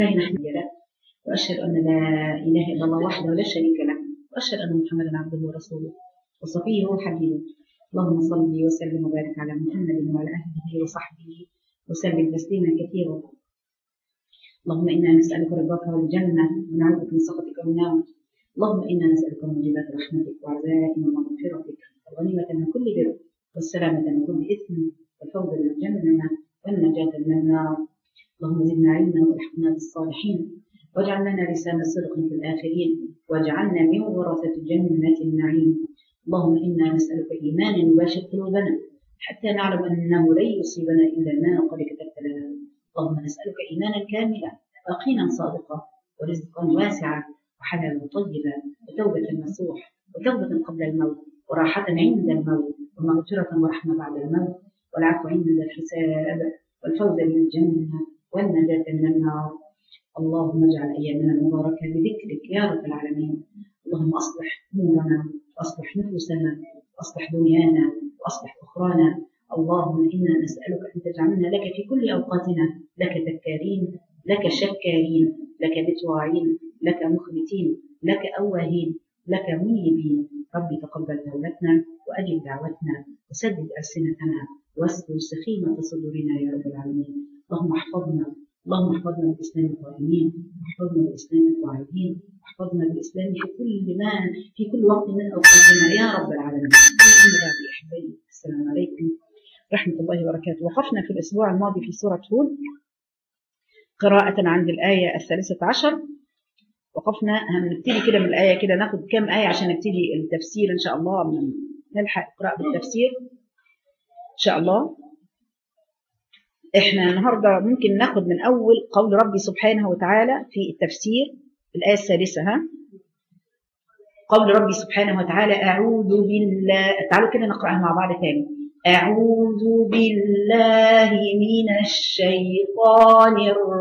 نحمد له وأشهد أن لا إله إلا الله وحده لا شريك له وأشهد أن محمدا عبده ورسوله وصفيه وحبيبه. اللهم صل وسلم وبارك على محمد وعلى أهله وصحبه وسلم تسليما كثيرا. اللهم إنا نسألك رضاك والجنة ونعوذ بك من سخطك والنار. اللهم إنا نسألك موجبات رحمتك وعزائم مغفرتك والغنيمة من كل بر والسلامة من كل إثم والفوز بالجنة والنجاة من النار. اللهم زدنا علما والحقنا بالصالحين واجعل لنا لسان صدق في الآخرين واجعلنا من ورثة جنة النعيم. اللهم إنا نسألك إيمانا يباشر قلوبنا حتى نعلم أنه لن يصيبنا إلا ما قد كتبت لنا. اللهم نسألك إيمانا كاملا ويقينا صادقا ورزقا واسعا وحلالا طيبا وتوبة نصوح وتوبة قبل الموت وراحة عند الموت ومغفرة ورحمة بعد الموت والعفو عند الحساب والفوز بالجنة والنجاة من النار. اللهم اجعل أيامنا مباركة بذكرك يا رب العالمين. اللهم أصلح أمورنا وأصلح نفوسنا وأصلح دنيانا وأصلح أخرانا. اللهم إنا نسألك أن تجعلنا لك في كل أوقاتنا لك ذكارين لك شكارين لك بتواعين لك مخبتين لك أواهين لك منيبين. ربي تقبل توبتنا وأجب دعوتنا وسدد ألسنتنا واسلل سخيمة صدورنا يا رب العالمين. اللهم احفظنا بالإسلام القائمين واحفظنا بالإسلام القاعدين واحفظنا بالإسلام في كل وقت من أوقاتنا يا رب العالمين. السلام عليكم ورحمة الله وبركاته. وقفنا في الأسبوع الماضي في سورة هود قراءة عند الآية 13. وقفنا هنبتدي كده من الآية كده ناخد كم آية عشان نبتدي التفسير إن شاء الله نلحق قراءة بالتفسير إن شاء الله. احنا النهارده ممكن ناخد من اول قول ربي سبحانه وتعالى في التفسير الايه السادسه. قول ربي سبحانه وتعالى اعوذ بالله. تعالوا كده نقراها مع بعض تاني. اعوذ بالله من الشيطان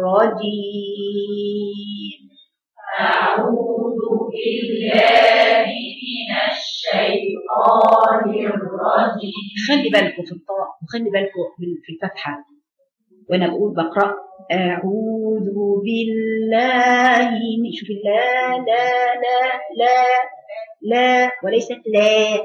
الرجيم. اعوذ بالله من الشيطان الرجيم. خلي بالكم في الطاء وخلي بالكم في الفتحه وانا بقرا اعوذ بالله. شوفي لا لا لا لا لا وليست لا.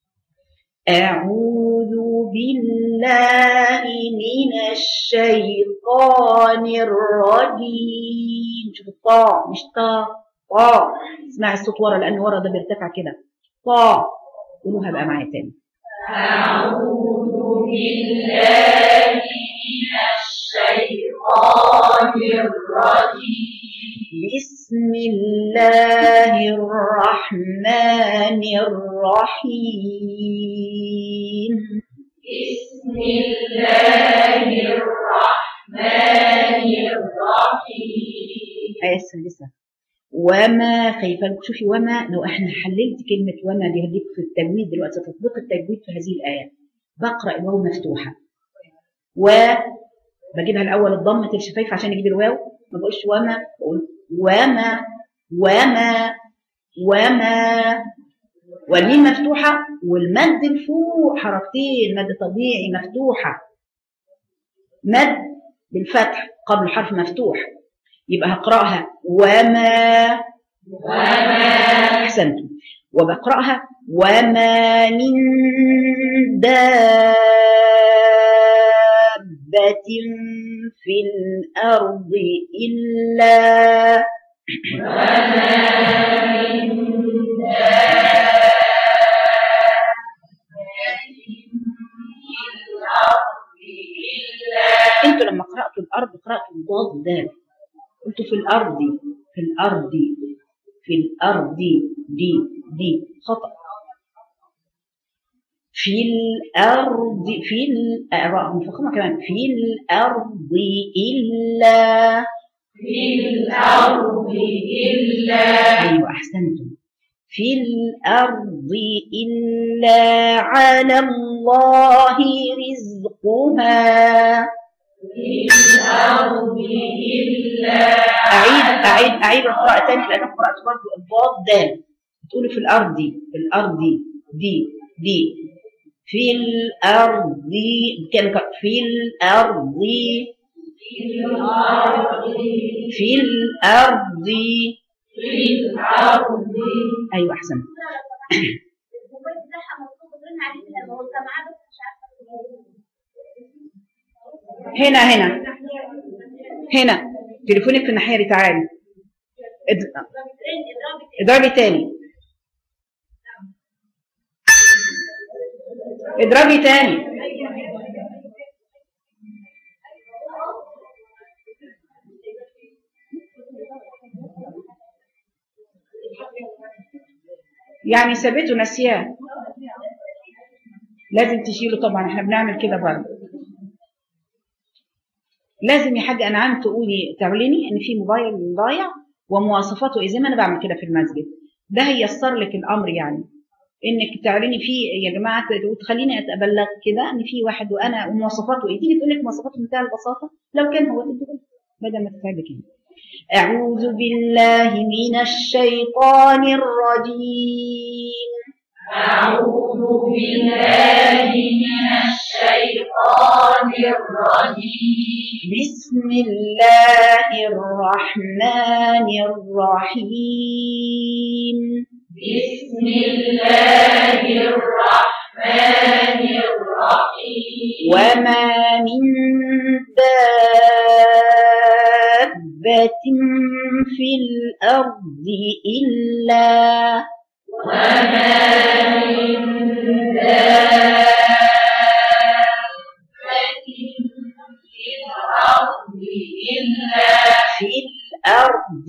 اعوذ بالله من الشيطان الرجيم. شوفي الطاء مش طاء. طاء اسمعي الصوت ورا لان ورا ده بيرتفع كده. طاء قولوها بقى معايا تاني. اعوذ بالله من الشيطان الرجيم. بسم الله الرحمن الرحيم. بسم الله الرحمن الرحيم. آية السادسة. وما خايفة لكم. شوفي وما لو احنا حللت كلمة وما دي هديك في التجويد دلوقتي تطبيق التجويد في هذه الآية. بقرأ الواو مفتوحة وبجيبها الأول الضمة الشفايف عشان أجيب الواو. ما بقولش وما بقول وما وما وما والميم مفتوحة والمد الفوق حركتين مد طبيعي مفتوحة. مد بالفتح قبل حرف مفتوح يبقى هقرأها وما أحسنتم. وبقرأها وما من دابة في الأرض إلا انتوا لما قرأتوا الأرض قرأتوا الضاد دال. قلتوا في الأرض في الأرض في الأرض دي خطأ. في الأرض في الأرض مفخمة كمان. في الأرض إلا في الأرض إلا. أيوة أحسنتم. في الأرض إلا على الله رزقها. في الأرض إلا. أعيد القراءة تاني لأن قرأت برضه الضاد دال. تقولوا في الأرض دي في الأرض كان في الأرض في الأرض. أيوة أحسن. هنا تليفونك في الناحية دي، تعالي اضربي تاني، اضربي تاني. يعني سابته نسياه، لازم تشيله طبعا، احنا بنعمل كده برضه. لازم يا حاجة أنعام تقولي تعلني ان في موبايل ضايع ومواصفاته زي ما انا بعمل كده في المسجد، ده هيسر لك الامر، يعني انك تعلني فيه يا جماعه وتخليني اتبلغ كده ان في واحد وانا ومواصفاته ايه، تيجي تقول لك مواصفاته بمنتهى البساطه لو كان هو تدخل بدل ما تتعبك يعني. اعوذ بالله من الشيطان الرجيم. أعوذ بالله من الشيطان الرجيم. بسم الله الرحمن الرحيم. بسم الله الرحمن الرحيم. وما من دابة في الأرض إلا في الأرض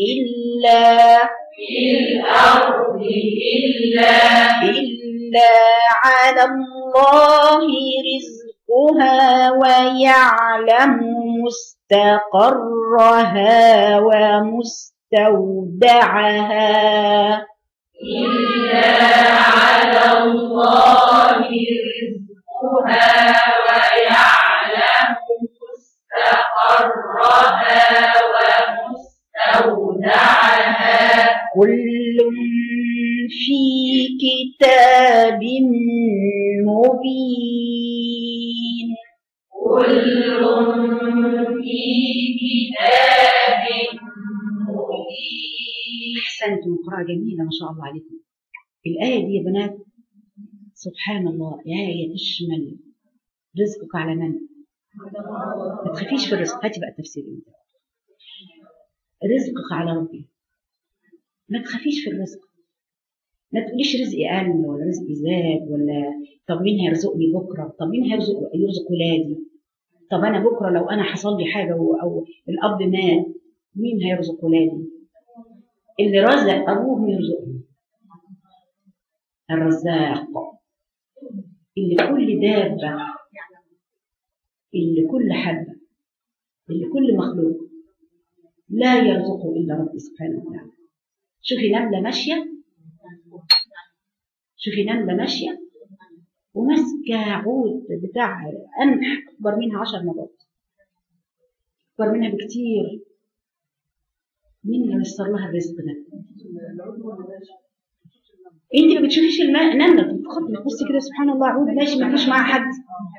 إلا على الله رزقها ويعلم مستقرها ومستودعها. إلا على الله رزقها ويعلم مستقرها ومستودعها. كل في كتاب مبين. كل في كتاب مبين. أحسنتم، قراءة جميلة ما شاء الله عليكم. الآية دي يا بنات سبحان الله آية تشمل رزقك على من؟ ما تخافيش في الرزق، هاتي بقى التفسير انت. رزقك على ربي، ما تخافيش في الرزق، ما تقوليش رزقي قل ولا رزقي زاد ولا طب مين هيرزقني بكره، طب مين يرزق ولادي، طب انا بكره لو انا حصل لي حاجه او الاب مات مين هيرزق ولادي؟ اللي رزق ابوهم يرزقهم، الرزاق اللي كل دابه، اللي كل حبه، اللي كل مخلوق لا يرزقه الا ربي سبحانه وتعالى. شوفي نمله ماشيه، شوفي نمله ماشيه وماسكه عود بتاع قمح اكبر منها 10 مرات، اكبر منها بكتير. مين اللي يسر لها الرزق ده؟ انت ما بتشوفيش الماء، نمله بتخطي تبصي كده سبحان الله، عود ماشي ما فيش معاه حد،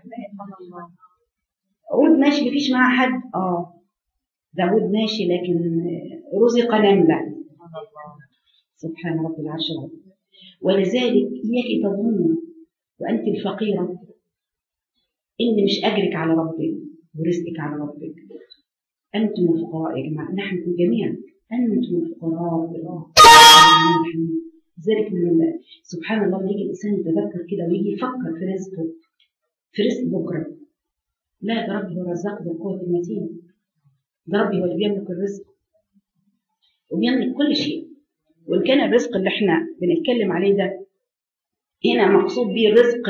عود ماشي ما فيش معاه حد، ده عود ماشي لكن رزق نمله. سبحان رب العرش العظيم. ولذلك اياك تظنوا وانت الفقيره ان مش اجرك على ربك ورزقك على ربك. انتم الفقراء يا جماعه، نحن جميعا انتم الفقراء الى الله. لذلك سبحان الله يجي الانسان يتذكر كده ويجي يفكر في رزقه، في رزق بكره. لا، ده ربي هو الرزاق ذو القوه المتين، ده ربي هو اللي بيملك الرزق وبيملك كل شيء. وان كان الرزق اللي احنا بنتكلم عليه ده هنا مقصود به الرزق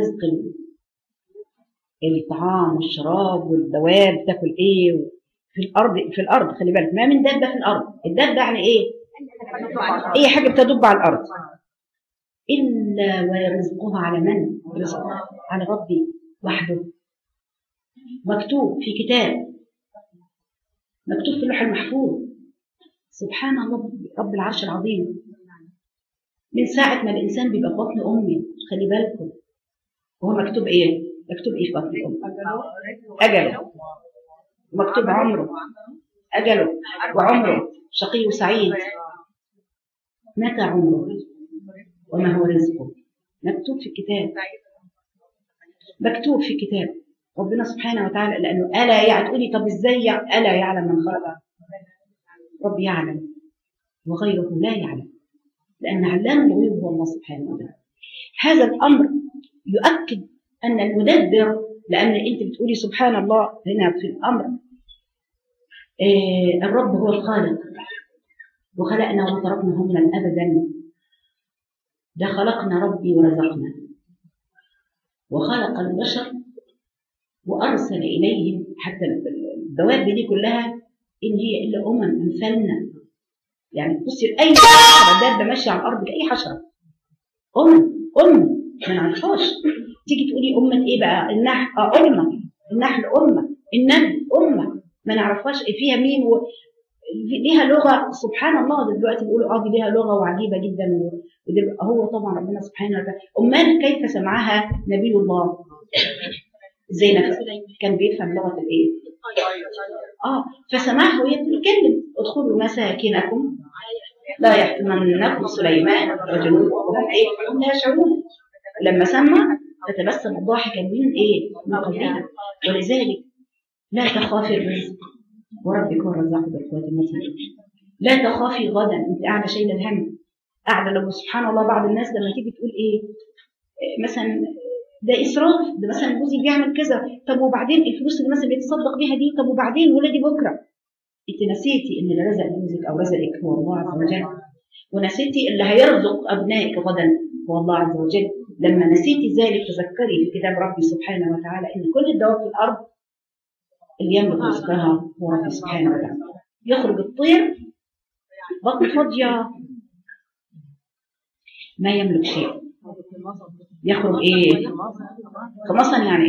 الطعام والشراب والدواب، تاكل ايه في الارض خلي بالك، ما من دابه في الارض. الدابه يعني ايه؟ اي حاجه بتدب على الارض، الا ورزقها على من؟ رزقها على ربي وحده، مكتوب في كتاب، مكتوب في اللوح المحفوظ. سبحان الله رب العرش العظيم. من ساعه ما الانسان بيبقى في بطن امه خلي بالكم، وهو مكتوب ايه؟ مكتوب ايه في بطن الام؟ اجله. ومكتوب عمره أجله وعمره شقي وسعيد. متى عمره وما هو رزقه مكتوب في الكتاب، مكتوب في الكتاب. ربنا سبحانه وتعالى لأنه ألا يعني تقولي طب إزاي ألا يعلم من خلق؟ رب يعلم وغيره لا يعلم، لأن علام الغيوب هو الله سبحانه وتعالى. هذا الأمر يؤكد أن المدبر، لأن أنت بتقولي سبحان الله هنا في الأمر الرب هو الخالق، وخلقنا وما تركنا هملا أبدا. ده خلقنا ربي ورزقنا وخلق البشر وأرسل إليهم، حتى الدواب دي كلها إن هي إلا أمثالنا. يعني بصي أي حشرة دابة ماشية على الأرض، أي حشرة ما نعرفهاش. تيجي تقولي أمة إيه بقى؟ النحل النحل أمة، النمل أمة ما نعرفهاش فيها مين ليها لغة. سبحان الله دلوقتي بيقولوا دي ليها لغة وعجيبة جدا، هو طبعا ربنا سبحانه وتعالى. أمال كيف سمعها نبي الله زينب؟ كان بيفهم لغة الإيه؟ فسمعها وهي بتتكلم ادخلوا مساكنكم لا يحطمنكم سليمان وجنوده وهم لا يشعرون. لما سمع فتبسم ضاحكا من قلبها. ولذلك لا تخافي الرزق وربك هو الرزاق ذو القوة المتين. لا تخافي غدا، انت قاعده شايله الهم، قاعده. لو سبحان الله بعض الناس لما تيجي تقول مثلا ده اسراف، ده مثلا جوزي بيعمل كذا، طب وبعدين الفلوس اللي مثلا بيتصدق بيها دي، طب وبعدين ولادي بكره. انت نسيتي ان اللي رزق جوزك او رزقك هو الله عز وجل، ونسيتي اللي هيرزق ابنائك غدا هو الله عز وجل. لما نسيتي ذلك تذكري في كتاب ربي سبحانه وتعالى ان كل الدواب في الارض اللي يملك رزقها هو ربي سبحانه وتعالى. يخرج الطير بطن فاضيه ما يملك شيء، يخرج خمصا يعني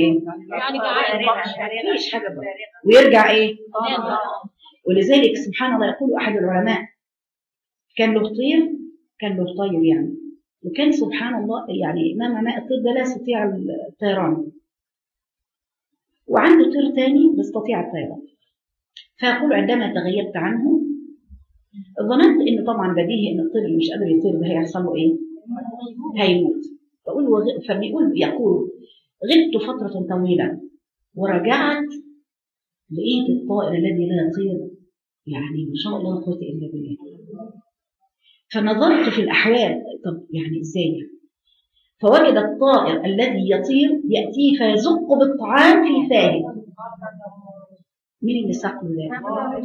مفيش حاجه بقى. ويرجع ولذلك سبحان الله يقول احد العلماء كان له طير يعني، وكان سبحان الله يعني ما معنى الطير ده لا يستطيع الطيران، وعنده طير ثاني يستطيع الطيران. فيقول عندما تغيبت عنه ظننت ان طبعا بديهي ان الطير اللي مش قادر يطير ده هيحصل له هيموت. يقول غبت فترة طويلة ورجعت لقيت الطائر الذي لا يطير، يعني ما شاء الله لا قوة الا بالله. فنظرت في الأحوال، طب يعني ازاي؟ فوجد الطائر الذي يطير يأتيه فيزق بالطعام في فاه. مين اللي ساق له ذلك؟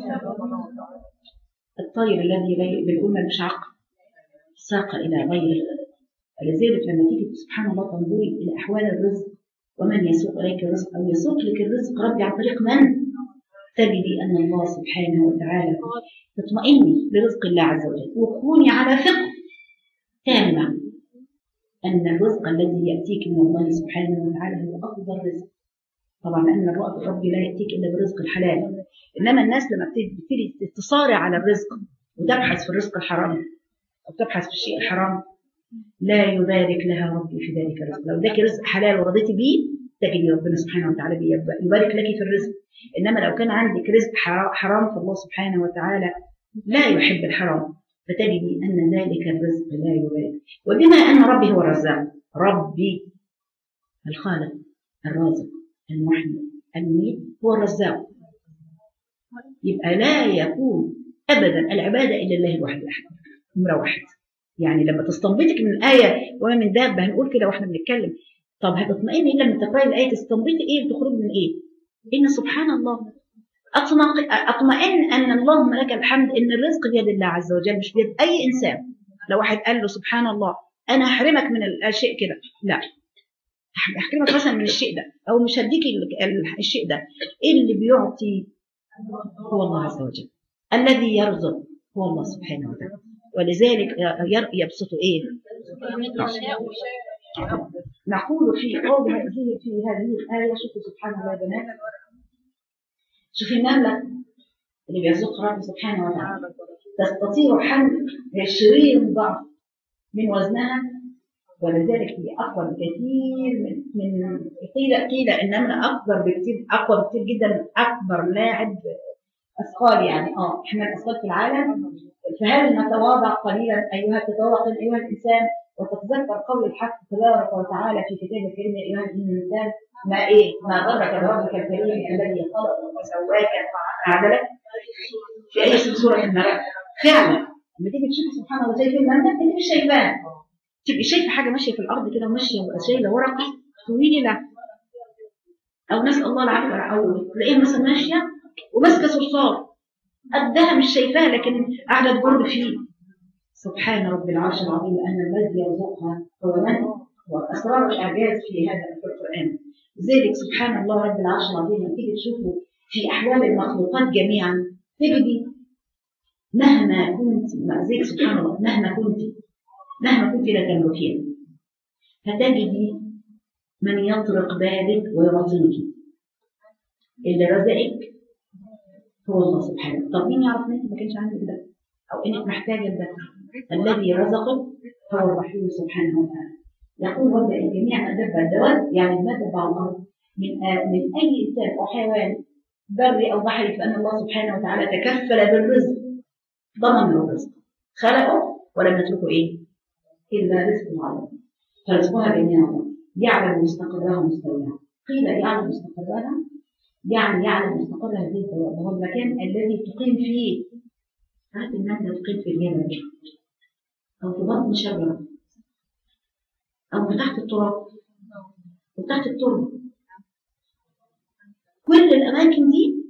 الطير الذي بنقول ملوش عقل ساق إلى غيره. ولذلك لما تيجي سبحان الله تنظري إلى أحوال الرزق ومن يسوق إليك الرزق أو يسوق لك الرزق ربي عن طريق من؟ تجدي أن الله سبحانه وتعالى تطمئني لرزق الله عز وجل، وكوني على ثقة تامة أن الرزق الذي يأتيك من الله سبحانه وتعالى هو أفضل رزق. طبعا لأن الرب لا يأتيك إلا برزق الحلال، إنما الناس لما بتبتدي تصارع على الرزق وتبحث في الرزق الحرام أو تبحث في الشيء الحرام لا يبارك لها ربي في ذلك الرزق. لو اداك رزق حلال ورضيتي بيه تجدي ربنا سبحانه وتعالى يبارك لك في الرزق. إنما لو كان عندك رزق حرام فالله سبحانه وتعالى لا يحب الحرام، فتجدي أن ذلك الرزق لا يبارك. وبما أن ربي هو الرزاق، ربي الخالق الرازق المحيي المميت هو الرزاق، يبقى لا يكون أبدا العبادة إلا الله الواحد الأحد نمرة واحد. يعني لما تستنبطك من الآية وما من دابة هنقول كده واحنا بنتكلم، طب هتطمئني إلا لما تقرأي الآية تستنبطي بتخرج من إن سبحان الله أطمئن أن اللهم لك الحمد إن الرزق بيد الله عز وجل مش بيد أي إنسان. لو واحد قال له سبحان الله أنا هحرمك من الشيء كده، لا، هحرمك مثلا من الشيء ده أو مش هديك الشيء ده. اللي بيعطي هو الله عز وجل، الذي يرزق هو الله سبحانه وتعالى. ولذلك يبسط نقول في هذه الآية شوفوا سبحان الله يا بنات، شوفي النملة اللي بيرزق رب سبحانه وتعالى تستطيع حمل 20 ضعف من وزنها ولذلك هي أقوى بكثير من قيل إنما أكبر بكثير، أقوى بكثير جدا، أكبر لاعب أثقال يعني إحنا الأثقال في العالم. فهل نتواضع قليلا أيها تتواضع أيها الإنسان وتتذكر قول الحق تبارك وتعالى في كتابه الكريم يا أيها الإنسان ما غرك بربك الكريم الذي خلقك وسواك فعدلك في أي سورة الملك. فعلا لما تيجي تشوف سبحان الله زي فيلم أنت مش شايفاه، تبقي شايفه حاجه ماشيه في الارض كده وماشيه شايله ورقه طويله، او نسال الله العافيه، او تلاقيها مثلا ماشيه وماسكه صرصار قدها مش شايفاها لكن قاعده تجر فيه. سبحان رب العرش العظيم ان الذي يرزقها هو من؟ واسرار الاعجاز في هذا القران. لذلك سبحان الله رب العرش العظيم لما تيجي تشوفوا في احوال المخلوقات جميعا تجدي مهما كنت زيك سبحان الله مهما كنت لا تملكين هتجدي من يطرق بابك ويعطيك. اللي رزقك هو الله سبحانه. طب مين يعرف انك ما كانش عندك ده او انك محتاجه ده؟ الذي رزقك هو الرحيم سبحانه وتعالى. يقول رب الجميع ما دب الدواب يعني ما دب على الارض من اي انسان او حيوان بري او بحري، فان الله سبحانه وتعالى تكفل بالرزق، ضمن له الرزق، خلقه ولم يتركه إلا رزق الله. فرزقها جميعا يعلم مستقرها ومستودعها. قيل يعلم مستقرها يعني يعلم مستقر هذه الدواب وهو المكان الذي تقيم فيه. هات الناس تقيم في الجبل أو في بطن شجرة أو تحت التراب وتحت التربة. كل الأماكن دي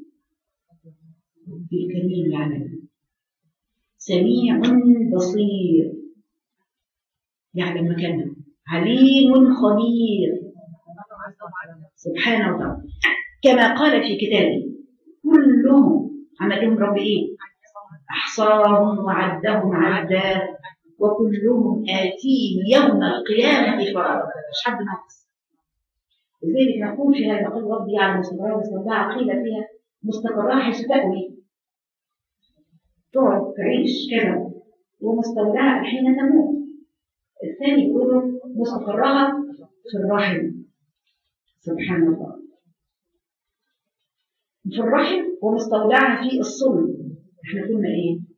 بالكريم يعلم، سميع بصير يعلم مكانها، عليم خبير سبحانه وتعالى. كما قال في كتابه كلهم عملهم رب أحصاهم وعدهم عدا وكلهم آتيه يوم القيامة فردا. مش حد ناقص. لذلك نقول في هذا قول ربي يعلم مستقرها ومستودعها. قيل فيها مستقرها حيث تأوي تقعد تعيش كذا، ومستودعها حين تموت. الثاني يقول مستقرها في الرحم سبحان الله، في الرحم، ومستودعها في الصلب. احنا قلنا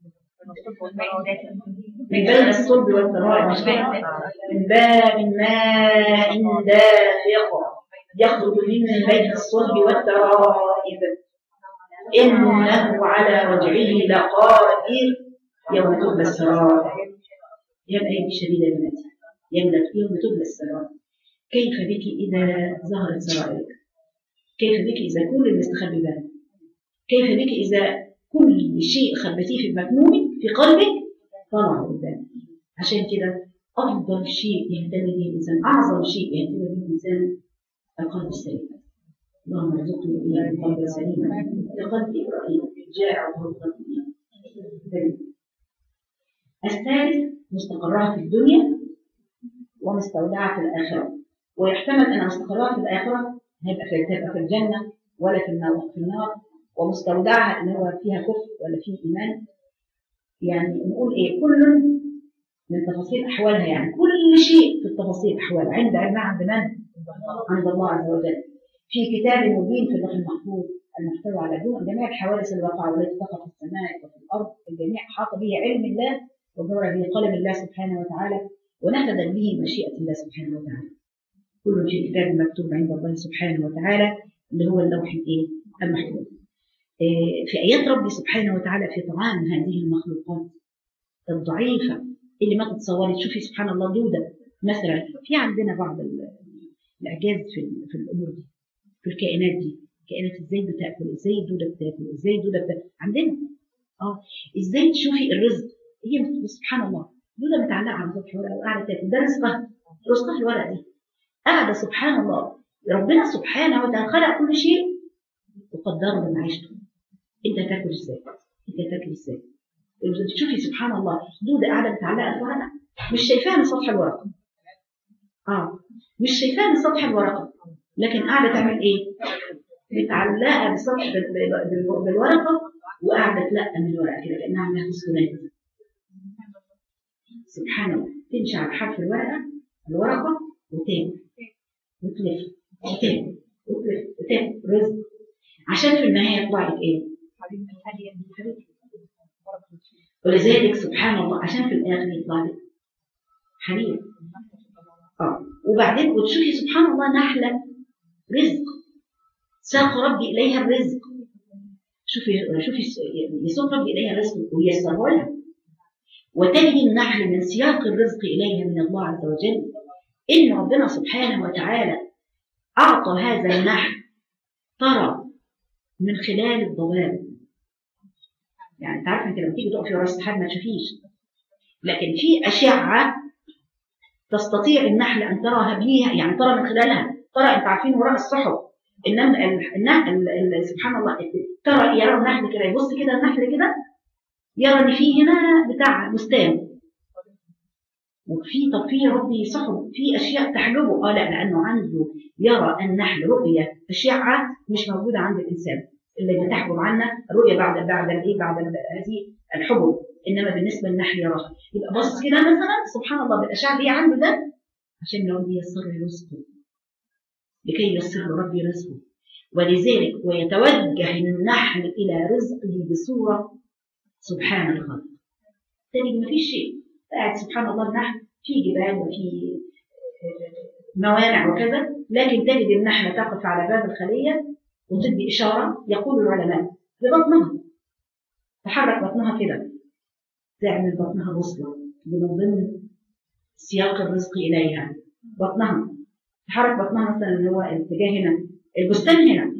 من بين الصلب والترائب، مش من باب ماء دافق يخرج من بين الصلب والترائب إنه على رجعه لقادر يوم تبلى السرائر. يا الآية شديدة يا بناتي، يوم تبلى السرائر. كيف بك إذا ظهرت سرائرك؟ كيف بك إذا كل المستخبي بالك؟ كيف بك إذا كل شيء خبتيه في مكنونك في قلبك طلع قدامك؟ عشان كده أفضل شيء يهتم به الإنسان، أعظم شيء يهتم به الإنسان القلب السليم. اللهم ارزقني وإياك قلبا سليما لقلب إبراهيم جاء عبد القلب. الثالث مستقرها في الدنيا ومستودعها في الآخرة. ويحتمل أن مستقرها في الآخرة هيبقى في الجنة ولا في النار، ومستودعها إن هو فيها كفر ولا فيه إيمان. يعني نقول كل من تفاصيل أحوالها، يعني كل شيء في التفاصيل أحوال عند علمها عند من؟ عند الله عز وجل في كتاب مبين في اللوح المحفوظ المحتوى على جميع الحوادث الواقعة والتي تقع في السماء وفي الأرض. الجميع حاط به علم الله وجرى به قلم الله سبحانه وتعالى ونفذ به مشيئة الله سبحانه وتعالى. كل في كتاب مكتوب عند الله سبحانه وتعالى اللي هو اللوح المحفوظ. في آيات ربي سبحانه وتعالى في طعام هذه المخلوقات الضعيفة اللي ما تتصوري. تشوفي سبحان الله دودة مثلا، في عندنا بعض الإعجاز في الأمور دي، في الكائنات دي. كائنات ازاي بتاكل، ازاي الدوده بتاكل، ازاي الدوده بتاكل عندنا. ازاي تشوفي الرزق. هي سبحان الله دوده متعلقه على سطح الورقه وقاعده تاكل، ده رزقها الورقه دي قاعده. سبحان الله ربنا سبحانه وتعالى خلق كل شيء وقدره بمعيشته. انت تاكل ازاي؟ انت تاكل ازاي؟ تشوفي سبحان الله دوده قاعده متعلقه في ورقه مش شايفاها من سطح الورقه. مش شايفاها من سطح الورقه، لكن قاعده تعمل متعلقه بسطح بالورقه وقاعده تلقى من الورقه كده كانها عندها مسكونات. سبحان الله تمشي على حرف الورقه الورقة وتاكل وتلف وتاكل وتلف وتاكل رزق، عشان في النهاية يطلع لك ايه؟ ولذلك سبحان الله عشان في الآخر يطلع لك حرير. وبعدين وتشوفي سبحان الله نحلة رزق ساق ربي إليها الرزق. شوفي يسوق ربي إليها الرزق ويسره لها، وتجد النحل من سياق الرزق إليها من الله عز وجل إن ربنا سبحانه وتعالى أعطى هذا النحل ترى من خلال الضوابط. يعني تعرف انت لما تيجي تقفي ورا السحاب ما تشوفيش، لكن في أشعة تستطيع النحل أن تراها بيها، يعني ترى من خلالها. ترى انت عارفين وراء السحب النحل سبحان الله ترى يرى النحل كده، يبص كده النحل كده يرى ان في هنا بتاع بستان، وفي طب في ربي سحب في اشياء تحجبه. لا، لانه عنده يرى النحل رؤيه اشعه مش موجوده عند الانسان اللي بتحجب عنا الرؤيه بعد هذه الحبب، انما بالنسبه للنحل يراها. يبقى بص كده مثلا سبحان الله بالاشعه اللي عنده ده عشان ربي ييسر له رزقه، لكي ييسر ربي رزقه. ولذلك ويتوجه النحل الى رزقه بصوره سبحان الخالق. تاني ما فيش شيء قاعد سبحان الله النحل في جبال وفي موانع وكذا، لكن تجد النحلة تقف على باب الخلية وتدي إشارة. يقول العلماء ببطنها تحرك بطنها كده، تعمل بطنها بوصلة من ضمن سياق الرزق إليها. بطنها تحرك بطنها مثلا اللي هو الاتجاه هنا البستان هنا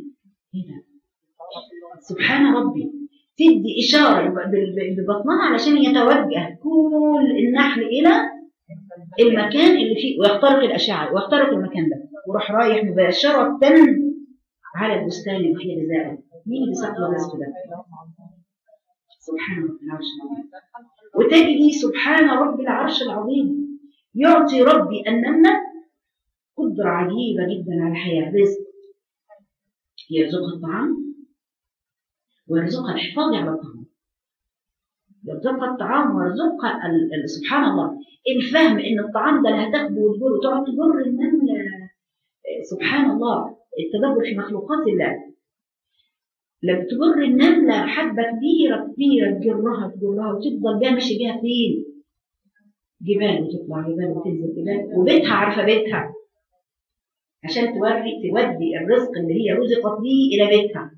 سبحان ربي، تدي إشارة ببطنها علشان يتوجه كل النحل إلى المكان اللي فيه ويخترق الأشعة ويخترق المكان ده وراح رايح مباشرة على البستان اللي فيه غذاء. مين اللي سقى الرزق ده؟ سبحان رب العرش العظيم. وتجدي سبحان رب العرش العظيم يعطي ربي النملة قدرة عجيبة جدا على الحياة، رزق يرزقها الطعام ويرزقها الحفاظ على الطعام، يرزقها الطعام ويرزقها سبحان الله الفهم ان الطعام ده اللي هتاخده وتجر وتقعد تجر النمله. سبحان الله التدبر في مخلوقات الله. لما تجر النمله حبه كبيره كبيره تجرها وتفضل بيها ماشي بيها فين؟ جبال، وتطلع جبال وتنزل جبال، وبيتها عارفه بيتها عشان تودي الرزق اللي هي رزقت به الى بيتها.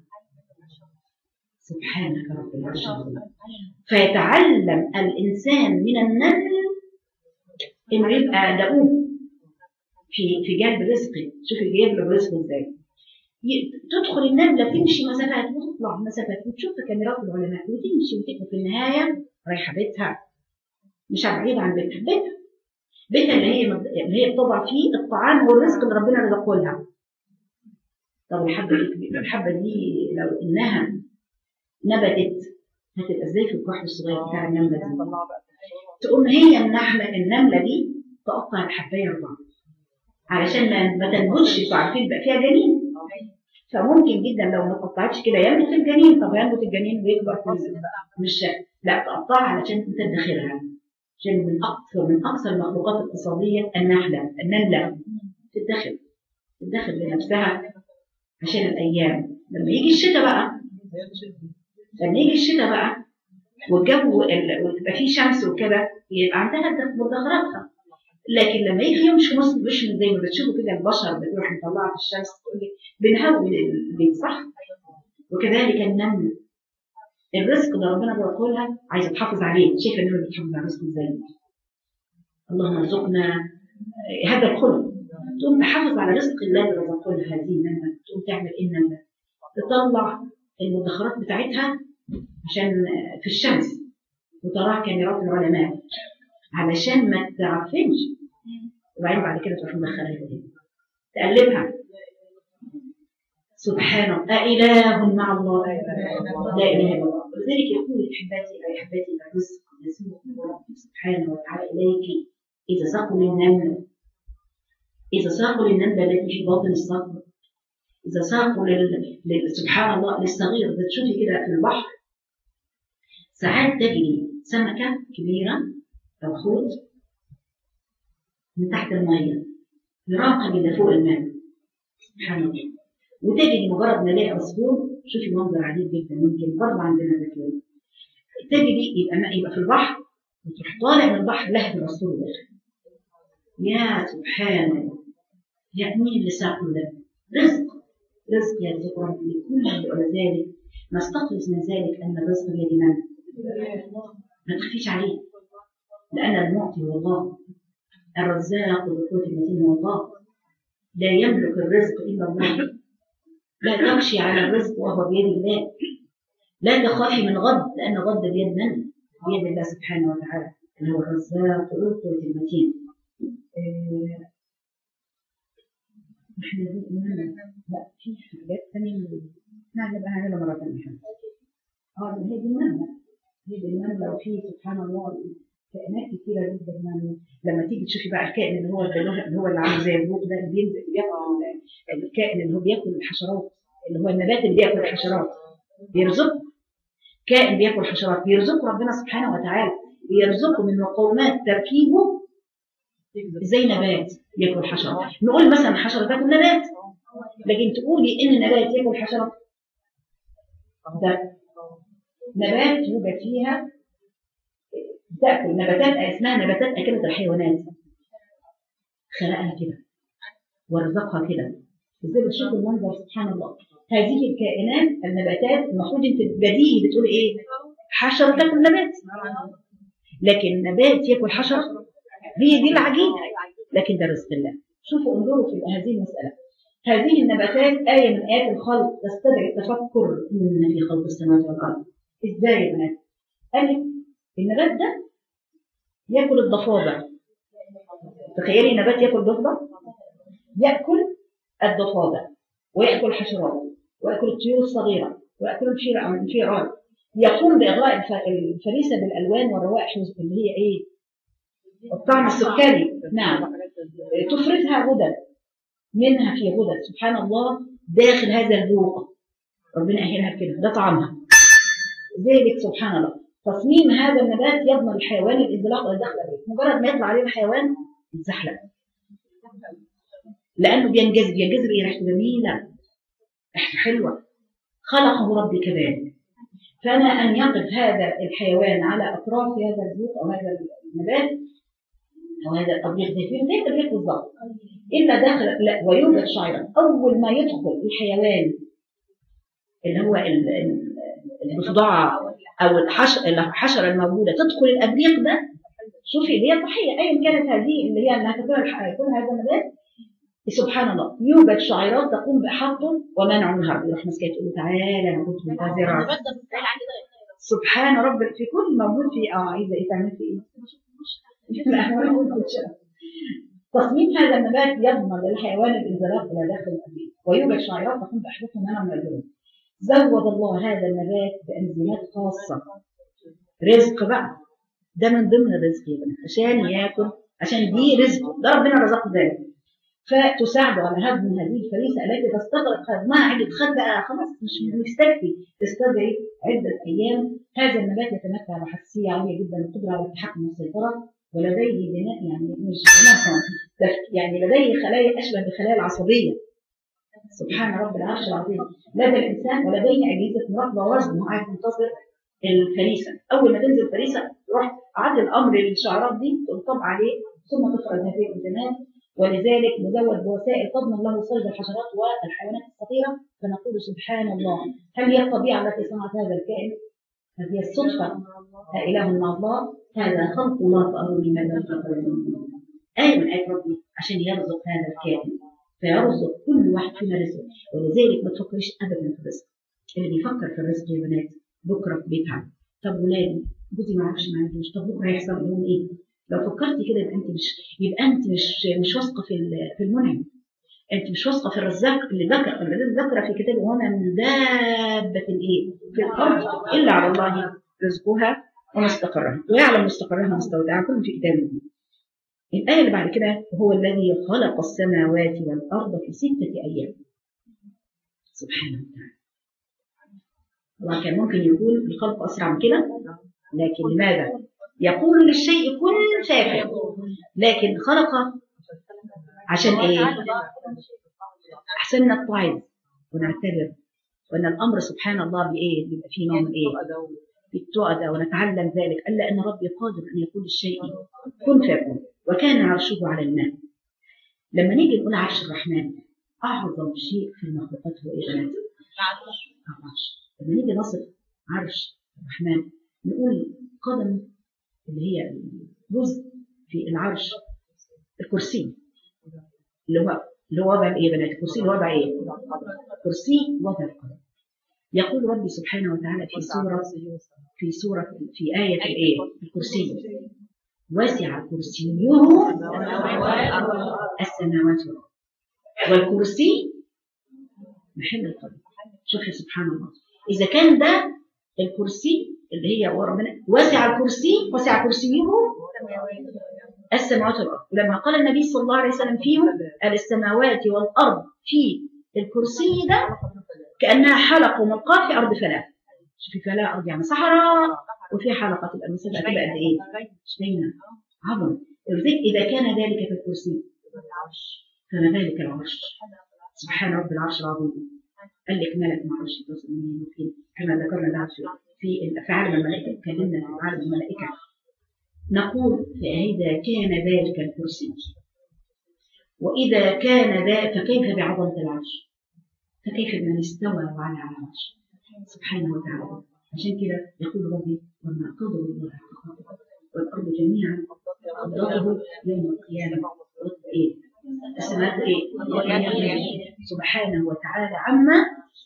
سبحانك رب العرش العظيم. فيتعلم الإنسان من النمل إنه يبقى دؤوب في جلب رزقه. شوفي جلب رزقه إزاي. تدخل النملة تمشي مسافات وتطلع مسافات وتشوف كاميرات العلماء وتمشي وتبقى في النهاية رايحة بيتها، مش بعيد عن بيتها اللي هي بتضع فيه الطعام والرزق اللي ربنا رزقه لها. طب الحبة دي لو إنها نبتت هتبقى ازاي في الكحل الصغير بتاع النمله دي؟ تقوم هي النمله دي تقطع الحبايه اربعه علشان ما تنبتش. تعرفين بقى فيها جنين، فممكن جدا لو ما قطعتش كده ينبت الجنين. طب ينبت الجنين ويكبر في مش لا تقطعها علشان تدخرها. عشان من اكثر المخلوقات الاقتصاديه النمله تدخل لنفسها عشان الايام لما يجي الشتاء بقى والجو وتبقى فيه شمس وكده يبقى عندها مدخراتها. لكن لما يجي يوم مش زي ما بتشوفوا كده البشر بتروح مطلعه في الشمس تقول لي بنهوي البيت صح. وكذلك النمل الرزق اللي ربنا بيقولها عايزه تحافظ عليه. شايفه النمل بتحافظ على رزقه ازاي؟ اللهم ارزقنا هذا الخلق. تقوم تحافظ على رزق الله اللي رزقه لها هذه النمله. تقوم تعمل ايه النمله؟ تطلع المدخرات بتاعتها عشان في الشمس وتراها كاميرات العلماء علشان ما تعرفنش، وبعدين بعد كده تروح مدخلها تاني تقلبها. سبحان الله أإله مع الله؟ لا إله إلا الله. ولذلك يقول أحبتي الرزق يسوق ربي سبحانه وتعالى إليك إذا ساقوا للنملة التي في باطن الصخر، إذا ساقوا سبحان الله للصغير. بتشوفي كده في البحر ساعات تجري سمكة كبيرة أو حوت من تحت الميه يراقب اللي فوق الماء. سبحان الله. وتجد مجرد ما الاقي عصفور، شوفي منظر عجيب جدا، يمكن برضه عندنا ذكاء، تجدي يبقى في البحر وتروح طالع من البحر لهب العصفور داخل. يا سبحان الله، يا مين اللي ساقه ده؟ رزق يرزق ربي كل ولذلك نستخلص من ذلك ان الرزق بيد من؟ ما تخفيش عليه، لان المعطي هو الله، الرزاق ذو القوة المتين هو الله، لا يملك الرزق الا الله، لا تخشي على الرزق وهو بيد الله، لا تخافي من غض لان غض بيد من؟ بيد الله سبحانه وتعالى اللي هو الرزاق ذو القوة المتين. احنا لا في حاجات ثانيه نبقى نعملها مره ثانيه. هي دي المنبع وفي سبحان الله كائنات كثيره جدا. لما تيجي تشوفي بقى الكائن اللي هو اللي عامل زي البوق ده، اللي بينزل بياكل، الكائن اللي هو بياكل الحشرات، اللي هو النبات اللي بياكل الحشرات، بيرزق كائن بياكل حشرات، بيرزقه ربنا سبحانه وتعالى، بيرزقه من مقومات تركيبه زي نبات ياكل حشرة. نقول مثلا حشرة تاكل نبات، لكن تقولي ان نبات ياكل حشرة، ده نبات يوجد فيها تاكل نباتات اسمها نباتات اكلت الحيوانات، خلقها كده ورزقها كده. ازاي بتشوف المنظر سبحان الله. هذه الكائنات النباتات المفروض انت بديهي بتقول ايه؟ حشرة تاكل نبات، لكن نبات ياكل حشرة، هي دي العجيبة، لكن ده رزق الله. شوفوا انظروا في هذه المسألة. هذه النباتات آية من آيات الخلق تستدعي التفكر إن في خلق السماوات والأرض. إزاي يا بنات؟ قال النبات ده يأكل الضفادع. تخيلي نبات يأكل ضفدع، يأكل الضفادع ويأكل حشرات ويأكل الطيور الصغيرة ويأكل الفئران، يقوم بإغراء الفريسة بالألوان والروائح اللي هي إيه؟ الطعم السكري. نعم، تفرزها غدد، منها في غدد سبحان الله داخل هذا البوق، ربنا أهلها كده، ده طعمها. ذلك سبحان الله تصميم هذا النبات يضمن الحيوان الانزلاق والدخل به، مجرد ما يطلع عليه الحيوان يتزحلق، لأنه بينجذب إيه؟ ريحته جميلة، ريحته حلوة، خلقه ربي كذلك. فأنا أن يقف هذا الحيوان على أطراف هذا البوق أو هذا النبات أو هذا الطبيخ زي الطبيخ بالضبط، إلا داخل لا ويوجد شعيرة. أول ما يدخل الحيوان اللي هو الضفدع أو الحشرة الموجودة تدخل الأبريق ده، شوفي اللي هي الضحية أيا كانت هذه اللي هي أنها تكون هذا النبات، سبحان الله يوجد شعيرات تقوم بإحاطته ومنع الهرب. يروح مسكها تقول له تعالى أنا كنت منتظرة. سبحان رب في كل موجود في عايزة إيه تعمل في إيه؟ تصميم هذا النبات يضمن للحيوان الانزلاق الى داخل الابريق، ويوجد شعيرات تقوم باحداثه منع من الجنون. زود الله هذا النبات بانزيمات خاصه، رزق بقى، ده من ضمن الرزق يا بنات، عشان ياكل، عشان دي رزقه، ده ربنا رزقه ذلك. فتساعد على هضم هذه الفريسه التي تستغرق هضمها عده بقى خلاص مش مستكفي، تستدعي عده ايام. هذا النبات يتمتع بحساسيه عاليه جدا، القدره على التحكم والسيطره، ولديه بناء يعني مش يعني لديه خلايا اشبه بخلايا العصبيه، سبحان رب العرش العظيم، لدى الانسان، ولديه اجهزه مراقبه وزن قاعد منتظر الفريسه. اول ما تنزل الفريسه يروح عاد الامر للشعرات دي تنطبق عليه ثم تفرز هذه الانزيمات. ولذلك مزود بوسائل تضمن له صيد الحشرات والحيوانات الصغيره. فنقول سبحان الله، هل هي الطبيعه التي صنعت هذا الكائن؟ هذه الصدفه؟ إله مع الله، هذا خلق الله فأروني ماذا خلق من آية من آيات ربي عشان يرزق هذا الكائن، فيرزق كل واحد فينا رزق. ولذلك ما تفكريش أبدا في الرزق. اللي بيفكر في الرزق يا بنات بكرة بيتعب. طب ولادي جوزي ما عرفش ما عندوش، طب بكرة هيحصل لهم إيه؟ لو فكرتي كده يبقى أنت مش واثقة في المنعم، أنت مش واثقة في الرزاق اللي ذكر في كتابه وما من دابة إيه في الأرض إلا على الله رزقها ومستقرها ويعلم مستقرها ومستودعها كل في كتابه. الآية اللي بعد كده هو الذي خلق السماوات والأرض في 6 أيام. سبحانه وتعالى. الله كان ممكن يكون الخلق أسرع من كده، لكن لماذا؟ يقول للشيء كن فيكون، لكن خلق عشان ايه؟ احسن نتعظ ونعتبر وان الامر سبحان الله بايه؟ بيبقى فيه نوع من ايه؟ بالتؤدى ونتعلم ذلك الا ان ربي قادر ان يكون الشيء كن فيكون وكان عرشه على الماء. لما نيجي نقول عرش الرحمن اعظم شيء في المخلوقات هو ايه بنات؟ العرش. لما نيجي نصف عرش الرحمن نقول قدم اللي هي جزء في العرش الكرسي اللي هو وضع ايه بنات؟ الكرسي اللي وضع ايه؟ كرسي وضع القدم. يقول ربي سبحانه وتعالى في آية الايه؟ الكرسي وسع كرسيه السماوات والارض والكرسي محل القدم. شوفي سبحان الله، اذا كان ده الكرسي اللي هي وربنا وسع كرسيه السماوات والارض. ولما قال النبي صلى الله عليه وسلم فيهم قال السماوات والارض في الكرسي ده كانها حلقه وملقاه في ارض فلاة. شوفي فلاة ارض يعني صحراء وفي حلقه تبقى المسافه تبقى قد ايه؟ شفينا عظم. اذا كان ذلك في الكرسي كان ذلك العرش. سبحان رب العرش العظيم. قال لك ملك ما عرش تصميم كما ذكرنا العرش في عالم الملائكه. اتكلمنا في عالم الملائكه نقول فإذا كان ذلك الكرسي وإذا كان ذلك فكيف بعظمة العرش؟ فكيف من استوى على العرش سبحانه وتعالى. عشان كده يقول ربي وما قدر الله حق قدره والأرض جميعا قبضته يوم القيامة. إيه؟ السماوات إيه؟ سبحانه وتعالى عما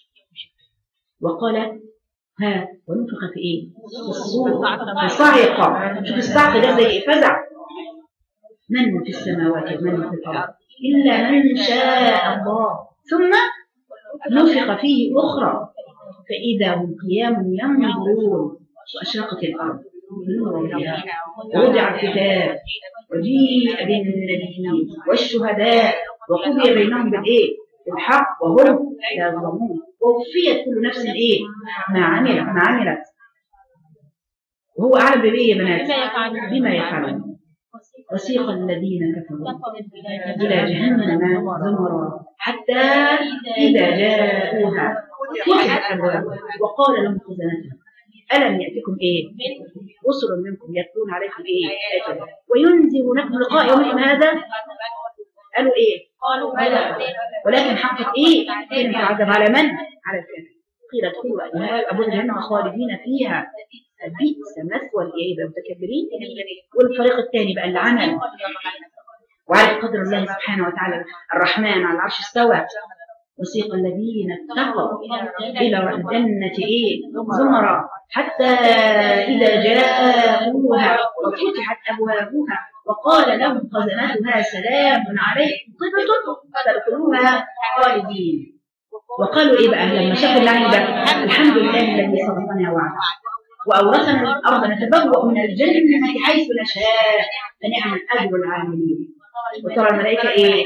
وقال ها ونفخ في ايه؟ الصور فصعق. شوف الصعق ده زي فزع. من في السماوات ومن في الارض الا من شاء الله ثم نفخ فيه اخرى فاذا هم قيام ينظرون واشرقت الارض بنورها ووضع الكتاب وجيء بالنبيين والشهداء وقضي بينهم بالايه؟ بالحق وهم لا يظلمون ووفيت كل نفس ايه؟ ما عملت وهو اعلم بايه يا بنات؟ بما يفعلون. وسيق الذين كفروا الى جهنم زمرا حتى اذا جاءوها فتحت ابوابها وقال لهم خزنتها الم ياتكم ايه؟ رسل منكم يتلون عليكم ايه؟ اياتنا وينذرونكم لقاء يومكم هذا. قالوا ايه؟ قالوا بلى ولكن حقت ايه؟ كلمة تعذب على من؟ على الكافر. قيل ادخلوا ابواب جهنم خالدين فيها بئس مثوى المتكبرين. والفريق الثاني بقى اللي عمل وعرف قدر الله سبحانه وتعالى الرحمن على العرش استوى. وسيق الذين اتقوا الى الجنه ايه؟ زمرا حتى اذا جاءوها وفتحت ابوابها وقال لهم خزنتها سلام عليكم طبتم فادخلوها خالدين. وقالوا ايه بقى لما شافوا اللعن ده؟ الحمد لله الذي صدقنا وعده واورثنا الارض نتبوأ من الجنه حيث نشاء فنعم الاجر العاملين. وترى الملائكه ايه؟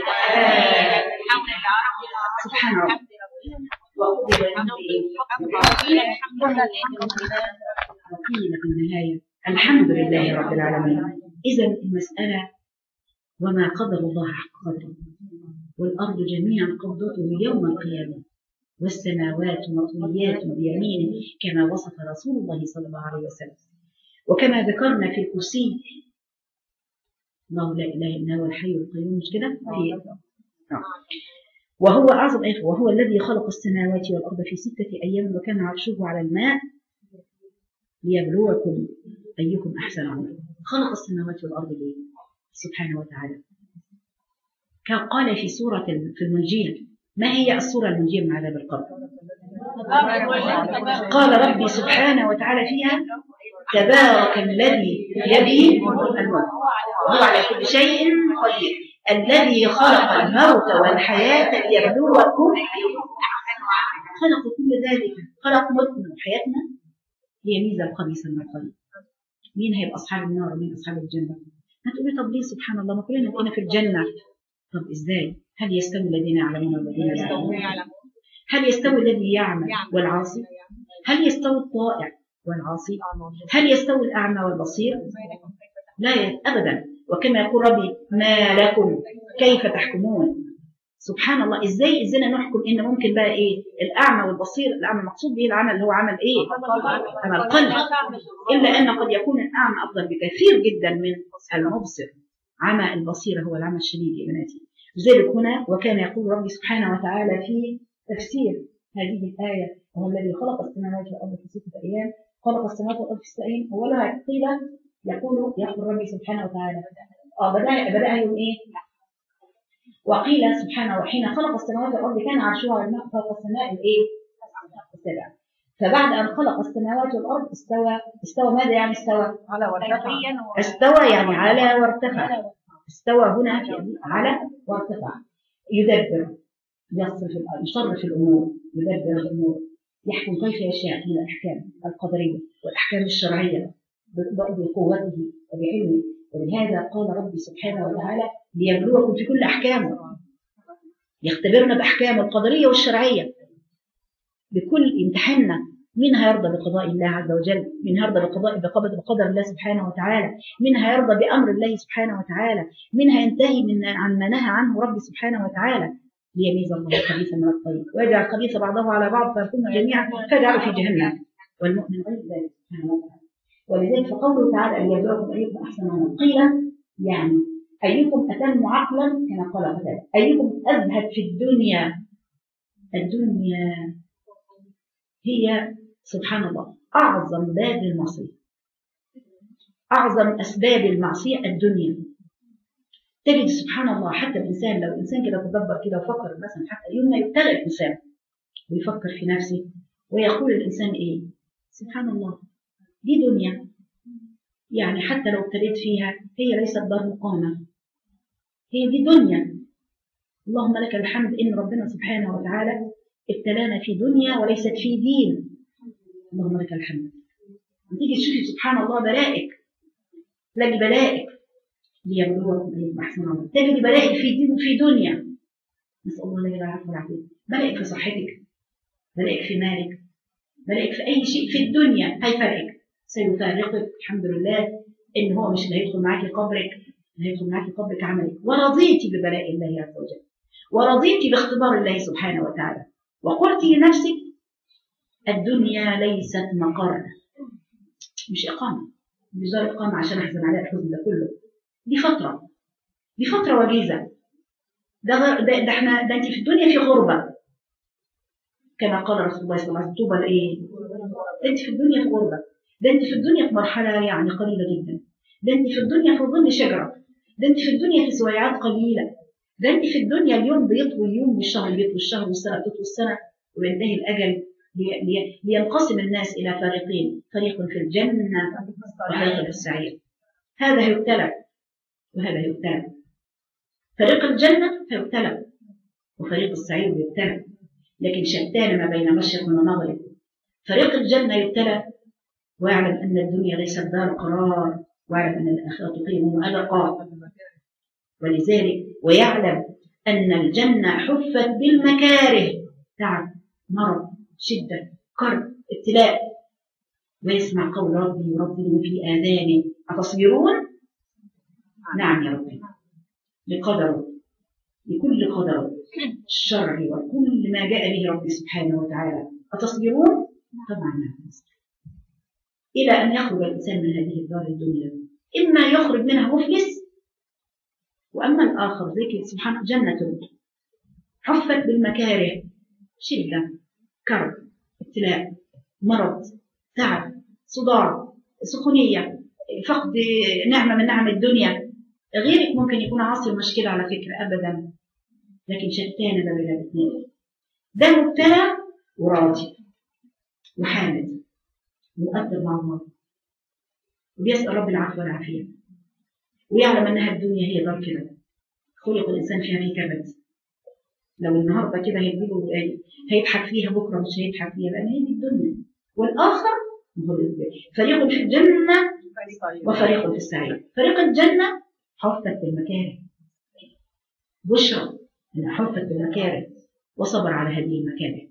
سبحان الله. وقضي بينهم ايه؟ وقيل في النهايه الحمد لله رب العالمين. إذا المسألة وما قدر الله حق قدره والأرض جميعا قبضته يوم القيامة والسماوات مطويات بيمينه كما وصف رسول الله صلى الله عليه وسلم. وكما ذكرنا في الكرسي الله لا إله إلا هو الحي القيوم مش كده؟ وهو أعظم آية وهو الذي خلق السماوات والأرض في 6 أيام وكان عرشه على الماء ليبلوكم أيكم أحسن عملا. خلق السماوات والأرض ليه؟ سبحانه وتعالى. قال في سورة في المنجيل ما هي السورة المنجية من عذاب القبر؟ قال ربي سبحانه وتعالى فيها تبارك الذي بيده الملك وهو على كل شيء قدير الذي خلق الموت والحياة ليبلوكم خلق كل ذلك. خلق موتنا وحياتنا هي ميزة الخبيثة من القلب. مين هيبقى أصحاب النار ومين أصحاب الجنة؟ هتقولي طب ليه سبحان الله ما كلنا بقينا في الجنة. طب إزاي؟ هل يستوي الذين يعلمون والذين لا يعلمون؟ هل يستوي الذي يعمل والعاصي؟ هل يستوي الطائع والعاصي؟ هل يستوي الأعمى والبصير؟ لا أبدا. وكما يقول ربي ما لكم كيف تحكمون. سبحان الله، ازاي ازاي نحكم ان ممكن بقى ايه الاعمى والبصير. الاعمى المقصود به العمل اللي هو عمل ايه؟ عمل قلب، الا ان قد يكون الاعمى افضل بكثير جدا من المبصر. عمى البصيره هو العمى الشديد يا بناتي. لذلك هنا وكان يقول ربي سبحانه وتعالى في تفسير هذه الايه: وهو الذي خلق السماوات والارض في 6 ايام، خلق السماوات والارض في 6 ايام. اولا قيل يقول ربي سبحانه وتعالى بدأ يوم ايه؟ وقيل سبحانه وحين خلق السماوات والارض كان عرشه على الماء فوق السماء الايه؟ السبع. فبعد ان خلق السماوات والارض استوى ماذا يعني استوى؟ على وارتفع. استوى يعني على وارتفع. استوى هنا على وارتفع. يدبر، يصرف الامور، يدبر الامور، يحكم كيف يشاء من الاحكام القدريه والاحكام الشرعيه بقوته وبعلمه. ولهذا قال ربي سبحانه وتعالى ليبلوكم في كل احكامه، يختبرنا باحكامه القدريه والشرعيه بكل امتحاننا. من هيرضى بقضاء الله عز وجل، من هيرضى بقدر الله سبحانه وتعالى، من هيرضى بامر الله سبحانه وتعالى، من هينتهي عن ما نهى عنه ربي سبحانه وتعالى. ليميز الله الخبيث من الطيب ويجعل الخبيث بعضه على بعض فيكون جميعا فيجعل في جهنم، والمؤمن غير ذلك سبحانه وتعالى. ولذلك فقوله تعالى ليبلوكم ايكم احسن عملا، قيل يعني ايكم اتم عقلا كما قال قتاده، ايكم ازهد في الدنيا. الدنيا هي سبحان الله اعظم باب المعصيه، اعظم اسباب المعصيه الدنيا. تجد سبحان الله حتى الانسان لو الانسان كده تدبر كده وفكر مثلا، حتى يوم ما يبتلى الانسان ويفكر في نفسه ويقول الانسان ايه؟ سبحان الله دي دنيا، يعني حتى لو ابتليت فيها هي ليست دار مقامه، هي دي دنيا. اللهم لك الحمد ان ربنا سبحانه وتعالى ابتلانا في دنيا وليست في دين. اللهم لك الحمد. تيجي تشوفي سبحان الله بلائك، تلاقي بلائك ليبلوكم ايكم احسن عملا، تجد بلائك في دين وفي دنيا. نسال الله لا اله الا هو. بلائك في صحتك، بلائك في مالك، بلائك في اي شيء في الدنيا هيفرقك، سيفارقك. الحمد لله ان هو مش اللي هيدخل معاكي قبرك، اللي هيدخل معاكي قبرك عملك. ورضيتي ببلاء الله عز وجل، ورضيتي باختبار الله سبحانه وتعالى، وقلت لنفسك الدنيا ليست مقر، مش إقامة، مش دار إقامة عشان أحزن عليها الحزن ده كله. دي فترة، دي فترة وجيزة. ده احنا ده انت في الدنيا في غربة كما قال رسول الله صلى الله عليه وسلم: طوبى لايه؟ ده انت في الدنيا في غربة، ده انت في الدنيا في مرحلة يعني قليلة جدا، ده انت في الدنيا في ظل شجرة، ده انت في الدنيا في سويعات قليلة، ده انت في الدنيا اليوم بيطوي اليوم والشهر بيطوي الشهر والسنة بتطوي السنة وينتهي الأجل. لينقسم الناس إلى فريقين، فريق في الجنة وفريق في السعير. هذا هيبتلى وهذا هيبتلى. فريق الجنة هيبتلى وفريق السعير يبتلى، لكن شتان ما بين مشرق ومغرب. فريق الجنة يبتلى ويعلم أن الدنيا ليست دار قرار، ويعلم أن الآخرة خير وأبقى. ولذلك ويعلم أن الجنة حفت بالمكاره، تعب، مرض، شدة، كرب، ابتلاء. ويسمع قول ربي يردد في آذانه: أتصبرون؟ نعم يا ربي، لقدره، لكل قدره الشرعي وكل ما جاء به ربي سبحانه وتعالى. أتصبرون؟ طبعا نعم. إلى أن يخرج الإنسان من هذه الدار الدنيا، إما يخرج منها مفلس، وأما الآخر ذيك سبحانه جنة حفت بالمكاره، شدة، كرب، ابتلاء، مرض، تعب، صداع، سخونية، فقد نعمة من نعم الدنيا. غيرك ممكن يكون عاصي المشكلة على فكرة أبدا، لكن شتان ما بين الاثنين. ده مبتلى وراضي وحامد مؤدب مع الله وبيسأل رب العفو والعافية، ويعلم أنها الدنيا هي دار كده، خلق الإنسان فيها في كبد. لو النهارده كده هيجيبه هيضحك فيها، بكره مش هيضحك فيها، لأن هي دي الدنيا. والآخر فريق في الجنة وفريق في السعير. فريق الجنة حفت بالمكاره، بشرى أنها حفت بالمكاره وصبر على هذه المكاره.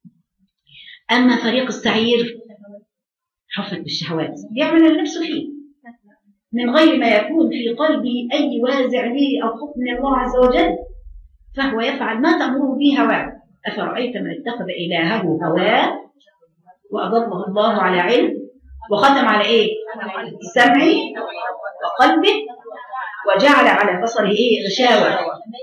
أما فريق السعير حفت بالشهوات، بيعمل اللي نفسه فيه، من غير ما يكون في قلبه أي وازع لي أو خوف من الله عز وجل، فهو يفعل ما تأمره به هواه. أفرأيت من اتخذ إلهه هواه وأضله الله على علم وختم على إيه؟ سمعه وقلبه وجعل على بصره إيه؟ غشاوة.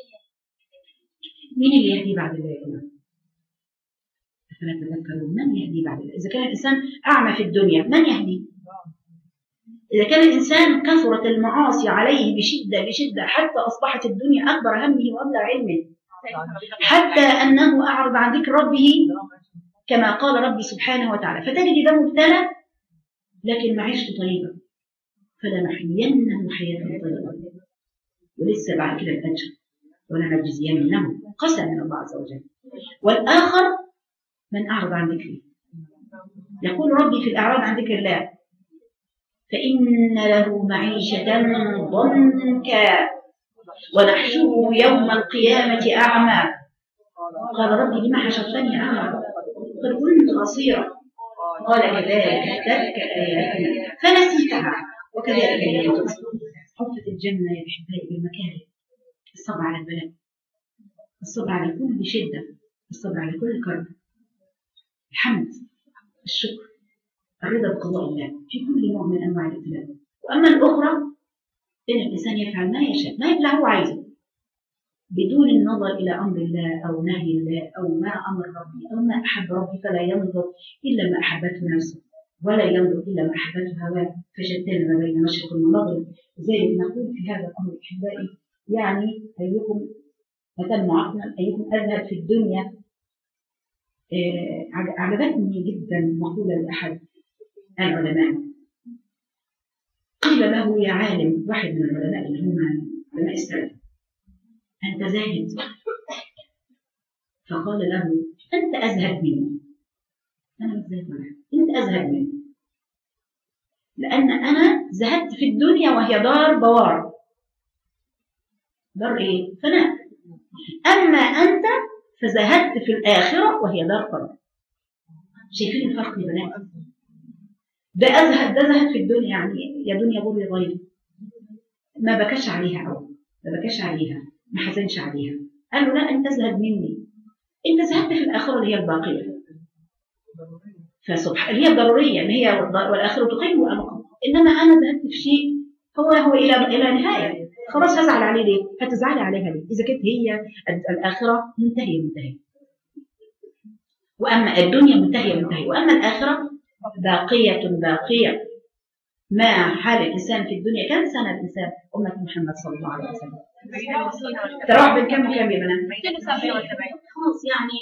مين اللي يهدي بعد الله يا جماعة؟ أفلا تذكرون؟ من يهدي بعد الله؟ إذا كان الإنسان أعمى في الدنيا من يهدي؟ إذا كان الإنسان كثرت المعاصي عليه بشدة حتى أصبحت الدنيا أكبر همه وأبلغ علمه، حتى أنه أعرض عن ذكر ربه كما قال ربي سبحانه وتعالى، فتجد ده مبتلى لكن معيشته طيبة، فلنحيينه حياة طيبة ولسه بعد كده الأجر ولنجزينهم قسم من الله عز وجل. والآخر من أعرض عن ذكره، يقول ربي في الإعراض عن ذكر الله فإن له معيشة ضنكا ونحشره يوم القيامة أعمى. قال ربي لما حشرتني أعمى قد كنت بصيرا قال كذلك أتتك آياتنا فنسيتها وكذلك اليوم تنسى. حفت الجنة يا أحبائي بالمكاره، الصبر على البلاء، الصبر على كل شدة، الصبر على كل كرب، الحمد، الشكر، الرضا بقضاء الله في كل نوع من أنواع الابتلاء. وأما الأخرى إن الإنسان يفعل ما يشاء ما اللي هو عايزه بدون النظر إلى أمر الله أو نهي الله أو ما أمر ربي أو ما أحب ربي، فلا ينظر إلا ما أحبته نفسه ولا ينظر إلا ما أحبته هواه، فشتان ما بين مشرق ومغرب. لذلك نقول في هذا الأمر أحبائي يعني أيكم أتم عقلا، أيكم أذهب في الدنيا. عجبتني جدا مقولة لأحد العلماء قيل له يا عالم، واحد من العلماء اللي هم علماء السلف، أنت زاهد؟ فقال له أنت أزهد مني. أنا مش زاهد منك، أنت أزهد مني، لأن أنا زهدت في الدنيا وهي دار بوار، دار إيه؟ فناء. أما أنت فزهدت في الآخرة وهي دار قرار. شايفين الفرق يا بنات؟ ده أزهد، ده زهد في الدنيا، يعني يا دنيا غري غيري، ما بكاش عليها أو ما بكاش عليها، ما حزنش عليها. قال له لا أنت زهد مني، أنت زهدت في الآخرة اللي هي الباقية، فسبحان اللي هي الضرورية اللي هي والآخرة تقيم وأبقى. إنما أنا زهدت في شيء هو إلى نهاية، خلاص هزعل عليه ليه؟ هتزعلي عليها ليه؟ إذا كانت هي الآخرة منتهية، وأما الدنيا منتهية، وأما الآخرة باقية. ما حال الإنسان في الدنيا كم سنة الإنسان أمة محمد صلى الله عليه وسلم تراوح بين كم وكم يا بنات؟ خلاص يعني.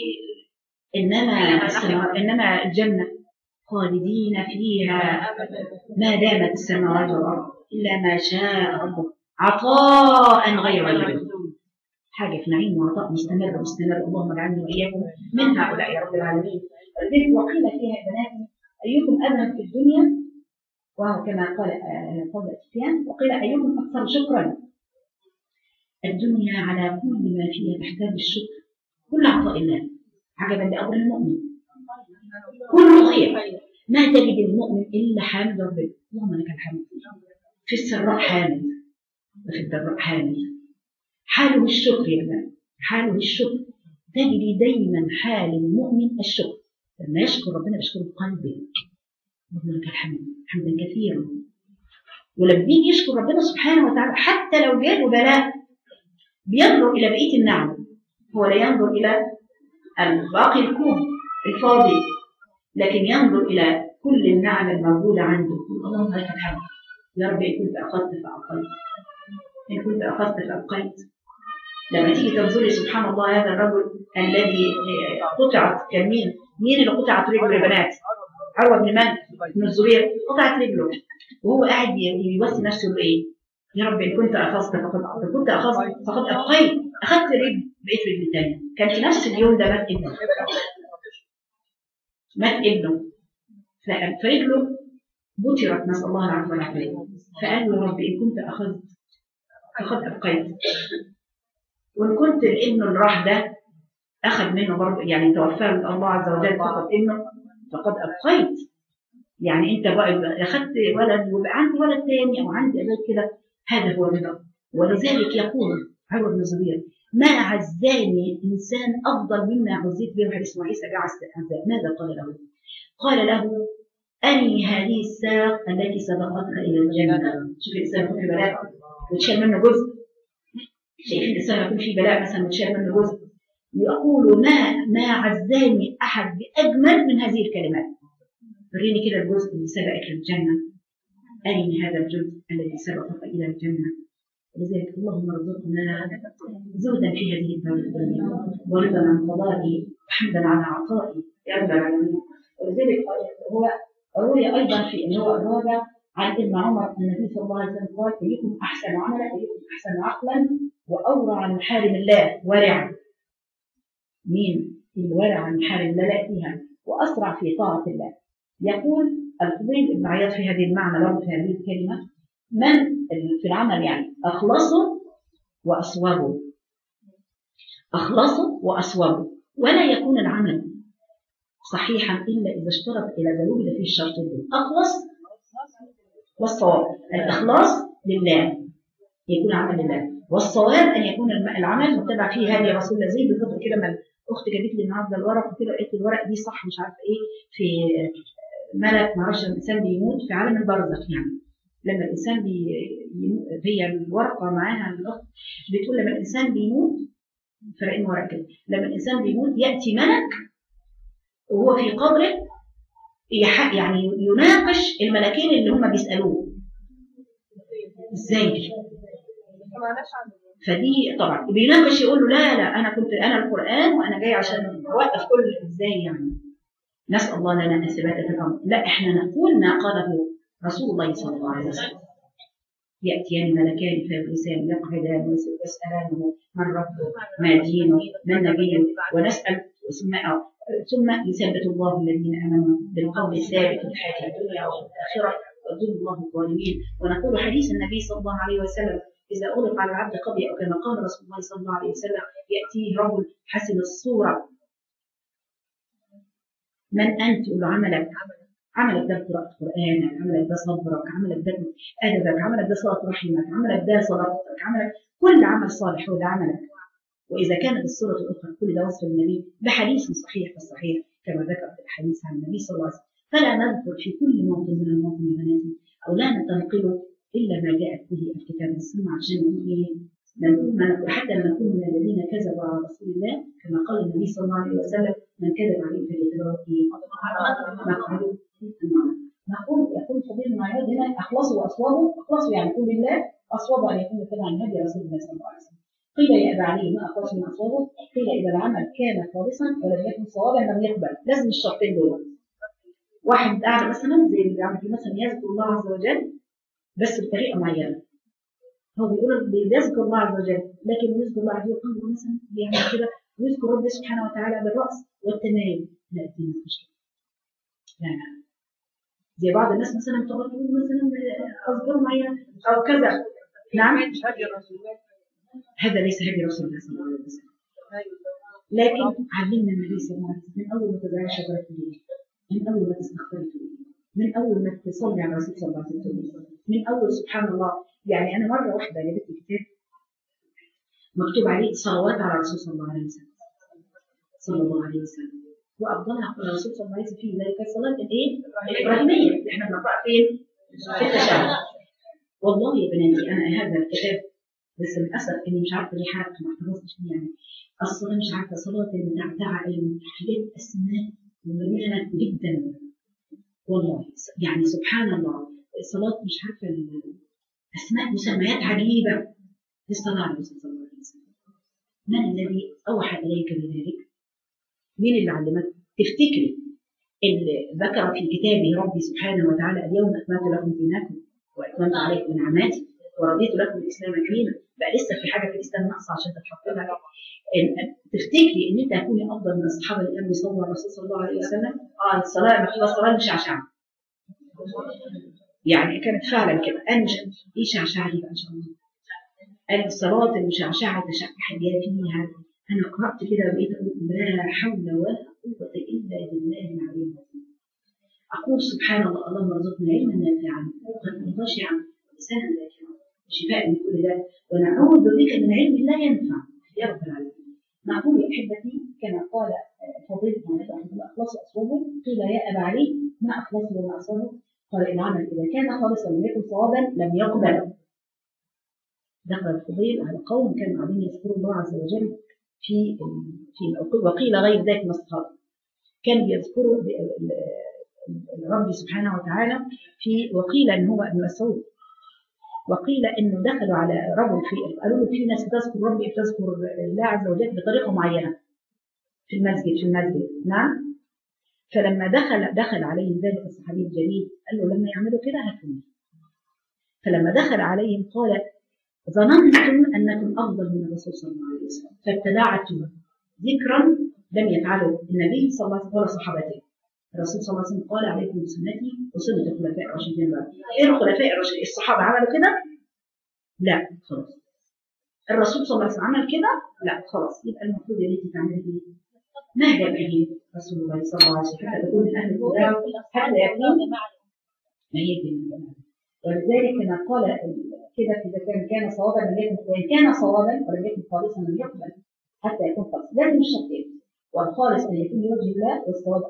إنما الجنة خالدين فيها ما دامت السماوات والأرض إلا ما شاء ربك عطاء غير مجدود، حاجة في نعيم وعطاء مستمر. اللهم اجعلني وإياكم من هؤلاء يا رب العالمين. وقيل فيها يا بنات أيكم أذهب في الدنيا، وهو كما قال فضل سفيان، وقيل أيكم أكثر شكرا. الدنيا على كل ما فيها تحتاج الشكر، كل عطاء الله عجبا لأمر المؤمن كل خير، ما تجد المؤمن إلا حامد ربنا، اللهم لك الحمد، في السراء حامد وفي الضراء حامد. حاله الشكر يا بنات، حاله الشكر. تجد دايما حال المؤمن الشكر، لما يشكر ربنا يشكر بقلبه، اللهم لك الحمد حمدا كثيرا. ولما بيجي يشكر ربنا سبحانه وتعالى حتى لو جاله بلاء بينظر إلى بقية النعم، هو لا ينظر إلى الباقي الكون الفاضي، لكن ينظر إلى كل النعم الموجودة عنده. اللهم لك الحمد يا رب، إن كنت أخذت فأعطيت، إن كنت أخذت فأبقيت. لما تيجي تنظري سبحان الله هذا الرجل الذي قطعت، كان مين اللي قطعت رجله يا بنات؟ عروة بن الزبير قطعت رجله، وهو قاعد يوصي نفسه بإيه؟ يا رب إن كنت أخذت فقد أعطيت، إن كنت أخذت فقد أبقيت. أخذت رجل بقيت رجل تاني. كان في نفس اليوم ده مات ابنه، فرجله بترت، نسأل الله العفو والعافية. فقال له يا رب إن كنت أخذت فقد أبقيت، وإن كنت الابن اللي راح ده أخذ منه برضه، يعني توفاه الله عز وجل فقد ابنه فقد أبقيت. يعني انت بقى اخذت ولد وبقى عندي ولد تاني او عندي اولاد كده، هذا هو الرضا. ولذلك يقول عروة بن الزبير: ما عزاني انسان افضل مما عزيت به. حديث اسمه عيسى جاء عزاء. ماذا قال له؟ قال له: اني هذه الساق التي سبقتك الى الجنه. شوف الانسان يكون في بلاء وتشال منه جزء. شايفين الانسان يكون في بلاء مثلا وتشال منه جزء، يقول ما عزاني احد باجمل من هذه الكلمات. وريني كده الجزء اللي سبقك للجنه، أرني هذا الجزء الذي سبقك إلى الجنة. لذلك اللهم ارزقنا زهدا في هذه الدنيا ورضا عن قضائي وحمدا على عطائي يا رب العالمين. ولذلك هو روي أيضا في أنه الرابع عن ابن عمر النبي صلى الله عليه وسلم قال: أيكم أحسن عملا، أيكم أحسن عقلا، وأورع عن محارم الله. ورع مين؟ الورع عن محارم الله لا فيها، وأسرع في طاعة الله. يقول الفضيل بن عياض في هذه المعنى برضه في هذه الكلمة: من في العمل يعني أخلصه وأصوبه، أخلصه وأصوبه، ولا يكون العمل صحيحا إلا إذا اشترط إلى زوجة فيه الشرطين دول: أخلص والصواب. الإخلاص لله يكون عمل لله، والصواب أن يكون العمل متبع فيه هذه رسول الله. زي بالضبط كده ما الأخت جابت لي النهارده الورق وكده، قالت الورق دي صح مش عارفة إيه في ملك معرفش الإنسان بيموت في عالم البرزخ. يعني لما الإنسان هي الورقة معاها الأخت بتقول لما الإنسان بيموت، فرقين ورق كده، لما الإنسان بيموت يأتي ملك وهو في قبره يعني يناقش الملكين اللي هم بيسألوه ازاي. فدي طبعا بيناقش يقول له لا أنا القرآن وأنا جاي عشان أوقف كل ازاي يعني. نسأل الله لنا الثبات في الأمر. لا، احنا نقول ما قاله رسول الله صلى الله عليه وسلم: يأتيان ملكان فيجلسان يقعدان ويسألانه من ربه ما دينه من نبيه، ونسأل ثم يثبت الله الذين آمنوا بالقول الثابت في الحياة الدنيا والآخرة ويضل الله الظالمين. ونقول حديث النبي صلى الله عليه وسلم: إذا أغلق على العبد قبل، أو كما قال رسول الله صلى الله عليه وسلم: يأتيه رجل حسن الصورة: من أنت؟ يقول له عملك ده قراءة قرآنك، عملك ده صبرك، عملك ده أدبك، عملك ده صلاة رحمك، عملك ده صلاتك، عملك كل عمل صالح هو ده عملك. وإذا كانت الصورة الأخرى كل ده وصف النبي بحديث صحيح في الصحيح كما ذكر في الحديث عن النبي صلى الله عليه وسلم. فلا نذكر في كل موطن من المواطن يا بناتي، أو لا نتنقله إلا ما جاءت به الكتاب والسنة، عشان نقول حتى نكون من الذين كذبوا على رسول الله كما قال النبي صلى الله عليه وسلم: من كذب عليه فليتبوأ مقعده في النار. يقول فضيل بن عياض هنا: أخلصوا وأصوبوا. أخلصوا يعني يكون لله، أصوبوا أن يكون تبعا هدي رسول الله صلى الله عليه وسلم. قيل يا أبا علي: ما أخلصوا من أصوبوا؟ قيل إذا العمل كان خالصا ولم يكن صوابا لم يقبل. لازم الشرطين دول. واحد قاعد مثلا زي اللي بيعمل مثلا يذكر الله عز وجل بس بطريقة معينة، هو بيقول بيذكر الله عز وجل، لكن يذكر الله عز وجل مثلا بيعمل كده ويذكر ربه سبحانه وتعالى بالرأس والتمام. لا، دي مشكلة. لا زي بعض الناس مثلا تقول مثلا أذكر معين أو كذا. نعم، هذا ليس هدي رسول الله صلى الله عليه وسلم. لكن علمنا النبي صلى الله عليه وسلم من أول ما تزرع شجرة الليل، من أول ما تستغفر، من أول ما تصلي على الرسول صلى الله عليه وسلم، من أول سبحان الله. يعني أنا مرة واحدة جبت كتاب مكتوب عليه صلوات على الرسول صلى الله عليه وسلم وأفضلها على الرسول صلى الله عليه وسلم في ذلك الصلاة الإيه؟ الإبراهيمية اللي إحنا بنقرأ فين؟ في التشهد. والله يا بناتي أنا هذا الكتاب بس للأسف إني مش عارفة ليه حرقت ما احتفظتش فيه. يعني الصلاة مش عارفة صلاة المتعتعة حاجات أسماء مهمة جدا والله. يعني سبحان الله الصلاة مش عارفة أسماء مسميات عجيبة للصلاة على الرسول صلى الله عليه وسلم. من الذي أوحى إليك بذلك؟ مين اللي علمك؟ تفتكري اللي ذكر في كتابه ربي سبحانه وتعالى: اليوم أكملت لكم دينكم وأتممت عليكم نعمتي ورضيت لكم الإسلام دينا. بقى لسه في حاجة في الإسلام ناقصة عشان تتحط لها. تفتكري إن أنت هتكوني أفضل من الصحابة اللي كانوا بيصلوا على الرسول صلى الله عليه وسلم؟ الصلاة محتوى الصلاة مشعشعة. يعني كانت فعلا كده. إيه شعشعة دي بقى إن شاء الله؟ الصلاة المشعشعة تشعح فيها. أنا قرأت كده وبقيت أقول لا حول ولا قوة إلا بالله العلي العظيم. أقول سبحان الله، اللهم ارزقنا علما نافعا وقلبا خاشعا ولسانا ذاكرا وشفاء من كل داء ونعوذ بك من علم لا ينفع يا رب العالمين. معقول يا أحبتي كما قال فضيلة رحمه الله أخلص أصوابه، قيل يا أبا علي ما أخلصه وما أصابه؟ قال العمل إذا كان خالصا ولم يكن صوابا لم يقبل. دخل الفضيل على قوم كانوا قاعدين يذكروا الله عز وجل في وقيل غير ذلك من الصحابة، كان بيذكروا الرب سبحانه وتعالى في، وقيل ان هو ابن مسعود، وقيل انه دخلوا على رجل في قالوا له في ناس بتذكر ربي بتذكر الله عز وجل بطريقه معينه في المسجد نعم. فلما دخل عليهم ذلك الصحابي الجليل قال له لما يعملوا كده هاتوني. فلما دخل عليهم قال ظننتم انكم افضل من الرسول صلى الله عليه وسلم فابتدعتم ذكرا لم يفعله النبي صلى الله عليه وسلم وصحابته. الرسول صلى الله عليه وسلم قال عليكم بسنتي وسنه الخلفاء الراشدين بعد. ايه الخلفاء الراشدين؟ الصحابه عملوا كده؟ لا خلاص. الرسول صلى الله عليه وسلم عمل كده؟ لا خلاص. يبقى المفروض ان انت تعملي ايه؟ ما جاء به رسول الله صلى الله عليه وسلم حتى تكون من اهل الكتاب حتى يكون ما يجي من الجماعه. ولذلك كما قال كده اذا كان صوابا لم يكن، وان كان صوابا ولم يكن خالصا لم يقبل حتى يكون خالص. لازم الشرطين، والخالص ان يكون لوجه الله، والصواب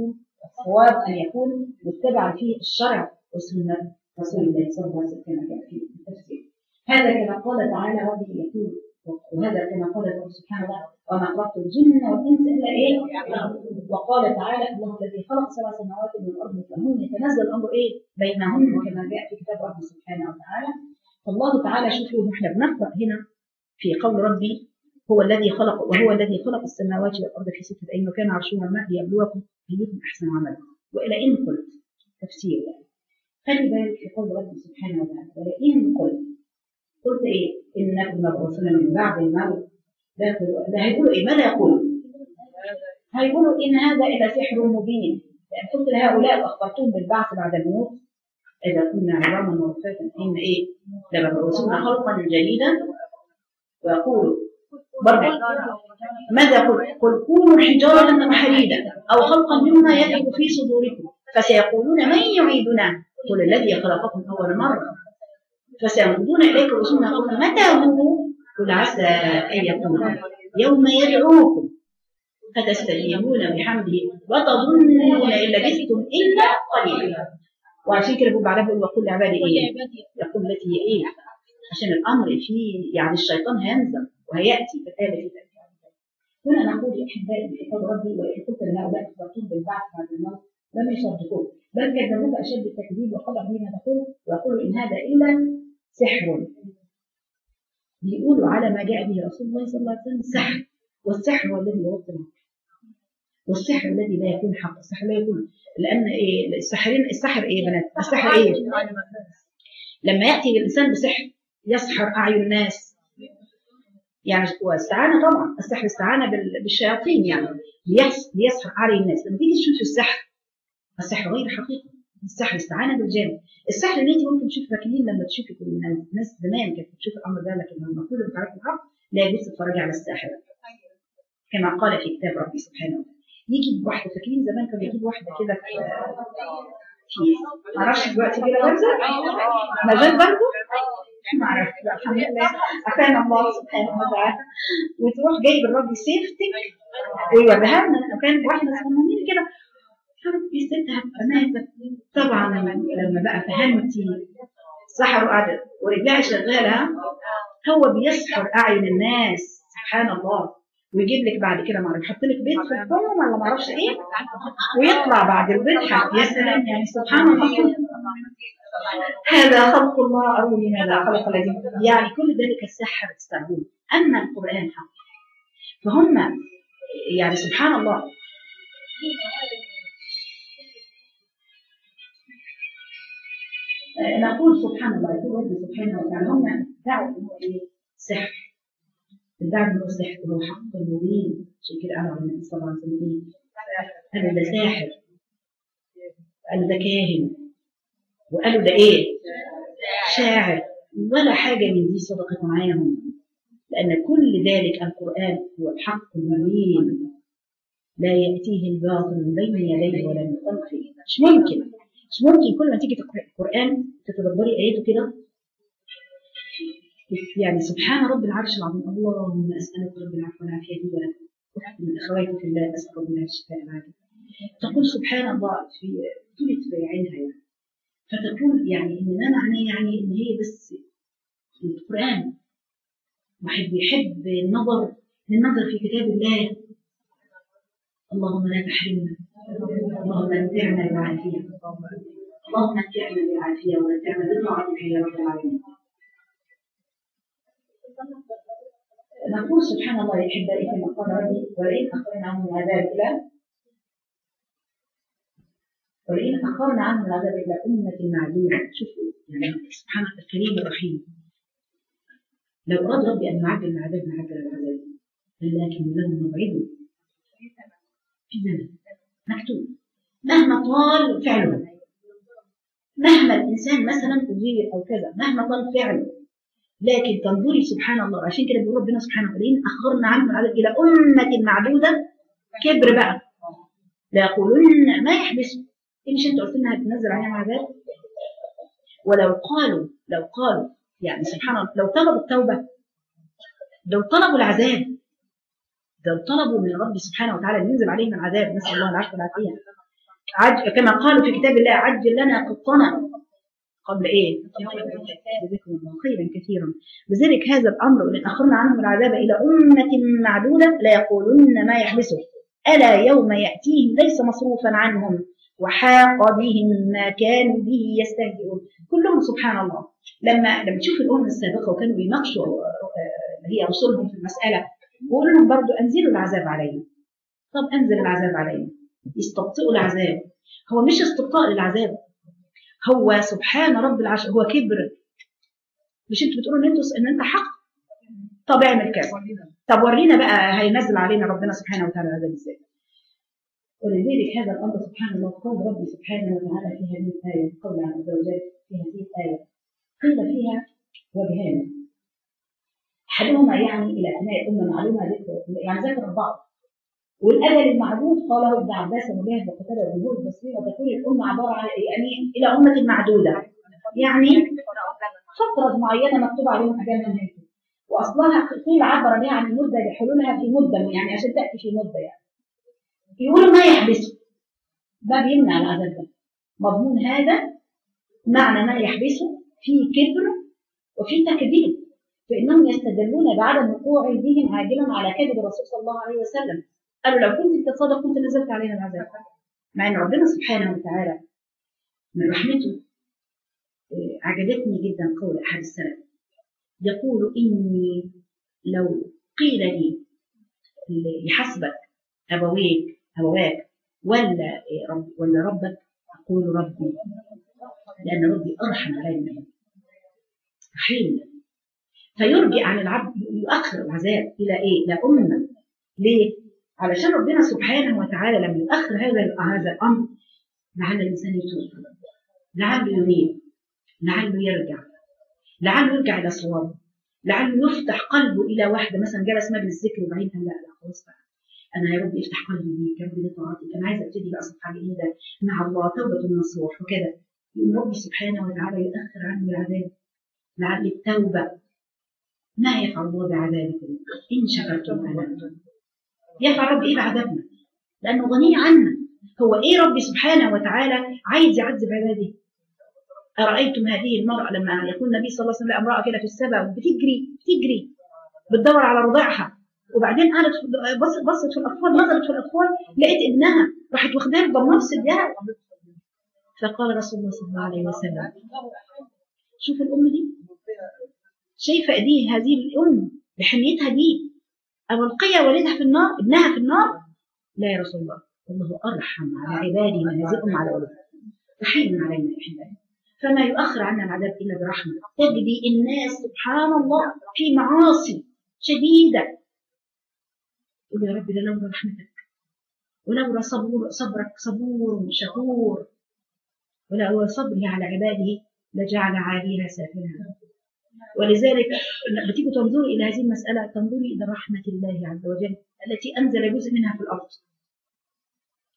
ان يكون متبعا فيه الشرع وسنه رسول الله صلى الله عليه وسلم كما جاء في التفسير. هذا كما قال تعالى ربي يقول، وهذا كما قال الله سبحانه وتعالى وما خلقت الجن والانس الا ايه؟ وقال تعالى الله الذي خلق 7 سماوات من الارض مثلهن يتنزل الامر ايه؟ بينهن كما جاء في كتاب ربي سبحانه وتعالى. فالله تعالى شوفوا احنا بنقرا هنا في قول ربي هو الذي خلق، وهو الذي خلق السماوات والارض في 6 ايام وكان عرشه على الماء ليبلوكم ايكم احسن عملا. والى ان قلت تفسير يعني خلي بالك في قول ربي سبحانه وتعالى ولئن قلت ايه؟ انكم مبعوثون من بعد الموت. ده هيقولوا ايه؟ ماذا يقولوا؟ هيقولوا ان هذا الا سحر مبين، لان قلت لهؤلاء واخبرتهم بالبعث بعد الموت اذا كنا عظاما ورفاتا ان ايه؟ لمبعوثون خلقا جديدا. ويقولوا برضه ماذا يقول؟ قل كونوا حجارة وحديدا أو خلقا مما يكبر في صدوركم فسيقولون من يعيدنا قل الذي خلقكم أول مرة فسينظرون إليك رسولنا قل متى هو؟ قل عسى أن يكون يوم يدعوكم فتستجيبون بحمده وتظنون إن لبثتم إلا قليلا. وعشان كده بعدها بيقول وقل لعبادي إيه؟ يقول التي هي إيه؟ عشان الأمر فيه يعني الشيطان هينزل وهيأتي بالآلة في ذلك. هنا نقول لأحبائي في قول ربي وإن كنت لهؤلاء أخبرتهم بالبعث بعد الموت لم يصدقوه بل كذبوك أشد التكذيب وقالوا بما تقول ويقولوا إن هذا إلا سحر. بيقولوا على ما جاء به رسول الله صلى الله عليه وسلم سحر، والسحر هو الذي يبطل والسحر الذي لا يكون حق. السحر لا يكون، لأن إيه السحر إيه بنات؟ السحر إيه؟ لما يأتي الإنسان بسحر يسحر أعين الناس يعني، واستعانة طبعا السحر استعانة بالشياطين يعني ليسحر أعين الناس. لما تيجي تشوف السحر غير حقيقي، السحر استعانة بالجن. السحر اللي انت ممكن تشوف فاكرين لما تشوفي الناس زمان كانت بتشوف الأمر ده، لكن المفروض ان تعرفي الحق لا يجوز تتفرجي على الساحر كما قال في كتاب ربي سبحانه وتعالى. يجي واحدة فاكرين زمان كان يجيب واحدة كده في معرفش دلوقتي كده برزة ما زال برضه ما عرفت الحمد لله عافانا الله سبحانه وتعالى. وتروح جايب الراجل سيفتك ويوريها لنا. كان واحده صغننين كده فربي ست هتبقى ماتت. طبعا لما بقى فهمتي سحر وقعدت ورجلها شغاله هو بيسحر اعين الناس سبحان الله. ويجيب لك بعد كده معرفش يحط لك بيض في الفم ولا ما اعرفش ايه ويطلع بعد البيض يا سلام يعني سبحان الله. هذا خلق الله أو لماذا خلق الذين يعني كل ذلك السحر تستعبون. أما القرآن حق فهم يعني سبحان الله. نقول سبحان الله يقول ربي سبحانه وتعالى هم دعوا أنه سحر، الدعوة أنه سحر وهو حق مبين. عشان كده قالوا النبي صلى الله عليه وسلم قالوا ده ساحر، قالوا ده كاهن، وقالوا ده ايه؟ شاعر. ولا حاجة من دي صدقت معاهم، لأن كل ذلك القرآن هو الحق المبين لا يأتيه الباطل من بين يديه ولا من خلفه. مش ممكن، مش ممكن. كل ما تيجي تقرأ القرآن تتدبري آياته كده، يعني سبحان رب العرش العظيم. اللهم أسألك رب العفو والعافية ولك من أخواتي في الله أسأل رب العرش الشفاء العاجل. تقول سبحان الله في طولة عينها يعني. فتقول يعني إن ده معناه يعني إن هي بس القرآن واحد بيحب النظر في كتاب الله. اللهم لا تحرمنا، اللهم امتعنا بالعافية، اللهم امتعنا بالعافية ومتعنا بطاعتك يا رب العالمين. نقول سبحان الله يا أحبائي كما قال ربي ولئن أخرنا عنهم العذاب إلى أمة معدودة. شوفوا يعني سبحان الله الكريم الرحيم. لو أراد ربي أن يعجل العذاب لعجل العذاب، لكن له موعده في زمن مكتوب مهما طال فعله. مهما الإنسان مثلا أجير أو كذا، مهما طال فعله، لكن تنظري سبحان الله. عشان كده بيقول ربنا سبحانه وتعالى أخرنا عنهم العذاب إلى أمة معدودة. كبر بقى، لا يقولون ما يحبسوا. مش انتوا قلت لنا هتنزل عليهم عذاب؟ لو قالوا يعني سبحان الله، لو طلبوا التوبة، لو طلبوا العذاب، لو طلبوا من رب سبحانه وتعالى ان ينزل عليهم العذاب، نسأل الله العافية والعافية. كما قالوا في كتاب الله عجل لنا قطنا قبل ايه؟ بذكر الله خيرا كثيرا. لذلك هذا الامر وان اخرنا عنهم العذاب الى امه معدوده لا يقولون ما يحبسه الا يوم ياتيهم ليس مصروفا عنهم وحاق بهم ما كانوا به يستهزئون. كلهم سبحان الله لما تشوف الامم السابقه وكانوا بيناقشوا هي رسلهم في المساله ويقولوا لهم برضه انزلوا العذاب علينا. طب انزل العذاب علينا، يستبطئوا العذاب. هو مش استبطاء للعذاب، هو سبحان رب العرش، هو كبر. مش انتوا بتقولوا ان انت حق؟ طب اعمل كذا، طب ورينا بقى هينزل علينا ربنا سبحانه وتعالى العذاب ازاي. ولذلك هذا الامر سبحان الله قول ربي سبحانه وتعالى في هذه الايه، قول عز وجل في هذه الايه قيل فيها وجهان، احدهما يعني الى ابناء الامه معلومه يعني ذكر البعض، والاجل المعدود قاله ابن عباس ومجاهد وقتاده وجمهور المسلمين، وتكون الامه عباره عن يعني الى امه معدوده، يعني فتره معينه مكتوب عليهم اجالهم هيك. واصلها قيل عبر بها عن المده لحلولها في مده، يعني عشان تاتي في مده يعني. يقولوا ما يحبسه، ده بيمنع العذاب ده. مضمون هذا معنى ما يحبسه في كبر وفي تكذيب، فانهم يستدلون بعدم وقوع بهم عاجلا على كذب الرسول صلى الله عليه وسلم. قالوا لو كنت تصدق كنت نزلت علينا العذاب. مع ان ربنا سبحانه وتعالى من رحمته عجبتني جدا قول احد السلف يقول اني لو قيل لي يحسبك أبواك ولا ربك أقول ربي، لأن ربي أرحم علينا رحيم. فيرجع عن العبد يؤخر العذاب إلى إيه؟ إلى أمة. ليه؟ علشان ربنا سبحانه وتعالى لما يؤخر هذا الأمر لعل الإنسان يتوب، لعله ينيب، لعله يرجع إلى صوابه، لعله يفتح قلبه إلى واحدة مثلا جلس مجلس ذكر وبعدين قال لا خلاص بقى أنا يا رب افتح قلبي ليك، يا رب لطاعتك، أنا عايزة أبتدي بقى صفحة جديدة مع الله، توبة نصوح وكذا. يقول ربي سبحانه وتعالى يؤخر عنه العذاب لعل التوبة. ما يفعل الله بعذابكم إن شكرتم آمنتم. يفعل ربي إيه بعذابنا؟ لأنه غني عنا. هو إيه ربي سبحانه وتعالى عايز يعذب عباده؟ أرأيتم هذه المرأة لما يقول النبي صلى الله عليه وسلم امرأة كده في السبع بتجري بتدور على رضاعها، وبعدين قالت بصت في الأطفال، نظرت في الأطفال لقيت ابنها، راحت واخداها بضمها في صدرها. فقال رسول الله صلى الله عليه وسلم شوف الأم دي، شايفة دي هذه الأم بحنيتها دي ألقي والدها في النار، ابنها في النار؟ لا يا رسول الله، الله أرحم على عبادي من هذه الأم على ولدها، رحيم علينا إحنا. فما يؤخر عنا العذاب إلا برحمة. تجدي الناس سبحان الله في معاصي شديدة، قل يا رب لولا رحمتك ولولا صبرك صبور شكور ولولا صبري على عباده لجعل عاليها سافلها. ولذلك بتيجي تنظري إلى هذه المسألة تنظري إلى رحمة الله عز وجل التي أنزل جزء منها في الأرض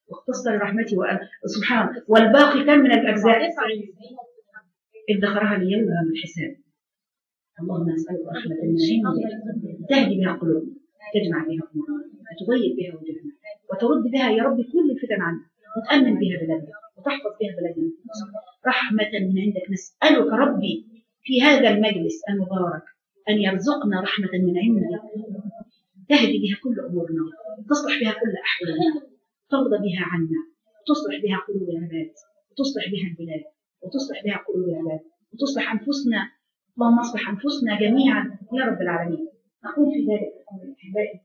واختص لرحمته سبحانه. والباقي كم من الأجزاء ادخرها ليوم الحساب. اللهم نسألك رحمة من عندك تهدي بها قلوبنا، تجمع بها أمورنا، وتضيق بها وجهنا، وترد بها يا رب كل الفتن عنا، وتأمن بها بلادنا، وتحفظ بها بلادنا. رحمة من عندك نسألك ربي في هذا المجلس المبارك أن يرزقنا رحمة من عندك تهدي بها كل أمورنا، تصلح بها كل أحوالنا، ترضى بها عنا، تصلح بها قلوب العباد، وتصلح بها البلاد، وتصلح بها قلوب العباد، وتصلح أنفسنا. اللهم اصلح أنفسنا جميعا يا رب العالمين. نقول في ذلك أحبائي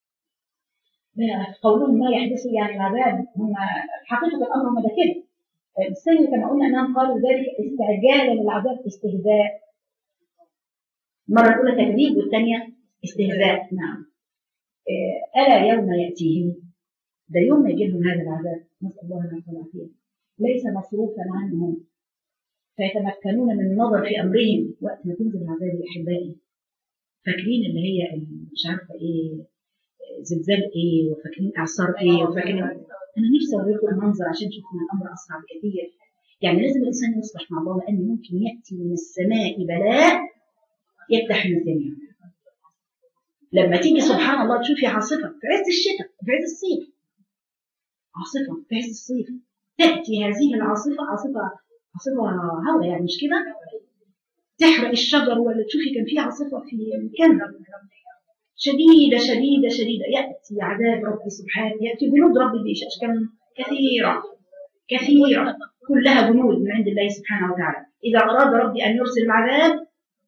قولهم ما يحدث يعني العذاب، هم حقيقة الأمر هم ده كده. الثاني كما قلنا أنهم قالوا ذلك استعجالا للعذاب، استهزاء. المرة الأولى تكذيب والثانية استهزاء. نعم. ألا يوم يأتيهم، ده يوم يجي لهم هذا العذاب، نسأل الله العافية والعافية، ليس مصروفا عنهم فيتمكنون من النظر في أمرهم وقت ما تنزل العذاب يا أحبائي. فاكرين اللي هي مش عارفة إيه، زلزال إيه، وفاكرين إعصار إيه، وفاكرين. أنا نفسي أوريكم المنظر عشان تشوفوا إن الأمر أسرع بكثير. يعني لازم الإنسان يصلح مع الله، لأن ممكن يأتي من السماء بلاء يفتح من الدنيا. لما تيجي سبحان الله تشوفي عاصفة في عز الشتاء، في عز الصيف، عاصفة في عز الصيف، تأتي هذه العاصفة عاصفة هواء يعني مش كده، تحرق الشجر. ولا تشوفي كان في عاصفة في كندا شديدة شديدة شديدة، يأتي عذاب ربي سبحانه، يأتي جنود ربي بأشكال كثيرة كثيرة، كلها جنود من عند الله سبحانه وتعالى. إذا أراد ربي أن يرسل العذاب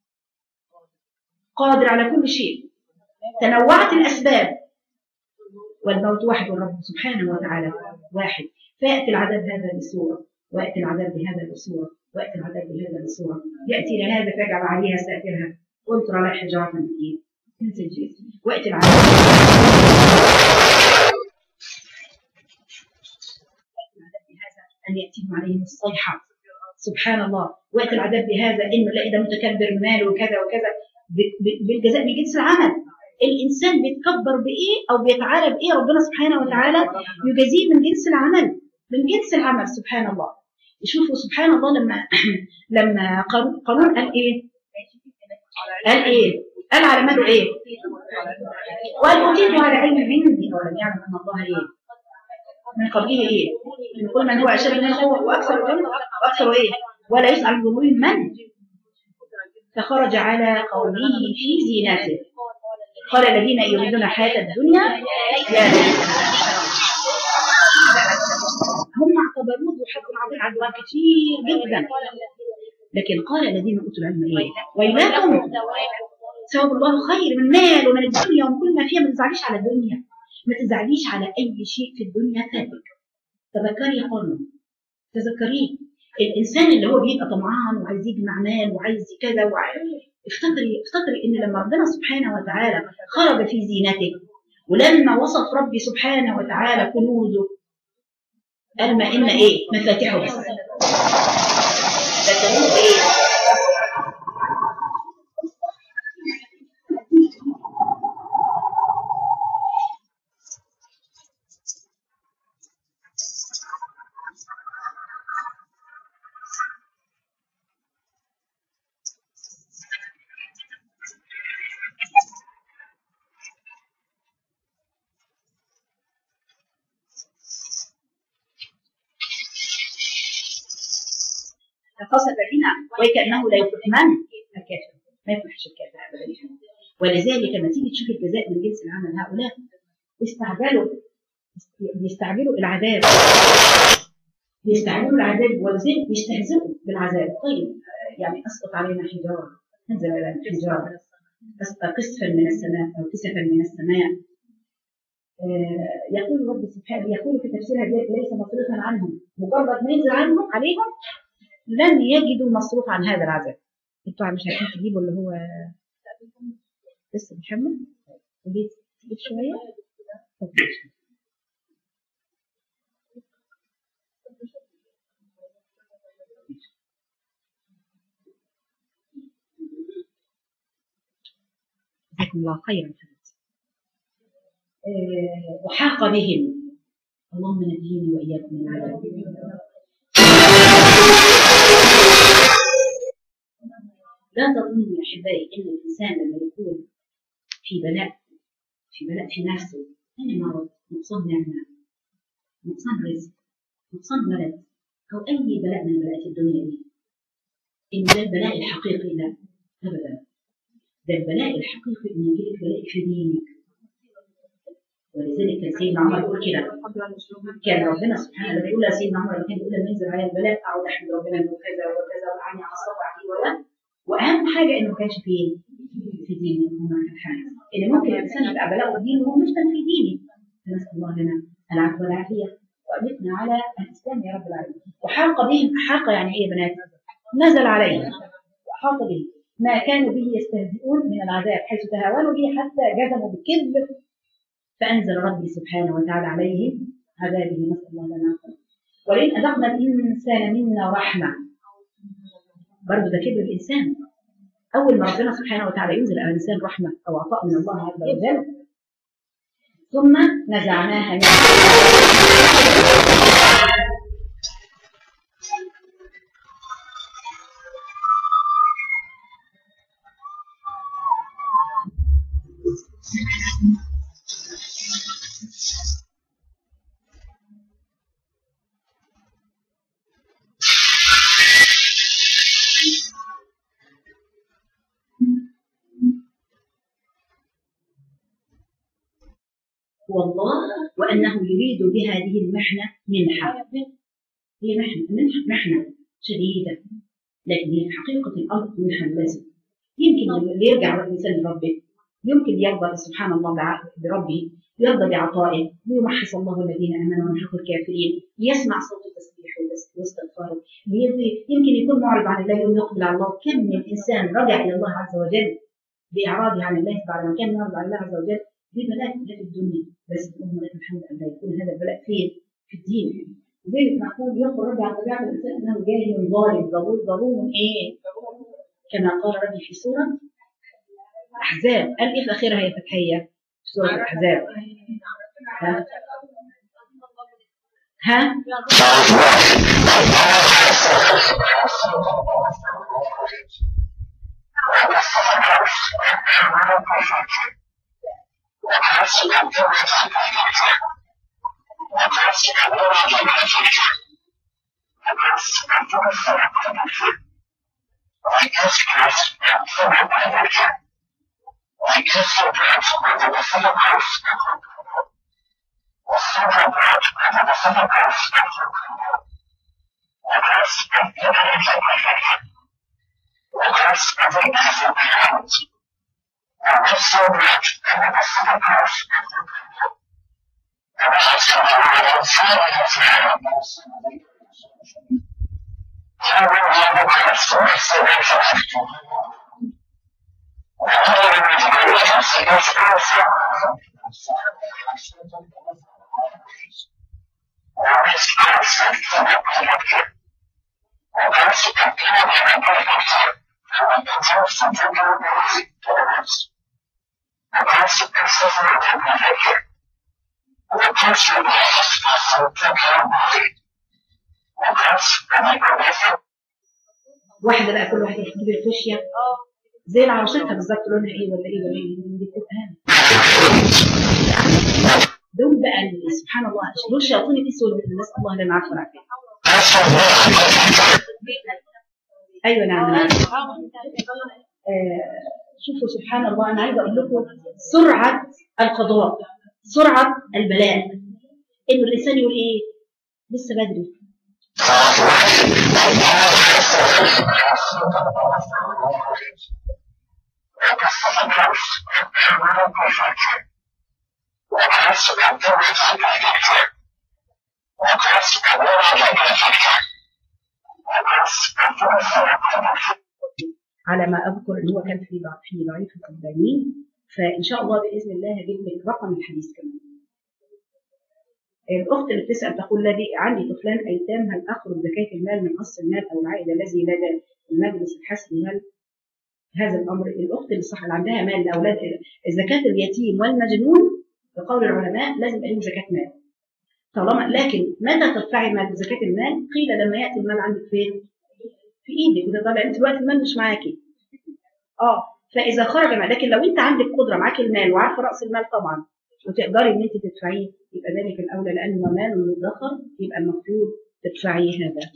قادر على كل شيء. تنوعت الأسباب والموت واحد، والرب سبحانه وتعالى واحد. فيأتي العذاب هذا بصورة، ويأتي العذاب بهذا بصورة، ويأتي العذاب بهذا بصورة. يأتي لهذا فيجعل عليها ساترها وانطر على حجارة من الدين، ويأتي العذاب بهذا أن يأتيهم عليهم الصيحة سبحان الله. ويأتي العذاب بهذا إنه لا ده متكبر ماله وكذا وكذا، بالجزاء من جنس العمل. الإنسان بيتكبر بإيه أو بيتعالى بإيه ربنا سبحانه وتعالى يجازيه من جنس العمل، من جنس العمل سبحان الله. يشوفوا سبحان الله لما قارون قال إيه؟ قال إيه؟ قال على ماذا إيه؟ وقال أوتيته على علم عندي ولم يعلم أن الله إيه؟ من قبله إيه؟ يقول من هو أشد منه قوة وأكثر جنة وأكثر إيه؟ ولا يسأل ذنوب من؟ فخرج على قومه في زينته قال الذين يريدون الحياة الدنيا يا هم اعتبروه حق عظيم عدوان كثير جدا. لكن قال الذين اوتوا العلم ايه؟ ويلاكم ثواب الله خير من مال ومن الدنيا ومن كل ما فيها. ما تزعليش على الدنيا، ما تزعليش على اي شيء في الدنيا فاتك. تذكري يا قرن، تذكريه. الانسان اللي هو بيبقى طمعان وعايز يجمع مال وعايز كذا افتكري ان لما ربنا سبحانه وتعالى خرج في زينته، ولما وصف ربي سبحانه وتعالى كنوزه قال ما إن ايه مفاتيحه بس فتنوه ايه فصل هنا وكأنه لا يفهم الكافر، ما يفلحش الكافر ابدا. ولذلك لما تيجي تشوف الجزاء من جنس العمل، هؤلاء بيستعجلوا العذاب، بيستعجلوا العذاب ولذلك بيستهزئوا بالعذاب. طيب يعني اسقط علينا حجاره، انزل علينا حجاره، قصفا من السماء او كسفا من السماء. يقول رب سبحانه، يقول في تفسيرها ليس مصروفا عنهم، مجرد ما ينزل عنهم عليهم لن يجدوا مصروف عن هذا العذاب. انتوا مش عارفين تجيبوا اللي هو لسه بيحمل تجيب شويه. جزاكم الله خيرا. وحاق بهم اللهم نجيني وإياكم من العذاب. لا تظنوا يا أحبائي إن الإنسان لما يكون في بلاء في نفسه، أي مرض، نقصان نعمة، نقصان رزق، نقصان ولد، أو أي بلاء من بلاءات الدنيا دي، إن ده البلاء الحقيقي؟ لا أبدا. ده البلاء الحقيقي إن يجيلك بلاء في دينك. ولذلك كان سيدنا عمر يقول كده، كان ربنا سبحانه وتعالى يقول لسيدنا عمر كان يقول لما ينزل على البلاء أقعد أحمد ربنا إنه كذا وكذا وأعني على الصبر ولا. وأهم حاجة إنه ما كانش فيه في دينه وما كان حاجة. إن ممكن الإنسان يبقى بلاء دينه وهو مش في دينه. فنسأل الله لنا العفو والعافية وأمتنا على الإسلام يا رب العالمين. وحاق بهم، حاق يعني إيه يا بنات؟ نزل عليهم وحاق به ما كانوا به يستهزئون من العذاب، حيث تهاونوا به حتى جزموا بالكذب، فأنزل ربي سبحانه وتعالى عليهم عذابه. نسأل الله لنا. ولئن أذقنا الإنسان منا رحمة، برضه ده كبر الإنسان. أول ما ربنا سبحانه وتعالى ينزل على الإنسان رحمة أو عطاء من الله عز وجل، ثم نزعناها منه. والله وأنه يريد بهذه المحنة منحة. هي محنة شديدة، لكن هي في حقيقة الأمر منحة لازم. يمكن اللي يرجع الإنسان لربه، يمكن يرضى سبحان الله بربه، يرضى بعطائه، ليمحص الله الذين آمنوا ويمحق الكافرين، ليسمع صوت التسبيح والاستغفار، يمكن يكون معرض عن الله يوم يقبل على الله. كم من إنسان رجع إلى الله عز وجل بإعراضه عن الله بعد ما كان يعرض على الله عز وجل. دي بلاء في الدنيا، بس اللهم لك الحمد أن لا يكون هذا البلاء في الدين. زي ما نقول يخرج ربي عن طبيعة الإنسان أنه جاهل ظالم ظلوم إيه؟ كما قال ربي في سورة أحزاب. قال إيه في الأخيرة هي فتحية في سورة الأحزاب؟ ها؟ واحدة بقى كل واحدة تجيب الفوشيا زي العروستها بالظبط، لونها ايه ولا ايه ولا ايه دي بتبقى دول بقى سبحان الله دول شياطين الانس والجن، نسال الله لنا عفوا والعافيه. ايوه نعم. شوفوا سبحان الله، انا عايزه اقول لكم سرعه القضاء، سرعه البلاء، ان الانسان يقول ايه لسه بدري. على ما اذكر ان هو كان في ضعيف الألباني، فان شاء الله باذن الله هجيب لك رقم الحديث كمان. الاخت اللي بتسال تقول لدي عندي طفلان ايتام، هل اخرج زكاه المال من اصل المال او العائد الذي لدى المجلس الحسبي؟ هل هذا الامر الاخت اللي صح اللي عندها مال لاولاد زكاه اليتيم والمجنون بقول العلماء لازم يبقى لهم زكاه مال. طالما. لكن متى تدفعي المال زكاة المال؟ قيل لما يأتي المال عندك فين؟ في ايدك، وده طالع انت دلوقتي المال مش معاكي. فاذا خرج المال، لكن لو انت عندك قدره معاكي المال وعارفه راس المال طبعا وتقدري ان انت تدفعيه، يبقى ذلك الاولى، لانه مال مدخر يبقى المفروض تدفعيه هذا.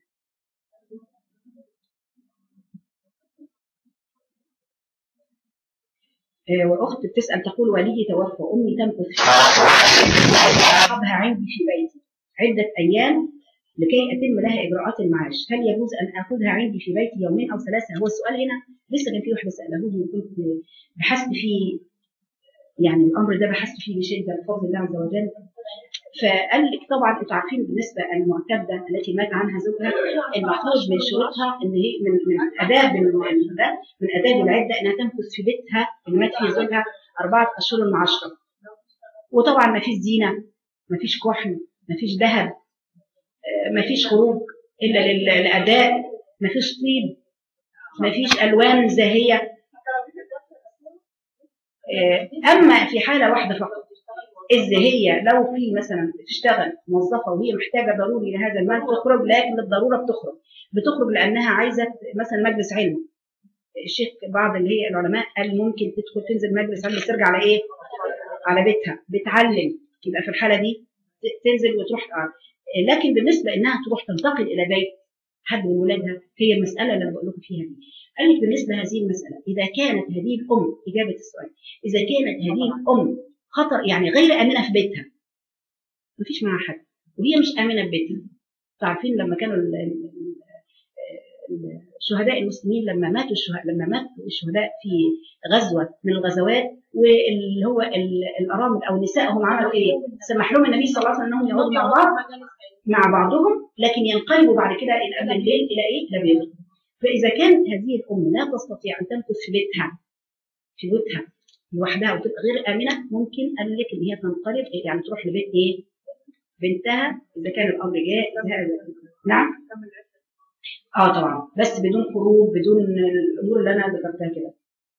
واخت بتسال تقول والدي توفى، امي تمكث اصحابها عندي في بيتي عده ايام لكي اتم لها اجراءات المعاش، هل يجوز ان اخذها عندي في بيتي يومين او ثلاثه؟ هو السؤال هنا لسه كان في واحده ساله لي وكنت بحثت فيه، يعني الامر ده بحثت فيه بشده بفضل الله عز وجل. فقال لك طبعا انتوا عارفين بالنسبه المعتده التي مات عنها زوجها، المفروض من شروطها ان هي من اداب من اداب العده انها تمكث في بيتها اللي مات فيه زوجها 4 أشهر و10. وطبعا ما فيش زينه، ما فيش كحل، ما فيش ذهب، ما فيش خروج الا للاداء، ما فيش طيب، ما فيش الوان زاهيه. اما في حاله واحده فقط، إذا هي لو في مثلا تشتغل موظفه وهي محتاجه ضروري لهذا المال تخرج، لكن للضروره بتخرج لانها عايزه مثلا مجلس علم. الشيخ بعض اللي هي العلماء قال ممكن تنزل مجلس علم ترجع على ايه؟ على بيتها بتعلم، يبقى في الحاله دي تنزل وتروح. لكن بالنسبه انها تروح تنتقل الى بيت حد من ولادها، هي المساله اللي انا بقول لكم فيها دي. قال لك بالنسبه لهذه المساله، اذا كانت هذه الام، اجابه السؤال، اذا كانت هذه الام خطر يعني غير امنه في بيتها، مفيش معاها حد وهي مش امنه في بيتها. عارفين لما كانوا الشهداء المسلمين لما ماتوا الشهداء في غزوه من الغزوات، واللي هو الارامل او نسائهم عملوا ايه؟ سمح لهم النبي صلى الله عليه وسلم انهم يقعدوا مع بعضهم، لكن ينقلبوا بعد كده قبل الليل الى ايه؟ الى بيوتهم. فاذا كانت هذه الام لا تستطيع ان تمكث في بيتها لوحدها وتبقى غير امنه، ممكن قال لك ان هي تنقلب، يعني تروح لبيت ايه؟ بنتها، اذا كان الامر جائز. نعم. طبعا، بس بدون خروج، بدون الامور اللي انا ذكرتها كده.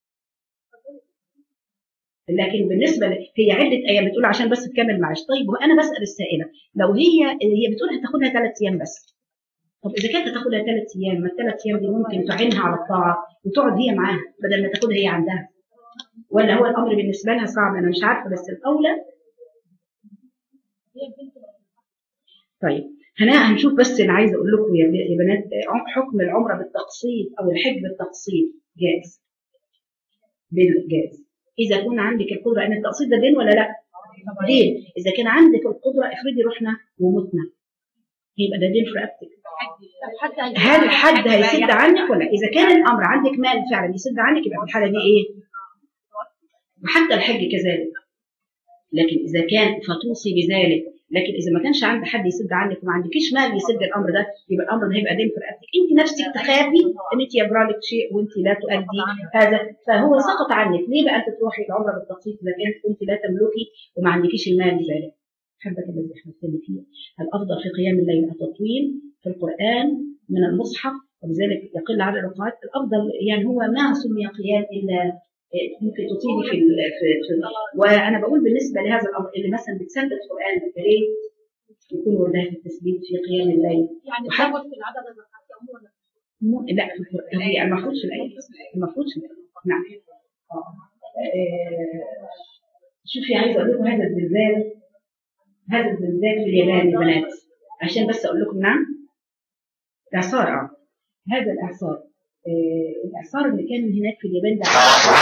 لكن بالنسبه هي عده ايام بتقول عشان بس تكمل معاش. طيب وانا بسال السائله، لو هي بتقول هتاخدها 3 ايام بس، طب اذا كانت هتاخدها 3 ايام، ما ال3 ايام دي ممكن تعينها على الطاعه وتقعد هي معاها بدل ما تاخدها هي عندها، ولا هو الامر بالنسبه لها صعب؟ انا مش عارفه، بس الاولى. طيب هنشوف، بس انا عايزه اقول لكم يا بنات، حكم العمره بالتقسيط او الحج بالتقسيط جائز. بالجائز اذا كان عندك القدره، ان التقسيط ده دين ولا لا؟ دين. اذا كان عندك القدره، افرضي رحنا ومتنا، يبقى ده دين في رقبتك. هل الحد هيسد عنك ولا؟ اذا كان الامر عندك مال فعلا يسد عنك، يبقى في الحاله دي ايه؟ وحتى الحج كذلك. لكن اذا كان فتوصي بذلك، لكن اذا ما كانش عندك حد يسد عنك وما عندكيش مال يسد الامر ده، يبقى الامر ده هيبقى دين في رقبتك. انت نفسك تخافي ان انت يجرى لك شيء وانت لا تؤدي هذا، فهو سقط عنك. ليه بقى انت تروحي العمره بالتقسيط اذا كانت انت لا تملكي وما عندكيش المال لذلك؟ حبك الذي احنا فيه. الافضل في قيام الليل التطويل في القران من المصحف، وبذلك يقل عدد الركعات. الافضل يعني هو ما سمي قيام الا ممكن تطيلي في وانا بقول بالنسبه لهذا الامر اللي مثلا بتسبب القران بالليل يكون وردها في التسبيح في قيام الليل، يعني تزود في العدد الركعات عموما. لا، في القران هي المفروض في الايه، المفروض في الآية. نعم. شوفي، عايزه اقول لكم هذا الزلزال في اليابان يا بنات، عشان بس اقول لكم. نعم. اعصار. هذا الاعصار، الإعصار اللي كان هناك في اليابان ده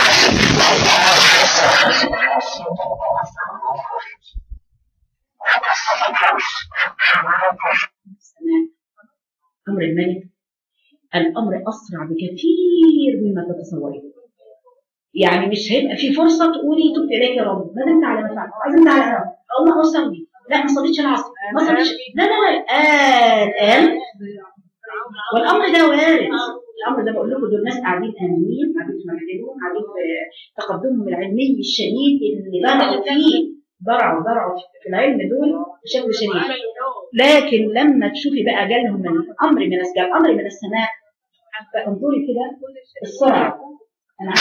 أمر الملك، الأمر أسرع بكثير مما تتصوري. يعني مش هيبقى في فرصة تقولي تبت إليك يا رب، ندمت على ما فعلت، عزمت على رب، أو ما أصلي، لا ما صليتش العصر، ما صليتش، لا الآن والأمر ده وارد. الامر ده بقول لكم دول ناس قاعدين امنين، قاعدين في مكانهم، قاعدين في تقدمهم العلمي الشديد اللي ضرعوا في العلم دول بشكل شديد. لكن لما تشوفي بقى جالهم الامر من السماء، فانظري كده السرعه. انا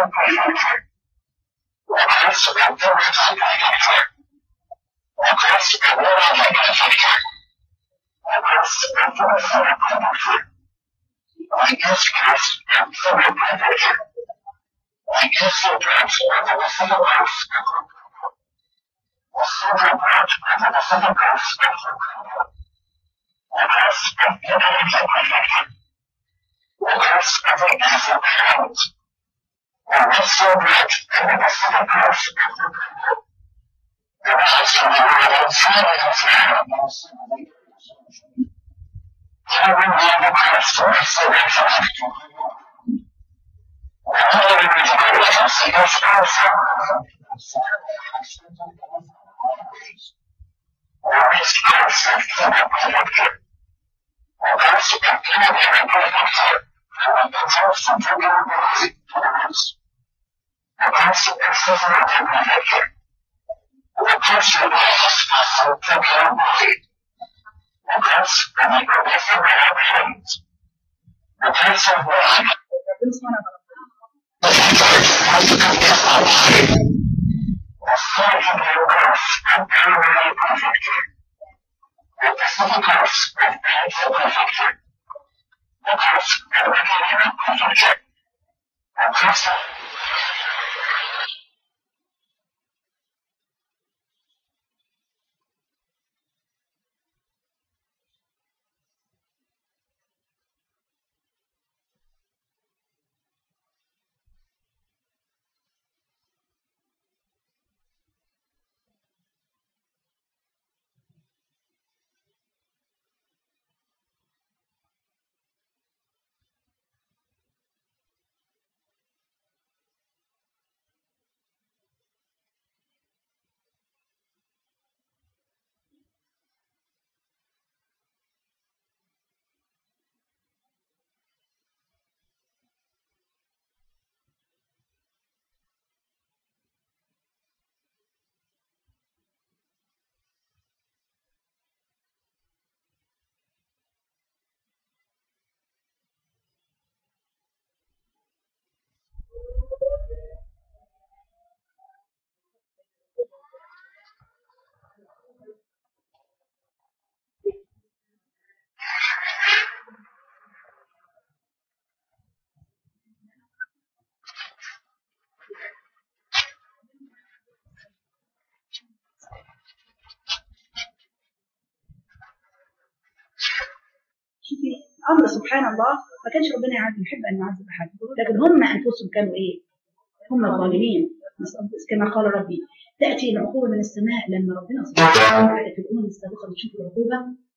امر سبحان الله، ما كانش ربنا يحب ان يعذب احد، لكن هم انفسهم كانوا ايه؟ هم الظالمين. كما قال ربي تاتي العقوبه من السماء. لما ربنا سبحانه وتعالى في الامم السابقه بتشوف العقوبه،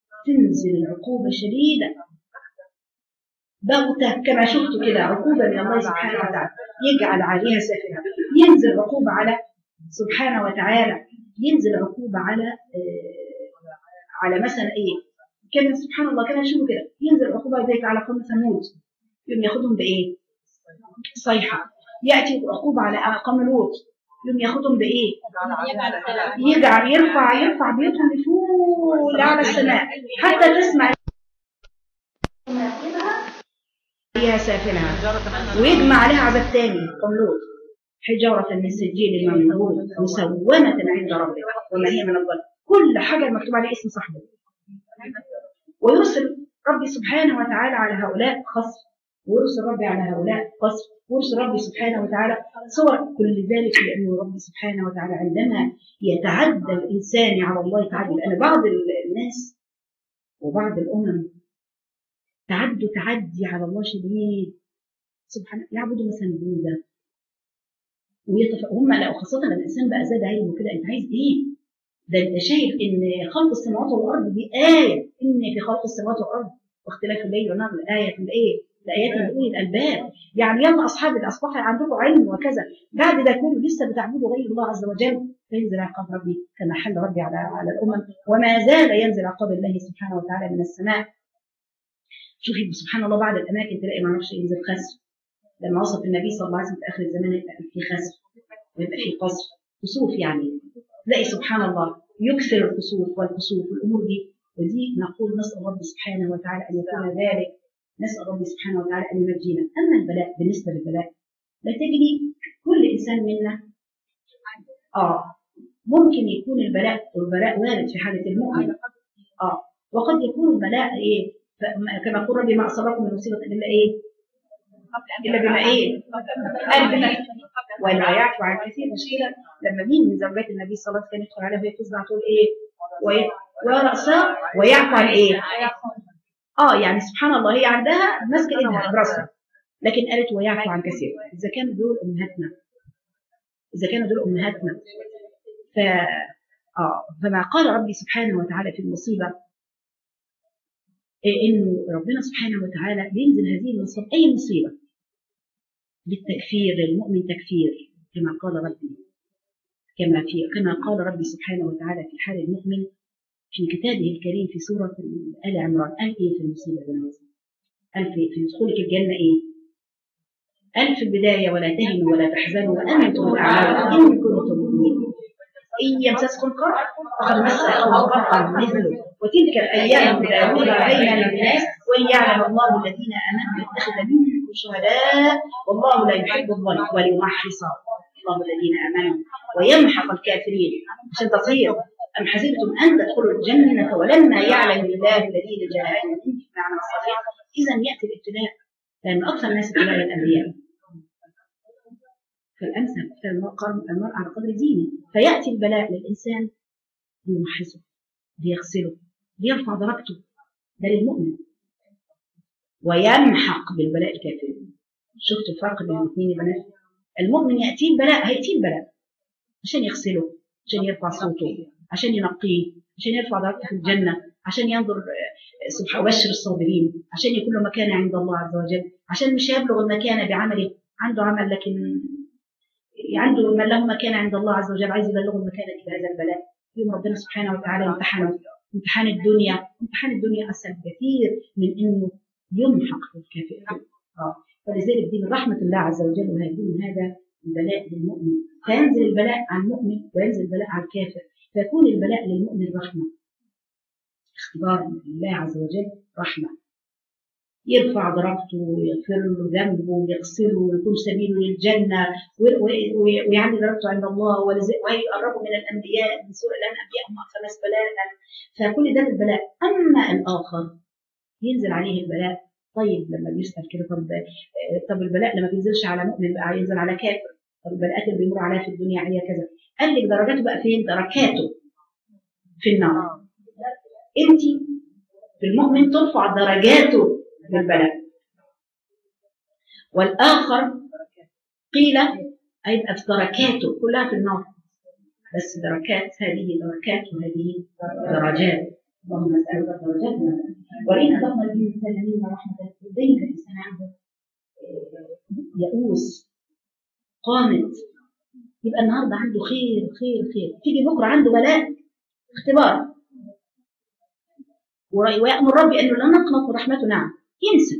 تنزل العقوبه شديده بغته، كما شفتوا كده عقوبه من الله سبحانه وتعالى يجعل عليها سافرها. ينزل عقوبه على سبحانه وتعالى، ينزل عقوبه على مثلا ايه؟ كان سبحان الله كان يشوفوا كده، ينزل عقوبه ذلك على قوم ثمود، يوم ياخذهم بايه؟ صيحه. ياتي عقوبه على قوم لوط، يوم ياخذهم بايه؟ يجعل يرفع بيوتهم لفوق على السماء حتى تسمع فيها سافلها، ويجمع عليها عذاب ثاني قوم لوط، حجاره من سجيل منضود مسومه عند ربك وما هي من الظلم. كل حاجه مكتوب عليه اسم صاحبه. ويرسل ربي سبحانه وتعالى على هؤلاء خصف، ويرسل ربي على هؤلاء قصف، ويرسل ربي سبحانه وتعالى صور. كل ذلك لأنه ربي سبحانه وتعالى عندما يتعدى الإنسان على الله تعالى، لأن بعض الناس وبعض الأمم تعدي على الله شديد سبحانه، يعبدوا مثلا بوذا وهم لا، خاصة لما الإنسان بقى زاد علم وكده، أنت عايز إيه؟ ده انت شايف ان خلق السماوات والارض دي ايه، ان في خلق السماوات والارض واختلاف الليل والنهار الايه الايه الايات لاولي الالباب. يعني يلا اصحاب الاصبح عندكم علم وكذا، بعد ده كله لسه بتعبدوا غير الله عز وجل، فينزل عقاب ربي كما حل ربي على الامم، وما زال ينزل عقاب الله سبحانه وتعالى من السماء. شوفي سبحان الله بعد الاماكن تلاقي ما اعرفش ينزل خسف. لما وصف النبي صلى الله عليه وسلم في اخر الزمان يبقى في خسف ويبقى في قصف كسوف، يعني تلاقي سبحان الله يكثر الكسوف والكسوف والامور دي. ودي نقول نسال ربي سبحانه وتعالى ان يكون ذلك، نسال ربي سبحانه وتعالى ان ينجينا. اما البلاء، بالنسبه للبلاء لا تجري كل إنسان منا ممكن يكون البلاء وارد في حالة المؤمن. وقد يكون البلاء كما يقول ربي ما أصابكم من مصيبة إلا إلا بما ولا يعفو عن كثير. مش كده لما مين من زوجات النبي صلى الله عليه وسلم كان يدخل عليها وهي تزرع تقول ورأسها ويعفو عن يعني سبحان الله هي عندها ماسكه ايدها براسها، لكن قالت ويعفو عن كثير. اذا كانوا دول امهاتنا فما قال ربي سبحانه وتعالى في المصيبه انه ربنا سبحانه وتعالى بينزل هذه المصيبه، اي مصيبه للتكفير للمؤمن تكفير، كما قال ربي كما قال ربي سبحانه وتعالى في حال المؤمن في كتابه الكريم في سورة آل عمران. قال إيه في المصيبة بنازل؟ قال في دخولك الجنة إيه؟ قال في البداية ولا تهنوا ولا تحزنوا وأنتم الأعلى إن كنتم مؤمنين إن يمسسكم قرح فقد مس قوم قرحا مثله وتلك الأيام نداولها بين الناس وليعلم الله الذين آمنوا يتخذ منكم شهداء والله لا يحب الظالم وليمحص الله الذين آمنوا ويمحق الكافرين. عشان تصير أم حسبتم أن تدخلوا الجنة ولما يعلم الله الذين جاهدوا منكم ويعلم الصالحين. إذا يأتي الابتلاء لأن أكثر الناس ابتلاء الأنبياء، فالأمثل المرء على قدر دينه، فيأتي البلاء للإنسان ليمحصه ليغسله ليرفع درجته، ده للمؤمن، ويمحق بالبلاء الكافرين. شفت الفرق بين الاثنين يا بنات؟ المؤمن يأتي البلاء، هيأتي البلاء عشان يغسله، عشان يرفع صوته، عشان ينقيه، عشان يرفع درجته في الجنة، عشان ينظر سبحانه وبشر الصابرين، عشان يكون له مكانة عند الله عز وجل، عشان مش يبلغ المكانة بعمله، عنده عمل لكن عنده من له مكانة عند الله عز وجل، عايز يبلغ المكانة بهذا البلاء. يوم ربنا سبحانه وتعالى امتحنه. امتحان الدنيا أسهل كثير من إنه يمحق في الكافر. فلذلك دي من رحمة الله عز وجل، وهيكون هذا البلاء للمؤمن، فينزل البلاء على المؤمن وينزل البلاء على الكافر، فيكون البلاء للمؤمن رحمة، اختبار الله عز وجل رحمة، يرفع درجته ويغفر له ذنبه ويغسله ويكون سبيله للجنة ويعلي درجته عند الله ويقربه من الأنبياء، من سورة الأنبياء هم أكثر ناس بلاء، فكل ده البلاء. أما الآخر ينزل عليه البلاء، طيب لما بيسأل كده طب البلاء لما بينزلش على مؤمن بقى ينزل على كافر، طب البلاءات اللي بيمر عليها في الدنيا عليها كذا، قال لك درجاته بقى فين؟ دركاته في النار. انت في المؤمن ترفع درجاته بالبلاء، والآخر قيل هيبقى في دركاته كلها في النار، بس دركات، هذه دركات وهذه درجات. اللهم اسألك درجاتنا. وإن أضفنا الإنسان منا رحمة دين الإنسان عنده يئوس قانت، يبقى النهارده عنده خير خير خير، تيجي بكره عنده بلاء اختبار، ويأمر ربي أنه لا نقنط من رحمته. نعم ينسى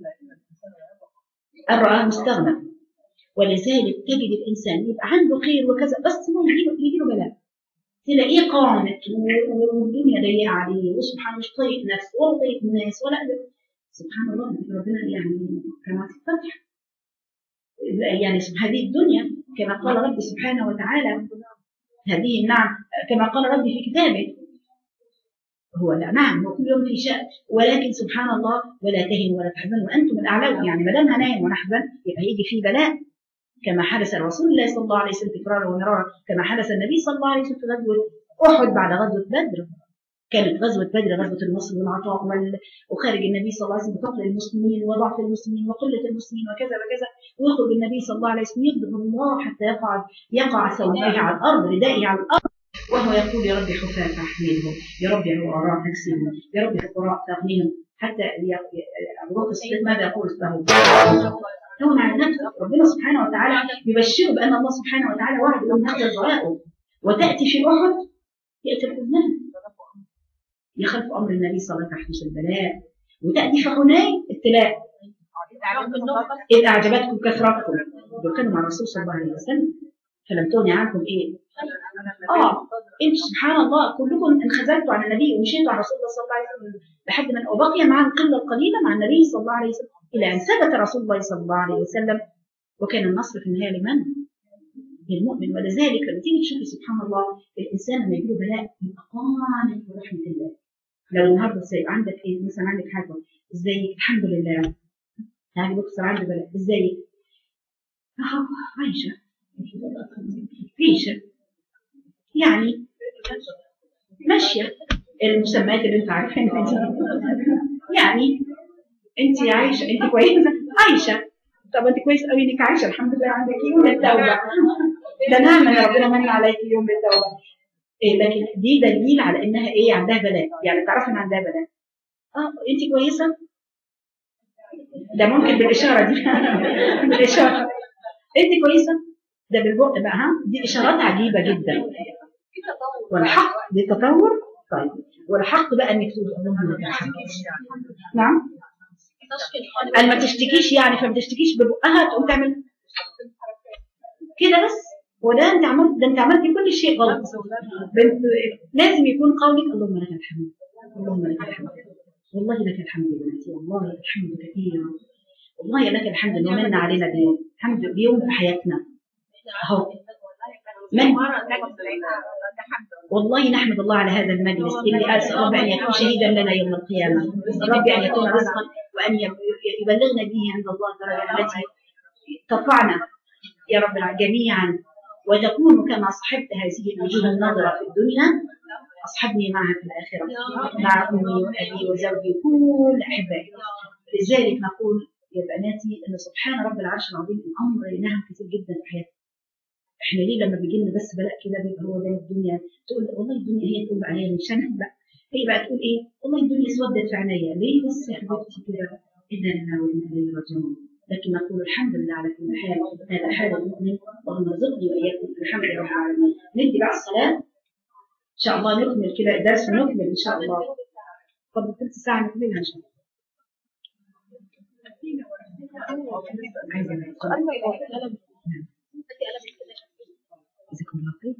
أن رآه مستغنى. ولذلك تجد الإنسان يبقى عنده خير وكذا، بس ما يجي له بلاء، تلاقيه قانت والدنيا ضيقة عليه، وسبحان مش طايق نفسه ولا طايق الناس ولا سبحان الله. ربنا يعني كما تفتح يعني هذه الدنيا كما قال ربي سبحانه وتعالى، هذه النعم كما قال ربي في كتابه، هو لا نعم هو كل يوم في شأن، ولكن سبحان الله ولا تهنوا ولا تحزنوا وأنتم الأعلون. يعني ما دام هنايم ونحزن يبقى هيجي في بلاء، كما حدث رسول الله صلى الله عليه وسلم تكرارا ومرارا، كما حدث النبي صلى الله عليه وسلم في غزوة أحد بعد غزوة بدر. كانت غزوة بدر غزوة النصر والعطاء وخارج النبي صلى الله عليه وسلم بفقر المسلمين وضعف المسلمين وقلة المسلمين وكذا وكذا، ويخرج النبي صلى الله عليه وسلم يغضب الله حتى يقع ثوبه على الأرض، ردائه على الأرض، وهو يقول يا ربي حفاة أحملهم، يا ربي عراء تكسيهم، يا ربي فقراء تغنيهم، حتى أبو بكر الصديق ماذا يقول له؟ هون على نفسه. ربنا سبحانه وتعالى يبشره بأن الله سبحانه وتعالى وعد لهم هذا الضرائب، وتأتي في أحد يأتي الحزن يخلف أمر النبي صلى الله عليه وسلم تحدث البلاء، وتأتي في حنين ابتلاء. إذ أعجبتكم كثرتكم، دول كانوا مع الرسول صلى الله عليه وسلم، فلم تغني عنكم إيه؟ انت سبحان الله كلكم انخذلتوا عن النبي ومشيتوا عن رسول الله صلى الله عليه وسلم لحد من وبقي مع القله القليله مع النبي صلى الله عليه وسلم الى ان ثبت رسول الله صلى الله عليه وسلم، وكان النصر في النهايه لمن؟ المؤمن. ولذلك لما تيجي تشوفي سبحان الله الانسان لما يجيله بلاء يبقى قانع برحمه الله. لو النهارده عندك ايه مثلا، عندك حاجه ازيك الحمد لله، يعني بكسر عندي بلاء ازيك عايشه عايشه يعني ماشيه، المسميات اللي انت عارفينها دي يعني انت عايشه، انت كويسه عايشه. طب انت كويس قوي انك عايشه الحمد لله، عندك يوم التوبه ده نعمه يا ربنا من عليك يوم التوبه. إيه لكن دي دليل على انها ايه، عندها بلاء، يعني تعرف ان عندها بلاء. انت كويسه، ده ممكن بالاشاره دي بالاشاره انت كويسه، ده بالبق بقى، دي اشارات عجيبه جدا. والحق دي تطور. طيب والحق بقى انك تقول نعم، قال ما تشتكيش يعني، فما تشتكيش ببقها تقوم تعمل كده بس. وده انت عملت، ده انت عملتي كل شيء غلط. لازم يكون قولك اللهم لك الحمد، اللهم لك الحمد، والله لك الحمد يا بنتي، والله لك الحمد كثيرا، والله لك الحمد انه من علينا الحمد بيوم في حياتنا اهو. والله نحمد الله على هذا المجلس اللي اسال رب ان يكون شهيدا لنا يوم القيامه، رب ان يكون رزقا وان يبلغنا به عند الله تعالى التي ترفعنا يا رب جميعا، وتكون كما صحبت هذه الوجوه الناظره في الدنيا اصحبني معها في الاخره مع امي وابي وزوجي وكل احبائي. لذلك نقول يا بناتي ان سبحان رب العرش العظيم الامر نعم كثير جدا في حياتنا. احنا ليه لما بيجي لنا بس بلاء كده بيبقى هو ده الدنيا، تقول والله الدنيا هي تقول عليا مش انا، لا هي بقى تقول ايه، والله الدنيا اسودت في عينيا ليه بس يا حبيبتي كده، انا لله وانا اليه راجعون. لكن نقول الحمد لله على كل حال، هذا حال المؤمن، اللهم ارزقني واياكم الحمد لله رب العالمين. ندي بقى الصلاه ان شاء الله، نكمل كده الدرس ونكمل ان شاء الله. فضل ثلث ساعه نكملها ان شاء الله. عايزه جزاكم الله خير.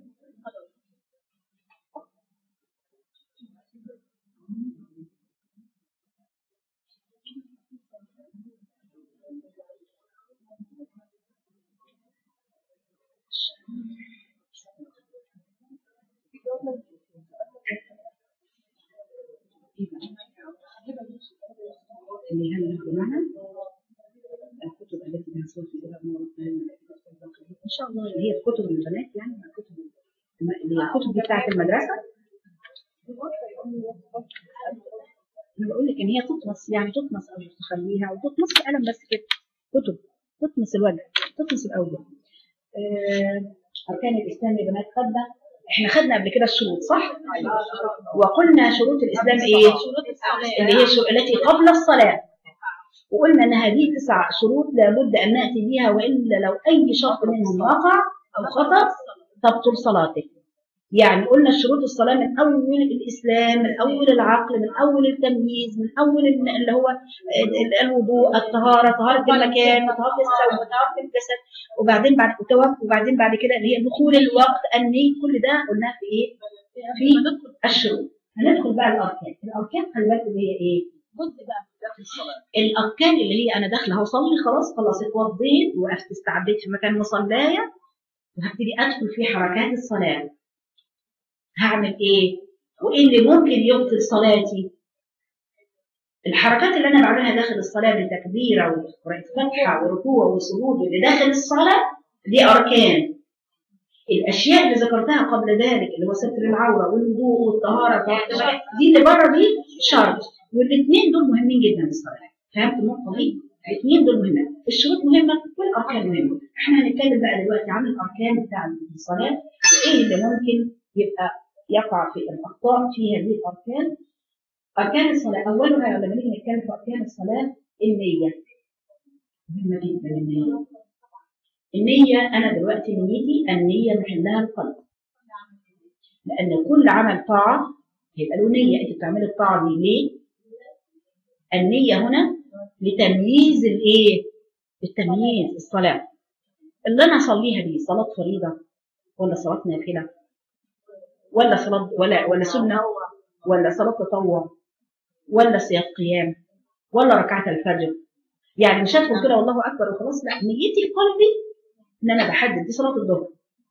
اللي هل له معنى الكتب التي بها صور في ان شاء الله، اللي هي كتب البنات يعني، كتب اللي هي الكتب دي بتاعت المدرسه. انا بقول لك ان هي تطمس، يعني تطمس او تخليها وتطمس قلم بس كده، كتب تطمس الوجه تطمس الاوجه. اركان الاسلام يا بنات خدنا، احنا خدنا قبل كده الشروط صح؟ وقلنا شروط الاسلام ايه؟ اللي هي التي قبل الصلاه، وقلنا ان هذه 9 شروط لابد ان ناتي بها، والا لو اي شرط منهم وقع او خطا تبطل صلاتك. يعني قلنا شروط الصلاه من اول الاسلام، من اول العقل، من اول التمييز، من اول اللي هو الوضوء، الطهاره، طهاره المكان، طهاره الثوب، طهاره الجسد، وبعدين بعد كده اللي هي دخول الوقت، النية، كل ده قلناه في ايه؟ في الشروط. هندخل بقى الاركان. الاركان خلي بالكم اللي هي ايه؟ الاركان اللي هي انا داخله هصلي خلاص اتوضيت وقفت استعديت في مكان مصلايه وهبتدي ادخل في حركات الصلاه. هعمل ايه؟ وايه اللي ممكن يبطل صلاتي؟ الحركات اللي انا بعملها داخل الصلاه بالتكبيره وقراءه الفاتحه وركوع وسجود اللي داخل الصلاه دي اركان. الاشياء اللي ذكرتها قبل ذلك اللي هو ستر العوره والوضوء والطهاره دي اللي بره دي شرط، والاثنين دول مهمين جدا في الصلاه. فهمت النقطه دي؟ الاثنين دول مهمين، الشروط مهمه والاركان مهمه. احنا هنتكلم بقى دلوقتي عن الاركان بتاع الصلاه وايه اللي ممكن يبقى يقع في الاخطاء في هذه الاركان. اركان الصلاه اولها لما نيجي نتكلم في اركان الصلاه النيه. مهمه جدا النيه. النيه انا دلوقتي نيتي النيه محلها القلب، لان كل عمل طاعه يبقى له نيه. انت بتعملي الطاعه دي ليه؟ النيه هنا لتمييز الايه؟ التمييز. الصلاه اللي انا اصليها دي صلاه فريضه ولا صلاه نافله ولا صلاه ولا سنه ولا صلاه تطوع ولا صيام قيام ولا ركعه الفجر؟ يعني مش هدخل كده والله اكبر وخلاص، لا، نيتي قلبي ان انا بحدد دي صلاه الظهر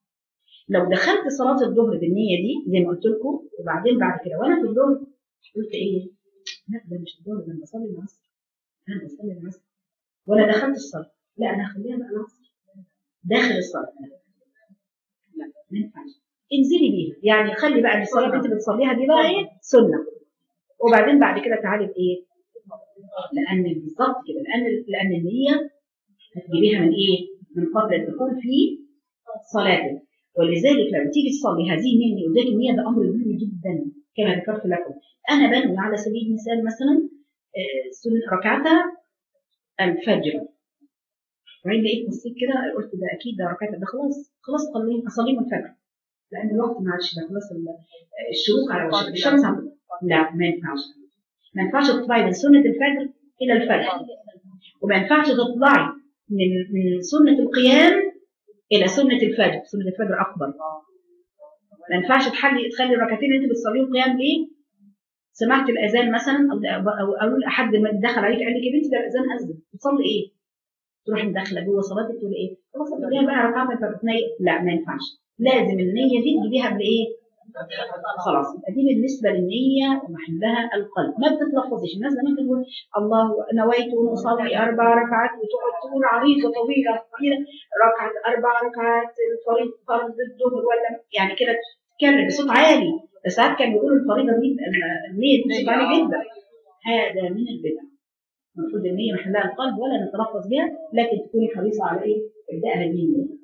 لو دخلت صلاة الظهر بالنية دي زي ما قلت لكم، وبعدين بعد كده وانا في الظهر قلت ايه؟ لا ده مش الظهر، ده انا بصلي العصر، انا بصلي العصر وانا دخلت الصلاة، لا انا هخليها بقى العصر داخل الصلاة. لا ما ينفعش، انزلي بيها، يعني خلي بقى الصلاة اللي انت بتصليها دي بقى ايه؟ سنة، وبعدين بعد كده تعالي بايه؟ لان بالظبط كده، لان النية هتجيبيها من ايه؟ من قبل الدخول في صلاتك. ولذلك لما تيجي تصلي هذه النية، وذلك النية ده امر مهم جدا كما ذكرت لكم. انا بنوي على سبيل المثال مثلا ركعتا الفجر، وبعدين لقيت بصيت كده قلت ده اكيد ده ركعتا، ده خلاص اصلي من الفجر، لان الوقت ما عادش، ده خلاص الشروق على وجه الشمس. لا ما ينفعش، ما ينفعش تطلعي من سنة الفجر الى الفجر، وما ينفعش تطلعي من سنة القيام الى سنة الفجر. سنة الفجر اكبر، ما ينفعش تخلي الركعتين اللي انت بتصليهم قيام ايه؟ سمعت الاذان مثلا او احد ما دخل عليك قال لك يا بنتي ده الاذان اذن، تصلي ايه؟ تروح مدخله جوه صلاتك تقول ايه؟ خلاص تقوليها بقى ركعتين فبتنية. لا ما ينفعش، لازم النية دي تجيبيها بالايه؟ خلاص يبقى دي بالنسبه للنيه ومحلها القلب، ما بتتلفظيش. الناس زمان كانوا يقول الله نويت نصلي 4 ركعات، وتقعد تقول عريضه طويله ركعه 4 ركعات فرض الظهر ولا يعني كده تتكلم بصوت عالي. بس ساعات كانوا بيقولوا الفريضه دي النيه دي بصوت عالي جدا، هذا من البدع. المفروض النيه محلها القلب ولا نتلفظ بها، لكن تكوني حريصه على ايه؟ ابداها بالنيه.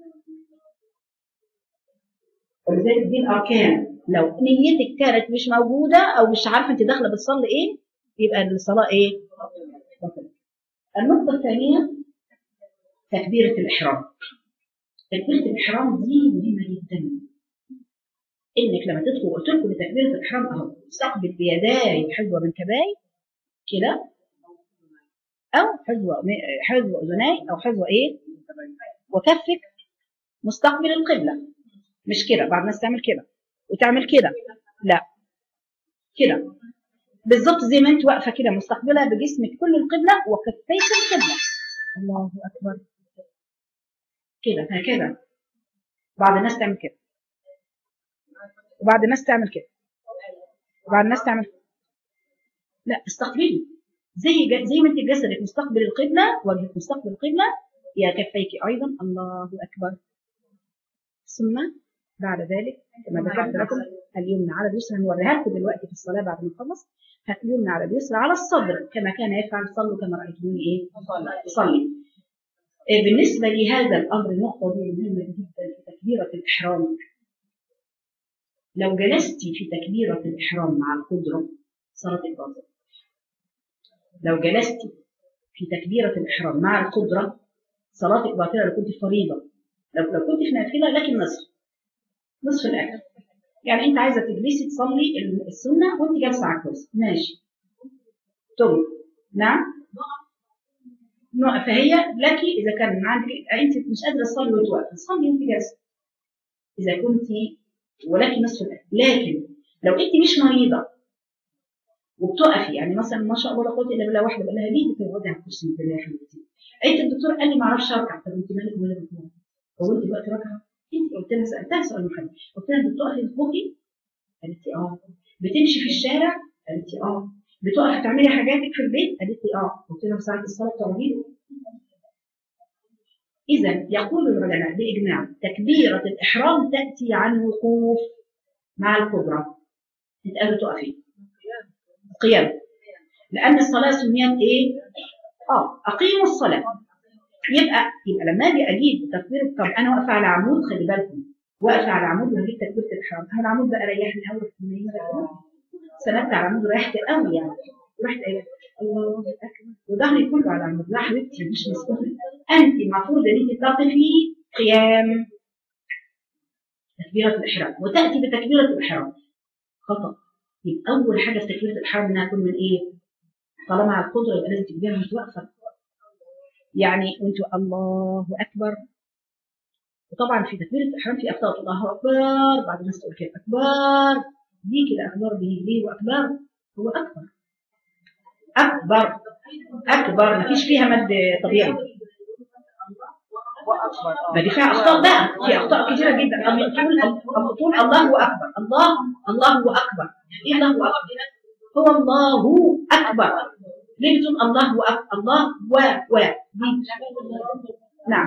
ولذلك دي الاركان، لو نيتك كانت مش موجوده او مش عارفه انت داخله بتصلي ايه، يبقى الصلاه ايه؟ النقطه الثانيه تكبيره الاحرام. تكبيره الاحرام دي مهمه جدا، انك لما تدخل قلت لكم بتكبيره الاحرام اهو تستقبل بيداي حذو منكباي كده، او حذو اذناي، او حذو ايه؟ وكفك مستقبل القبله، مش كده. بعض الناس تعمل كده وتعمل كده، لا كده بالظبط زي ما انت واقفه كده مستقبله بجسمك كل القبله وكفيك القبله. الله اكبر كده هكذا. بعض الناس تعمل كده، وبعض الناس تعمل كده، وبعض الناس تعمل كده. لا استقبلي زي ما انت جسدك مستقبل القبله، وجهك مستقبل القبله، يا كفيك ايضا. الله اكبر. ثم بعد ذلك كما ذكرت لكم اليمنى على اليسرى، هنوريها لكم دلوقتي في الصلاه بعد ما نخلص. اليمنى على اليسرى على الصدر كما كان يفعل، صلوا كما رايتموني ايه؟ صلي. بالنسبه لهذا الامر نقطه مهمه جدا في تكبيره الاحرام. لو جلست في تكبيره الاحرام مع القدره صلاتك باطله. لو جلست في تكبيره الاحرام مع القدره صلاتك باطله. لو كنت في فريضه، لو كنت في نافله لكن نصف الاجر. يعني انت عايزه تجلسي تصلي السنه وانت جالسه على الكرسي ماشي، طب نعم، فهي لك اذا كان عندك انت مش قادره تصلي وانت واقفه، تصلي وانت جالسه اذا كنت، ولك نصف الاجر. لكن لو انت مش مريضه وبتقفي، يعني مثلا ما شاء الله لا قوه الا بالله، واحده بقول لها ليه بتقعدي على الكرسي انت يا حبيبتي؟ انت الدكتور قال لي ما اعرفش اركع. طب انت مالك ولا بتقعدي؟ هو انت دلوقتي راكعه؟ انت قلت لها، سالتها سؤال محدد، قلت لها انت بتقفي تطبخي؟ قالت لي اه. بتمشي في الشارع؟ قالت لي اه. بتقفي تعملي حاجاتك في البيت؟ قالت لي اه. قلت لها ساعه الصلاه بتقعدي؟ اذا يقول العلماء باجماع تكبيره الاحرام تاتي عن وقوف مع القدره، انت قادره تقفي قيام، لان الصلاه سميت ايه؟ اقيموا الصلاه. يبقى لما اجيب تكبيره، طب انا واقفه على عمود، خلي بالكم واقفه على عمود وهجيب تكبيره الاحرام، هل العمود بقى ريحني قوي في النيمه كده؟ سندت على العمود وريحت قوي يعني، رحت قايله الله اكبر وظهري كله على العمود. لا حبيبتي مش مسؤوله، انت المفروض ان انت تقفي قيام تكبيره الاحرام وتاتي بتكبيره الاحرام. خطا. يبقى اول حاجه في تكبيره الاحرام انها تكون من ايه؟ طالما على القدره يبقى لازم تجيبيها وانت واقفه، يعني وانت الله اكبر. وطبعا في تكبيره الاحرام في اخطاء، الله اكبر بعد الناس تقول كده اكبر، دي كده اكبر ليه واكبر؟ هو اكبر اكبر اكبر، ما فيش فيها مد طبيعي. ما دي فيها اخطاء بقى، في اخطاء كثيره جدا. تقول الله اكبر، الله اكبر، ايه الله اكبر؟ هو الله اكبر. ليه بتقول الله اكبر؟ الله و دي نعم.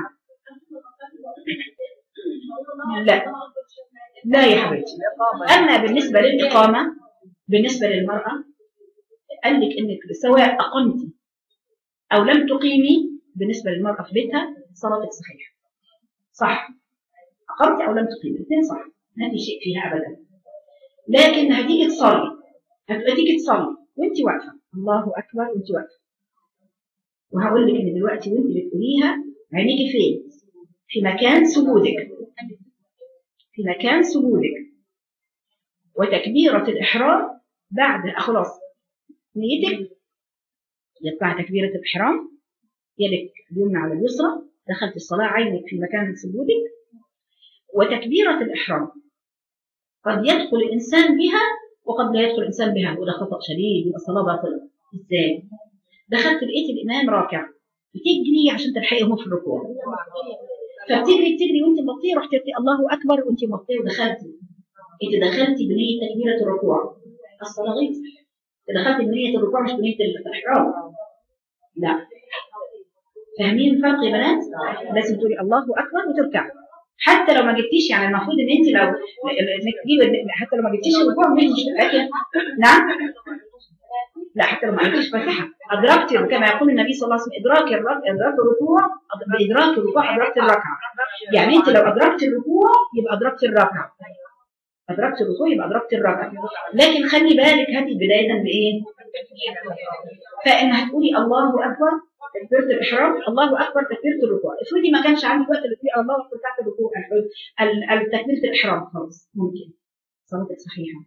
لا يا حبيبتي. اما بالنسبه للاقامه، بالنسبه للمراه قال لك انك سواء اقمتي او لم تقيمي، بالنسبه للمراه في بيتها صلاتك صحيحه صح، اقمتي او لم تقيمي الاثنين صح، ما في شيء فيها ابدا. لكن هتيجي تصلي وانت واقفه، الله اكبر وانت واقفه. وهقول لك ان دلوقتي وانت بتقوليها عينيكي فين؟ في مكان سجودك، في مكان سجودك. وتكبيره الاحرام بعد خلاص نيتك، يطلع تكبيره الاحرام، يدك اليمنى على اليسرى، دخلت الصلاه عينك في مكان سجودك. وتكبيره الاحرام قد يدخل الانسان بها وقد لا يدخل الانسان بها، وده خطا شديد، يبقى الصلاه باطله. ازاي؟ دخلت لقيت الامام راكع، بتجري عشان تلحقيه في الركوع، فبتجري وانت مبطيه، رحت الله اكبر وانت مبطيه ودخلتي. انت دخلتي بنيه تكبيره الركوع، الصلاه غير. دخلتي بنيه الركوع مش بنيه الاحرام. لا، فاهمين الفرق يا بنات؟ لازم تقولي الله اكبر وتركعي، حتى لو ما جبتيش. يعني المفروض ان انت لو انك تجيبي، حتى لو ما جبتيش الركوع مش لكن نعم، لا حتى لو ما عملتيش فاتحه ادركتي، كما يقول النبي صلى الله عليه وسلم ادراك الركوع بادراك الركوع ادركت الركعه. يعني انت لو ادركت الركوع يبقى ادركت الركعه، ادركت الركوع يبقى ادركت الركعه. لكن خلي بالك هاتي بدايه بايه؟ فان هتقولي الله اكبر تكبيره الاحرام، الله اكبر تكبيره الركوع. افرضي ما كانش عندك وقت تقولي الله اكبر بتاعت الركوع تكبيره الاحرام، خلاص ممكن صلاتك صحيحه.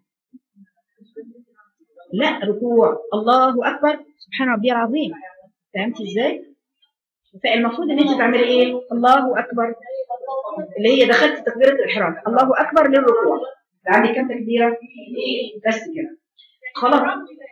لا، ركوع الله اكبر سبحان ربي العظيم، فهمتي ازاي؟ فالمفروض ان انت تعملي ايه؟ الله اكبر اللي هي دخلت تكبيره الاحرام، الله اكبر للركوع. عندي كام تكبيره؟ بس كده خلاص.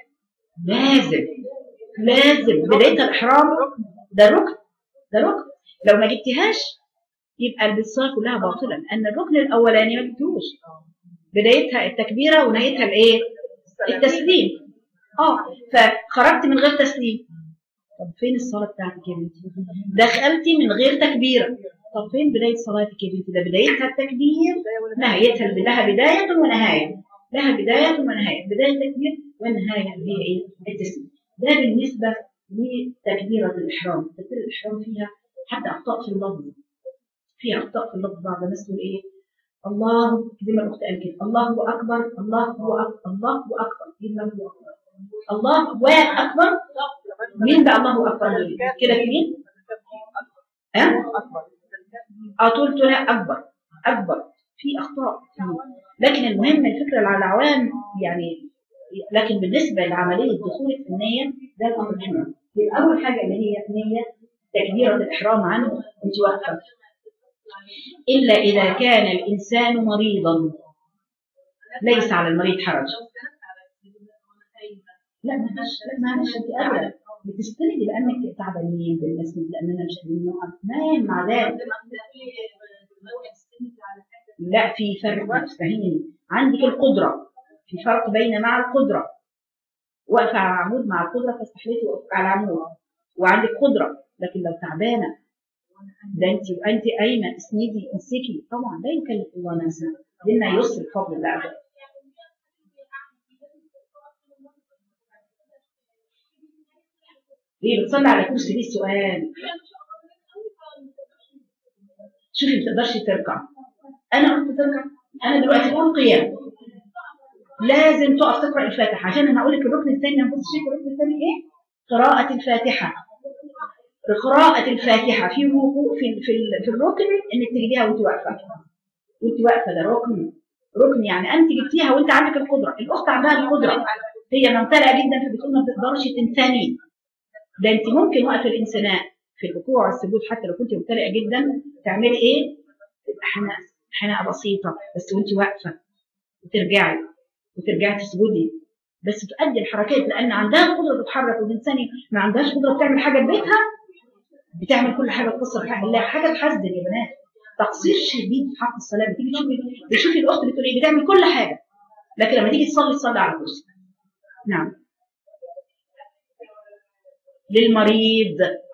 لازم بدايه الاحرام ده ركن، لو ما جبتيهاش يبقى الصلاه كلها باطله، لان الركن الاولاني ما جبتوش، بدايتها التكبيره ونهايتها الايه؟ التسليم. فخرجت من غير تسليم، طب فين الصلاه بتاعتك يا بنتي؟ دخلتي من غير تكبيره، طب فين بدايه صلاتك يا بنتي؟ ده بدايتها التكبير، نهايتها لها بدايه ونهايه، بدايه التكبير والنهايه هي ايه؟ التسليم. ده بالنسبه لتكبيره الاحرام. تكبيره الاحرام فيها حتى اخطاء في اللفظ، بعض الناس تقول ايه؟ الله زي ما الاخت قالت كده، الله اكبر، الله اكبر، الله اكبر. مين بقى الله اكبر؟ كده مين؟ تقول لا اكبر، في اخطاء. لكن المهم الفكره على العوام يعني. لكن بالنسبه لعمليه دخولك في النيه ده الامر مهم. اول حاجه اللي هي النيه، تكبيره الاحرام عنه انت واقفه، الا اذا كان الانسان مريضا، ليس على المريض حرج. لا معلش انت ابدا بتستندي لانك تعبانين بالنسبه لاننا مش قادرين نقف، ما مع ذلك. لا، في فرق، تفهميني. عندك القدره، في فرق بين مع القدره، واقفه على العمود مع القدره فاستحليتي وقفت على العمود وعندك قدره. لكن لو تعبانه ده انت قايمه اسندي امسكي، طبعا لا يكلف الله نفسا لما يسر بفضل الله. ليه بتصلي على كرسي؟ دي السؤال. شوفي ما بتقدرش تركع، انا قلت تركع، انا دلوقتي بقول قيام، لازم تقف تقرا الفاتحه. عشان انا هقول لك الركن الثاني، هنبص شايف الركن الثاني ايه؟ قراءه الفاتحه. في وقوف في الركن انك تجيبيها وانت واقفه، ده ركن يعني انت جبتيها وانت عندك القدره. الاخت عندها القدره، هي ممتلئه جدا فبتقول ما بتقدرش تنساني. ده انت ممكن وقت الانسناء في الركوع والسجود حتى لو كنت ممتلئه جدا تعملي ايه؟ حناء بسيطه بس وانت واقفه، وترجعي تسجدي، بس تؤدي الحركات، لان عندها قدره تتحرك. والانسان ما عندهاش قدره تعمل حاجه في بيتها بتعمل كل حاجه بتصل في حق الله، حاجه تحزن يا بنات، تقصير شديد في حق الصلاه. بتيجي تشوفي الاخت بتقول ايه، بتعمل كل حاجه لكن لما تيجي تصلي على كرسي. نعم. للمريض،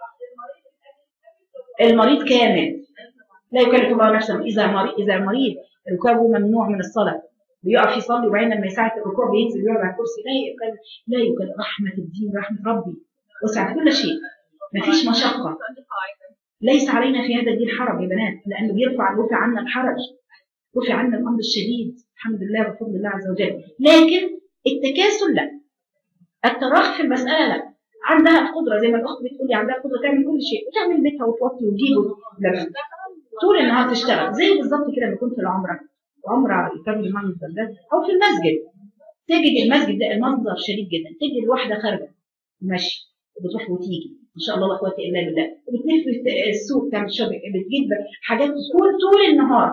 المريض كامل، لا يكلف الله نفسا اذا مريض ركوبه ممنوع من الصلاه، بيقف يصلي وبعدين لما يساعد الركوع بينزل ويقعد على الكرسي، لا يكلف. رحمه الدين، رحمه ربي وسعت كل شيء، ما فيش مشقه. ليس علينا في هذا الدين حرج يا بنات، لانه رفع عنا الحرج، رفع عنا الامر الشديد الحمد لله بفضل الله عز وجل. لكن التكاسل لا، التراخي في المساله لا. عندها القدره زي ما الاخت بتقول لي، عندها القدره تعمل كل شيء، وتعمل بيتها وتوطي وتجيب طول النهار تشتغل. زي بالظبط كده لما كنت في العمره كان المنظر ده، او في المسجد، تجد المسجد ده المنظر شديد جدا، تجد الواحده خارجه ماشي وبتروح وتيجي ما شاء الله لا قوه الا بالله، وبتلف السوق تعمل شوبينج، بتجيب حاجات طول النهار،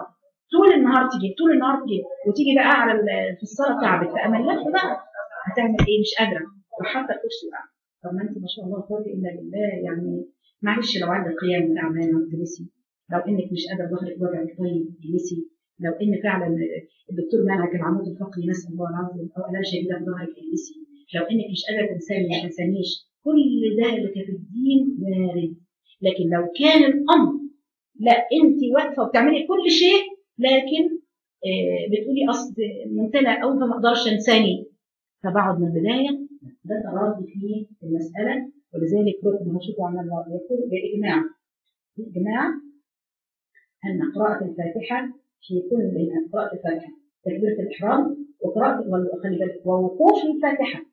وتيجي بقى على في الصلاه تعبت فاملت بقى، هتعمل ايه؟ مش قادره، وحاطه الكرسي بقى. طب ما انت ما شاء الله لا قوه الا بالله، يعني معلش لو عندك قيام من الاعمال جلسي، لو انك مش قادره ظهرك وجعك طيب جلسي، لو ان فعلا الدكتور منعك العمود الفقري نسال الله العظيم او الام شديده في ظهرك جلسي، لو انك مش قادره تنساني ما تنسانيش. كل ذلك في الدين وارد. لكن لو كان الامر لا انت واقفه وبتعملي كل شيء، لكن بتقولي اصل ممتلئ او ما اقدرش انساني، فبقعد من البدايه، ده تراضي في المساله. ولذلك ركن هشوفوا عن الله يقول باجماع ان قراءه الفاتحه في كل قراءه الفاتحه تكبيره الاحرام خلي بالك ووقوف الفاتحه.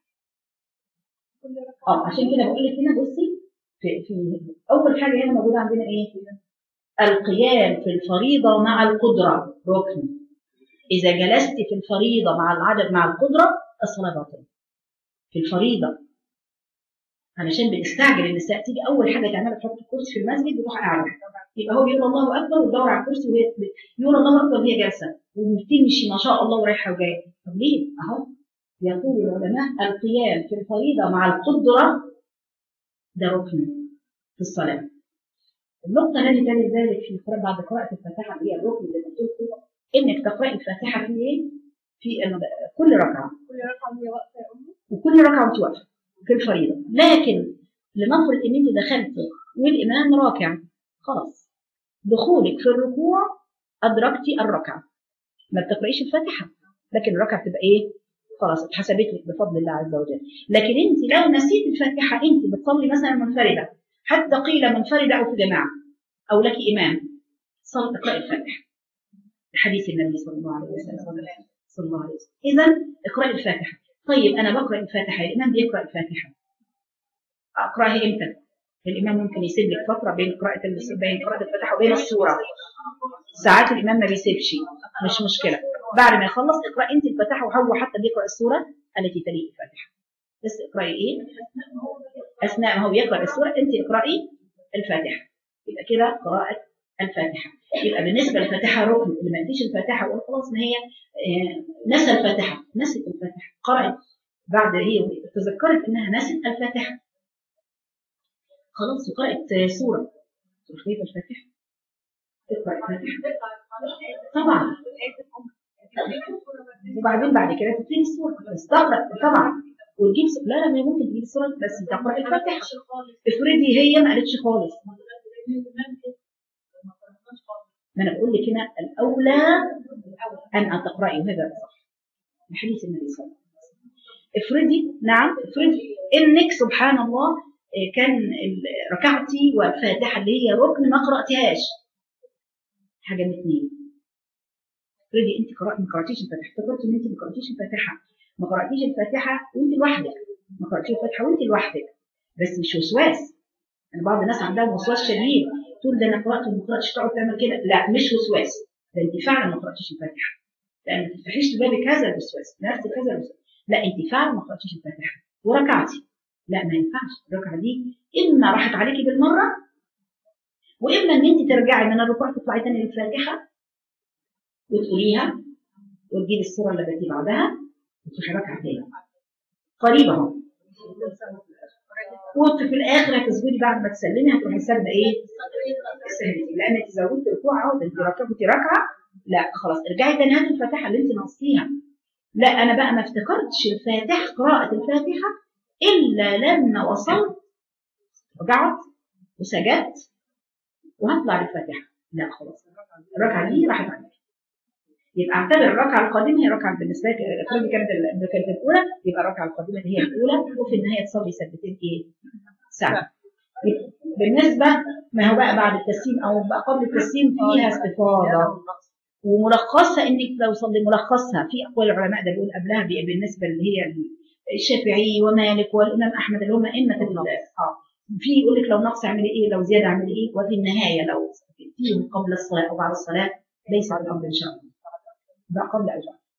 عشان كده بقول لك هنا بصي في اول حاجه هنا موجوده عندنا ايه؟ القيام في الفريضه مع القدره ركن. اذا جلست في الفريضه مع العدد مع القدره الصلاه باطله. في الفريضه علشان بنستعجل النساء تيجي اول حاجه تعملها تحط الكرسي في المسجد وتروح قاعده، يبقى هو بيقول الله اكبر وتدور على الكرسي وهي يقول الله اكبر وهي جالسه وبتمشي ما شاء الله ورايحه وجايه. طب ليه؟ اهو يقول العلماء القيام في الفريضه مع القدره ده ركن في الصلاه. النقطه التي تلي ذلك في بعد قراءه الفاتحه هي الركن اللي بتقول انك تقراي الفاتحه في ايه؟ في كل ركعه هي واقفه يا امي، وكل ركعه وانت واقفه في الفريضه. لكن لنفرض ان انت دخلت والامام راكع، خلاص دخولك في الركوع ادركتي الركعه، ما بتقرايش الفاتحه، لكن الركعه بتبقى ايه؟ خلاص اتحسبت لك بفضل الله عز وجل. لكن انت لو نسيت الفاتحه، انت بتصلي مثلا منفرده، حتى قيل منفرده او في جماعه او لك امام، صلي تقراي الفاتحه حديث النبي صلى الله عليه وسلم. اذا اقراي الفاتحه. طيب انا بقرا الفاتحه، الامام بيقرا الفاتحه، اقراها امتى؟ الامام ممكن يسيب لك فتره بين قراءه الفاتحه وبين السوره، ساعات الامام ما بيسيبش، مش مشكله، بعد ما يخلص اقراي انت الفاتحه وهو حتى بيقرا السوره التي تلي الفاتحه. بس اقراي ايه؟ اثناء ما هو بيقرا السوره انت اقراي الفاتحه. يبقى كده قراءه الفاتحه. يبقى بالنسبه للفاتحه ركن، اللي ما اديش الفاتحه وقال خلاص ما هي نسى الفاتحه، نسيت الفاتحه، قرأت بعد هي تذكرت انها نسيت الفاتحه، خلاص وقرأت سوره تخفيف الفاتحه، تقرأ الفاتحه طبعا، وبعدين بعد كده تبتدي السوره بس تقرأ طبعا وتجيب لا ممكن تجيب السوره بس تقرأ الفاتحه. افرضي هي ما قالتش خالص، ما انا بقول لك هنا الاولى ان تقراي، وهذا صح بحديث النبي صلى الله عليه وسلم. افرضي انك سبحان الله كان ركعتي والفاتحه اللي هي ركن ما قراتيهاش، حاجه من اثنين. افرضي انت ما قراتيش الفاتحه، افتكرتي ان انت ما قراتيش الفاتحه، وانت لوحدك، ما قراتيش الفاتحه وانت لوحدك، بس مش وسواس. يعني بعض الناس عندها وسواس شديد، تقول ده انا قرات وما قراتش، تقعد تعمل كده، لا مش وسواس، ده انت فعلا ما قراتيش الفاتحه، لان ما تفتحيش بابك هذا الوسواس، نفسك هذا الوسواس، لا انت فعلا ما قراتيش الفاتحه وركعتي، لا ما ينفعش. الركعه دي اما راحت عليكي بالمره، واما ان انت ترجعي من الركوع تطلعي تاني للفاتحه وتقوليها وتجيبي السوره اللي بتجي بعدها وتروحي ركعه تاني قريبه اهو. وفي الاخر هتسجدي بعد ما تسلمي هتروحي ساجده ايه؟ سهلتي، لان انت زودتي ركوع اهو، انت ركعتي ركعه، لا خلاص ارجعي تاني هاتي الفاتحه اللي انت ناقصيها. لا انا بقى ما افتكرتش الفاتحه، قراءه الفاتحه الا لما وصلت رجعت وسجدت وهطلع للفاتحه، لا خلاص الركعه دي راحت عليك. يبقى اعتبر الركعه القادمه هي ركعه بالنسبه لك، افرضي كانت الاولى يبقى الركعه القادمه هي الاولى، وفي النهايه تصلي سجدتين ايه؟ ساعه. بالنسبه ما هو بقى بعد التسليم او بقى قبل التسليم فيها استفاضه، وملخصها انك لو صلي ملخصها في اقوال العلماء ده بيقول قبلها بالنسبه اللي هي الشافعي ومالك والامام احمد اللي هم ائمه في يقول لك لو نقص اعملي ايه، لو زياده اعملي ايه، وفي النهايه لو فيهم قبل الصلاه او بعد الصلاه ليس بالامر ان شاء الله. بقى قبل او بعد.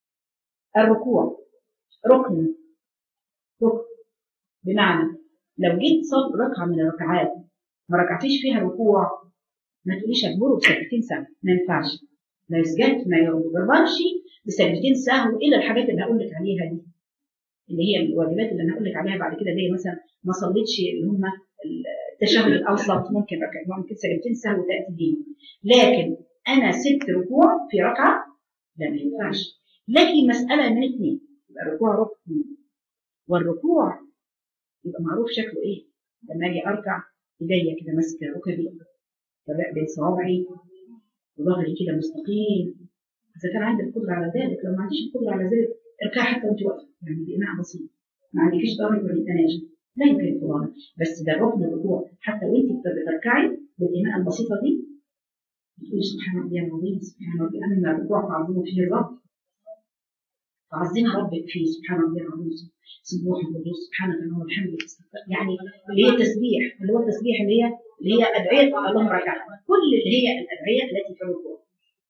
الركوع ركن، ركن بمعنى لو جيت صلي ركعه من الركعات ما ركعتيش فيها ركوع ما تقوليش اجبره بسجدتين سهو، ما ينفعش. لو سجدت ما يجبرش بسجدتين سهو الا الحاجات اللي هقول لك عليها دي، اللي هي الواجبات اللي انا هقول لك عليها بعد كده، اللي هي مثلا ما صليتش اللي هم التشهد الاوسط ممكن سجدتين سهو تاتي بيهم، لكن انا سبت ركوع في ركعه لا ما ينفعش. لكن مساله من اثنين، يبقى الركوع ركن، والركوع يبقى معروف شكله ايه. لما اجي اركع ايديا كده ماسكه ركبي بين صوابعي وظهري كده مستقيم، اذا كان عندي القدره على ذلك. لو ما عنديش القدره على ذلك اركعي حتى وانت واقفه، يعني بايماء بسيط، ما عندكيش ظهرك ولا تناجي لا يمكن القران، بس ده ركن الركوع. حتى وانت بتركعي بالايماء البسيطه دي بتقولي سبحان ربي العظيم، سبحان ربي، ان الركوع تعظيم فيه الرب، تعظيم ربك فيه سبحان ربي العظيم، سبوح القدوس سبحانك اللهم وبحمدك، يعني اللي هي التسبيح، اللي هو التسبيح اللي هي ادعيه اللهم ركعها، كل اللي هي الادعيه التي في الركوع.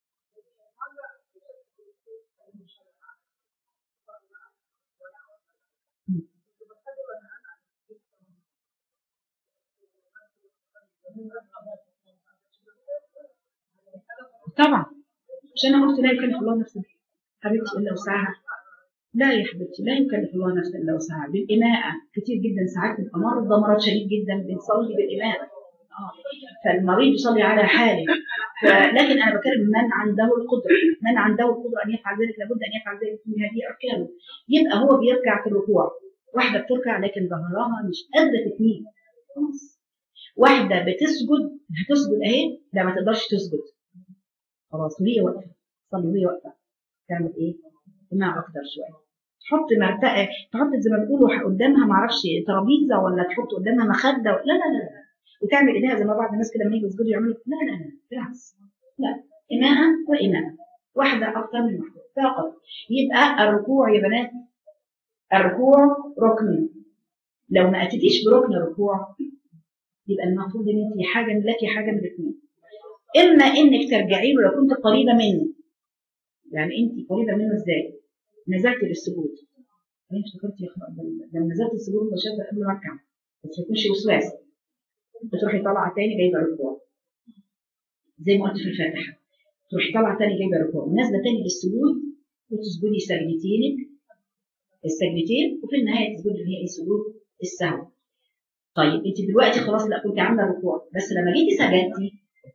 طبعا مش انا قلت لا يكلف الله نفسا حبيبتي الا وسعها؟ لا يا حبيبتي لا يكلف الله نفسا الا وسعها. بالاماءه كتير جدا ساعات بنبقى مرضى مرض شديد جدا بنصلي بالاماءه، فالمريض يصلي على حاله، لكن انا بكلم من عنده القدره، من عنده القدره ان يفعل ذلك لابد ان يفعل ذلك من هذه اركانه. يبقى هو بيركع في الركوع، واحده بتركع لكن ظهرها مش قادره تتنيه خلاص، واحده بتسجد هتسجد اهي لا ما تقدرش تسجد خلاص وهي واقفه، تصلي وهي واقفه تعمل ايه؟ تمنع اكتر شويه، تحط مرتقى، تحط زي ما بيقولوا قدامها ما اعرفش ترابيزه ولا تحط قدامها مخده لا لا لا لا، وتعمل ايديها زي ما بعض الناس كده لما يجوا يسجدوا يعملوا لا لا لا بالعكس، لا إماءة وإماءة واحدة أكتر من واحدة فقط. يبقى الركوع يا بنات، الركوع ركن، لو ما أتيتيش بركن الركوع يبقى المفروض إن أنت حاجة لك حاجة من الاثنين، إما إنك ترجعي له لو كنت قريبة منه، يعني أنت قريبة منه إزاي؟ نزلت للسجود، أنا افتكرت يا أخوان لما نزلت السجود بشبه قبل ما أركع بس ما يكونش وسواس، بتروحي طالعة تاني جايبة ركوع زي ما قلت في الفاتحة، تروحي طالعة تاني جايبة ركوع ونازلة تاني للسجود وتسجدي سجدتينك السجدتين، وفي النهاية تسجدي اللي هي سجود السهو. طيب انت دلوقتي خلاص لا كنت عاملة ركوع، بس لما جيتي سجدتي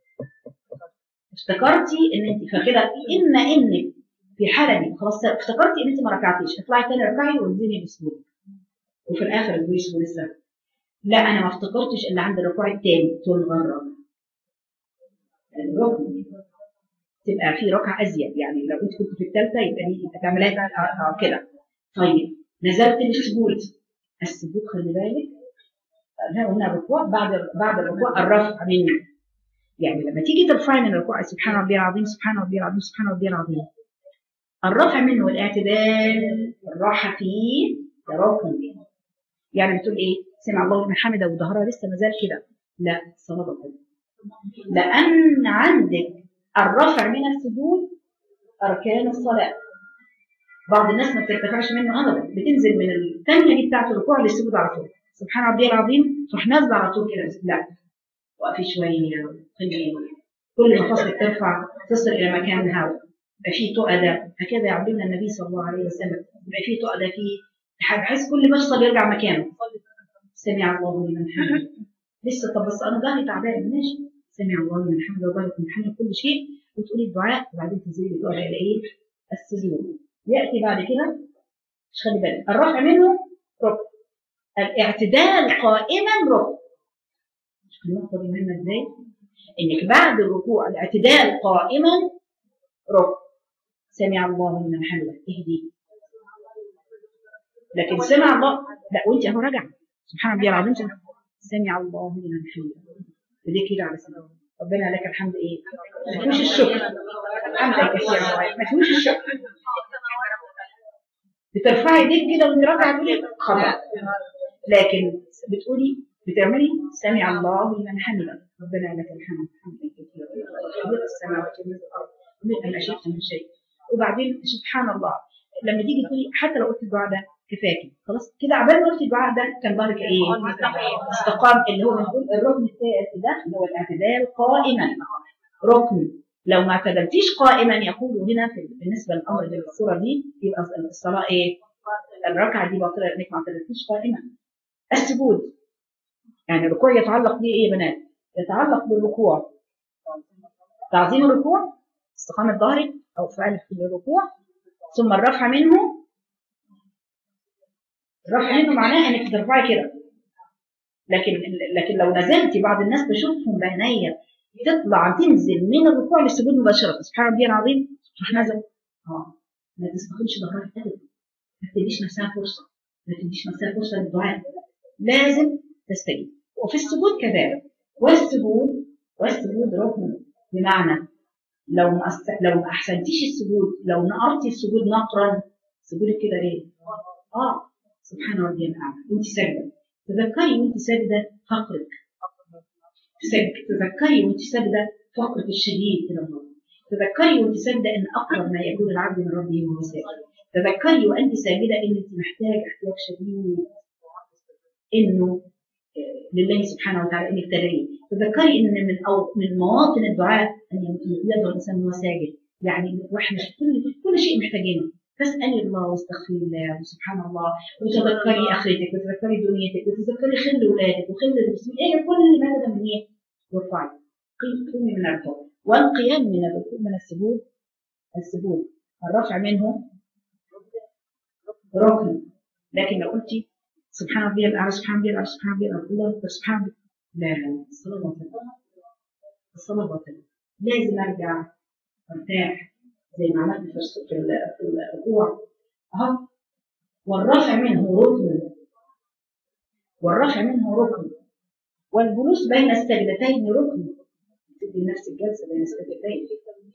افتكرتي ان انت فكده، اما انك في حالة دي خلاص افتكرتي ان انت ما ركعتيش، اطلعي تاني ركعي وانزلي بسجود وفي الاخر تقولي سجود السهو. لا انا ما افتكرتش الا عند الركوع الثاني تلغى الركعة، الركن تبقى في ركعة أزيد، يعني لو أنت كنت في الثالثة يبقى دي تعملها كده. طيب نزلت للسجود، السجود خلي بالك هنا الركوع بعد الركوع الرفع منه، يعني لما تيجي ترفعي من الركوع سبحان ربي العظيم سبحان ربي العظيم سبحان ربي العظيم، الرفع منه والاعتدال الراحة فيه ركن، يعني بتقول إيه سمع الله لمن حمده وظهرها لسه ما زال كده، لا الصلاة بطلت، لأن عندك الرفع من السجود أركان الصلاة، بعض الناس ما بترتفعش منه أبدا، بتنزل من الثانية دي بتاعت الركوع للسجود على طول سبحان ربي العظيم تروح نازلة على طول كده، لا وقفي شوية كل ما فصلك ترفع تصل إلى مكانها، يبقى فيه تؤدة، هكذا يعلمنا النبي صلى الله عليه وسلم، يبقى فيه تؤدة فيه بحيث كل مفصل يرجع مكانه سمع الله لمن حمده. لسه طب بس انا ظهري تعبان، ماشي، سمع الله لمن حمده وظهرك منحنى كل شيء، وتقولي الدعاء وبعدين تنزلي بتقولي على ايه؟ السجود. ياتي بعد كده، مش خلي بالك، الرفع منه ركن، الاعتدال قائما ركن. مش النقطه دي مهمه ازاي؟ انك بعد الركوع الاعتدال قائما ركن. سمع الله لمن حمده اهدي، لكن سمع الله لا وانت اهو راجعه سبحان ربي العظيم، سمع الله لمن حمده بدي كده على سنة ربنا لك الحمد ايه؟ ما تقولش الشكر، حمدا كثيرا ما تقولش الشكر، بترفعي ايديك كده وانت راجعه تقولي خطأ، لكن بتقولي بتعملي سمع الله لمن حمده ربنا لك الحمد حمدا كثيرا في السماوات والارض ومن ما شئت من شيء. وبعدين سبحان الله لما تيجي تقولي حتى لو قلت الدعاء ده كفاكي خلاص كده، عبال ما قلت الدعاء ده كان ظهرك ايه؟ استقام، اللي هو بنقول الركن الثالث ده اللي هو الاعتدال قائما ركن. لو ما اعتدلتيش قائما يقولوا هنا بالنسبه للامر اللي في الصوره دي يبقى الصلاه ايه؟ الركعه دي باطله لانك ما اعتدلتيش قائما. السجود يعني الركوع يتعلق بيه ايه يا بنات؟ يتعلق بالركوع تعظيم الركوع، استقامه ظهرك او فعل في الركوع، ثم الرفع منه. الرفع منه معناه انك ترفعي كده، لكن لو نزلتي بعض الناس بشوفهم بعينيا تطلع تنزل من الركوع للسجود مباشره سبحان ربي العظيم راح نزل. ما تستخدمش ظهرك ابدا، ما تديش نفسها فرصه، ما تديش نفسها فرصه للدعاء، لازم تستجيب. وفي السجود كذلك، والسجود ركن، بمعنى لو ما احسنتيش السجود، لو نقرتي السجود نقرا سجودك كده ايه؟ سبحان ربي الاعلى وانت ساجده، تذكري وانت ساجده فقرك، تذكري وانت ساجده فقرك الشديد الى الله، تذكري وانت ساجده ان اقرب ما يكون العبد من ربه وهو ساجد، تذكري وانت ساجده ان انت محتاج احتياج شديد انه لله سبحانه وتعالى انك تدعي، تذكري ان من مواطن الدعاء ان يدعو الانسان وهو ساجد، يعني واحنا كل شيء محتاجينه، فاسالي الله واستغفري الله وسبحان الله، وتذكري اخرتك وتذكري دنيتك وتذكري خل اولادك وخل المسلمين، كل اللي هذا من ايه؟ وارفعي قومي من الركوع، والقيام من الركوع من السجود الرفع منه ركن. لكن لو قلتي سبحان ربي الاعلى سبحان ربي الاعلى سبحان ربي الاعلى الله اكبر سبحان ربي، لا الصلاه باطله، الصلاه باطله، لازم ارجع ارتاح زي ما عملت في الركوع اهو. والرفع منه ركن، والجلوس بين السجدتين ركن، تدي نفس الجلسه بين السجدتين،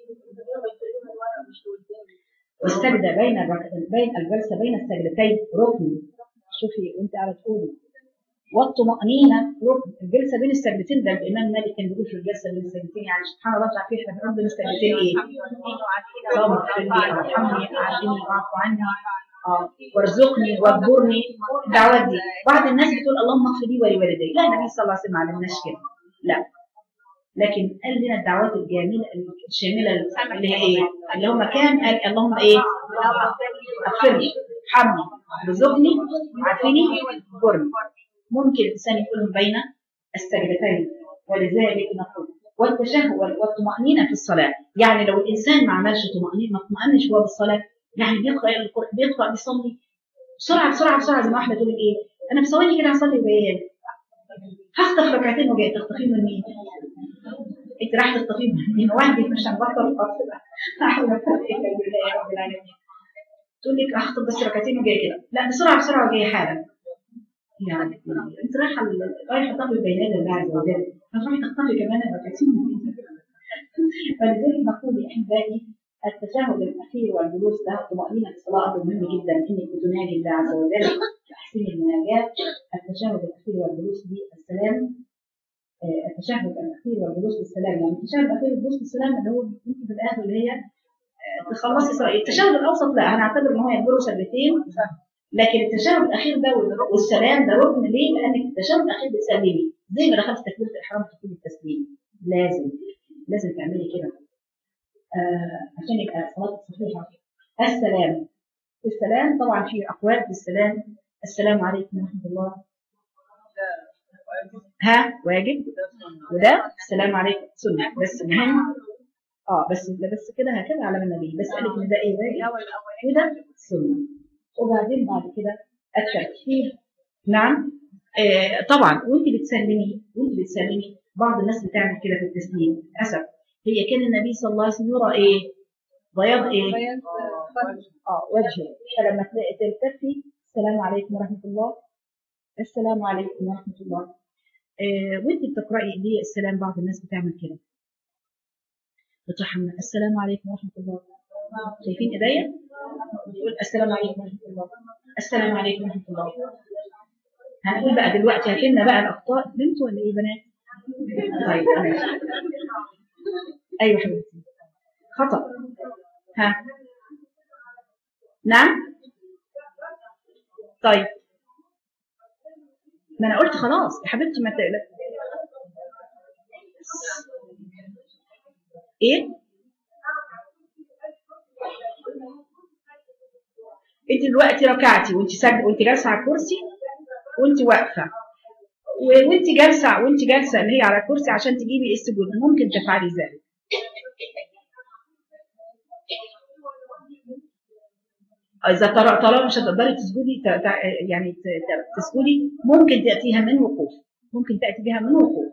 والسجده بين الجلسه بين السجدتين ركن. شوفي وانت قاعده تقولي والطمأنينة ركن، الجلسه بين السجدتين ده الامام مالك كان بيقول في الجلسه بين السجدتين، يعني سبحان الله تعالى احنا بنقول بين السجدتين ايه؟ اللهم اغفر لي وارحمني واعافني واعف عني وارزقني واجبرني، الدعوات دي. بعض الناس بتقول اللهم اغفر لي ولوالدي، لا النبي صلى الله عليه وسلم ما علمناش كده، لا، لكن قال لنا الدعوات الجميله الشامله اللي هي ايه؟ اللي هم كان قال اللهم ايه؟ اغفر لي ارحمني ارزقني عافني اجبرني. ممكن الانسان يكون بين السجدتين، ولذلك نقول والتشهد والطمأنينة في الصلاة، يعني لو الإنسان ما عملش طمأنينة ما اطمأنش هو بالصلاة، يعني بيقرأ بيصلي بسرعة بسرعة بسرعة، زي ما واحدة تقول إيه أنا في ثواني كده هصلي وجاية هخطف ركعتين وجاية، تخطفين من مين؟ أنت راح تخطفين من مين؟ وعندك مش هنبطل الأصل يا رب العالمين، تقول لك أخطف بس ركعتين وجاية كده، لا بسرعة بسرعة وجاية حالا، يعني انت رايحه تقضي بين يدي الله عز وجل، فتروحي تخطفي كمان الركعتين. فلذلك نقول يا احبائي التشهد الاخير والجلوس ده طمأنينة الصلاه امر مهم جدا، انك بتناجي الله عز وجل تحسين المناجاه. التشهد الاخير والجلوس بالسلام، التشهد الاخير والجلوس بالسلام، يعني التشهد الاخير والجلوس بالسلام اللي هو في الاخر اللي هي تخلصي صلاه. التشهد الاوسط لا هنعتبر ان هو يجبره سجدتين، لكن التشهد الاخير ده والسلام ده ركن. ليه؟ لانك التشهد الاخير بتسلمي زي ما دخلت تكبيره الاحرام تكون التسليم، لازم تعملي كده عشان يبقى صلاتك صحيحه. السلام طبعا في اقوال في السلام، السلام عليكم ورحمه الله ها واجب، وده السلام عليكم سنة، بس مهم بس كده هكذا على النبي، بس قالت ان ده ايه واجب وده سنة. وبعدين بعد كده الترتيب. نعم طبعا. وانت بتسلمي بعض الناس بتعمل كده في التسليم للاسف. هي كان النبي صلى الله عليه وسلم يرى ايه؟ بياض ايه؟ وجهه. فلما تلتفي السلام عليكم ورحمه الله، السلام عليكم ورحمه الله. وانت بتقراي ليه السلام، بعض الناس بتعمل كده بترحم السلام عليكم ورحمه الله. شايفين ايديا؟ تقول السلام عليكم ورحمه الله، السلام عليكم ورحمه الله. هنقول بقى دلوقتي هتلنا بقى الاخطاء. بنت ولا ايه بنات؟ طيب ماشي. ايوه حبيبتي خطأ. ها نعم طيب، ما انا قلت خلاص يا حبيبتي ما تقلق. ايه انت دلوقتي ركعتي وانت ساجده وانت جالسه على الكرسي وانت واقفه وانت جالسه اللي هي على الكرسي عشان تجيبي السجود، ممكن تفعلي ذلك. اذا طالما مش هتقدري تسجدي يعني تسجدي، ممكن تاتيها من وقوف، ممكن تاتي بها من وقوف.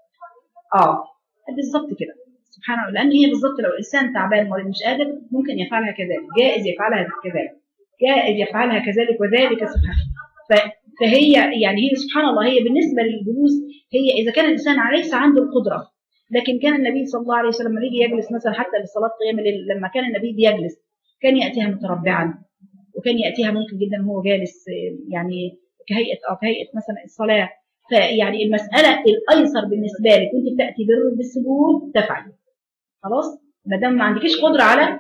بالظبط كده سبحان الله. لان هي بالظبط لو الانسان تعبان مريض مش قادر ممكن يفعلها كذلك، جائز يفعلها كذلك، جائز يفعلها كذلك، وذلك سبحان. فهي يعني هي سبحان الله، هي بالنسبه للجلوس هي اذا كان الانسان ليس عنده القدره. لكن كان النبي صلى الله عليه وسلم لما يجي يجلس مثلا حتى لصلاه قيام الليل، لما كان النبي بيجلس كان ياتيها متربعا، وكان ياتيها ممكن جدا وهو جالس يعني كهيئه مثلا الصلاه. فيعني المساله الايسر بالنسبه لك وانت بتاتي بالسجود تفعلي خلاص، ما دام ما عندكيش قدره على.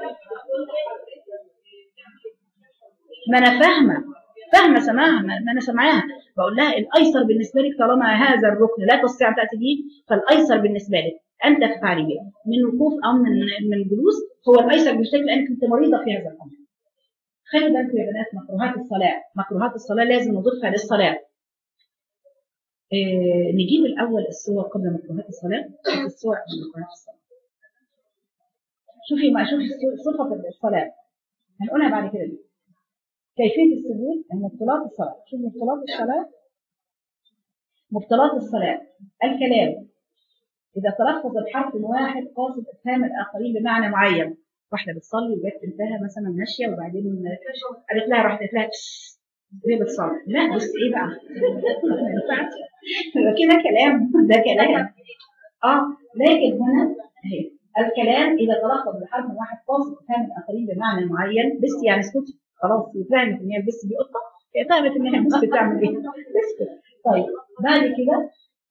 ما انا فاهمه سماعها، ما انا سامعاها، بقول لها الايسر بالنسبه لك طالما هذا الركن لا تستطيع ان تاتي به، فالايسر بالنسبه لك ان تفعلي به من وقوف او من جلوس، هو الايسر بالنسبه لك لانك انت مريضه في هذا الامر. خلي بالكم يا بنات، مكروهات الصلاه لازم نضيفها للصلاه. نجيب الاول الصور قبل مكروهات الصلاه. الصور قبل مكروهات الصلاه. شوفي صفه الصلاه هنقولها بعد كده دي. كيفيه السجود، مبطلات الصلاه. شوف مبطلات الصلاه الكلام اذا تلفظ الحرف واحد قاصد افهام الاخرين بمعنى معين. واحده بتصلي وجت بنتها مثلا ماشيه وبعدين قالت لها، راحت قالت لها ليه بتصلي؟ لا بس ايه بقى؟ كده كلام، ده كلام. لكن هنا الكلام اذا تلفظ بحرف واحد قاصد افهام الاخرين بمعنى معين. بس يعني اسكتي خلاص، فهمت ان هي البس دي قطه، فهمت ان هي البس بتعمل ايه؟ اسكت. طيب بعد كده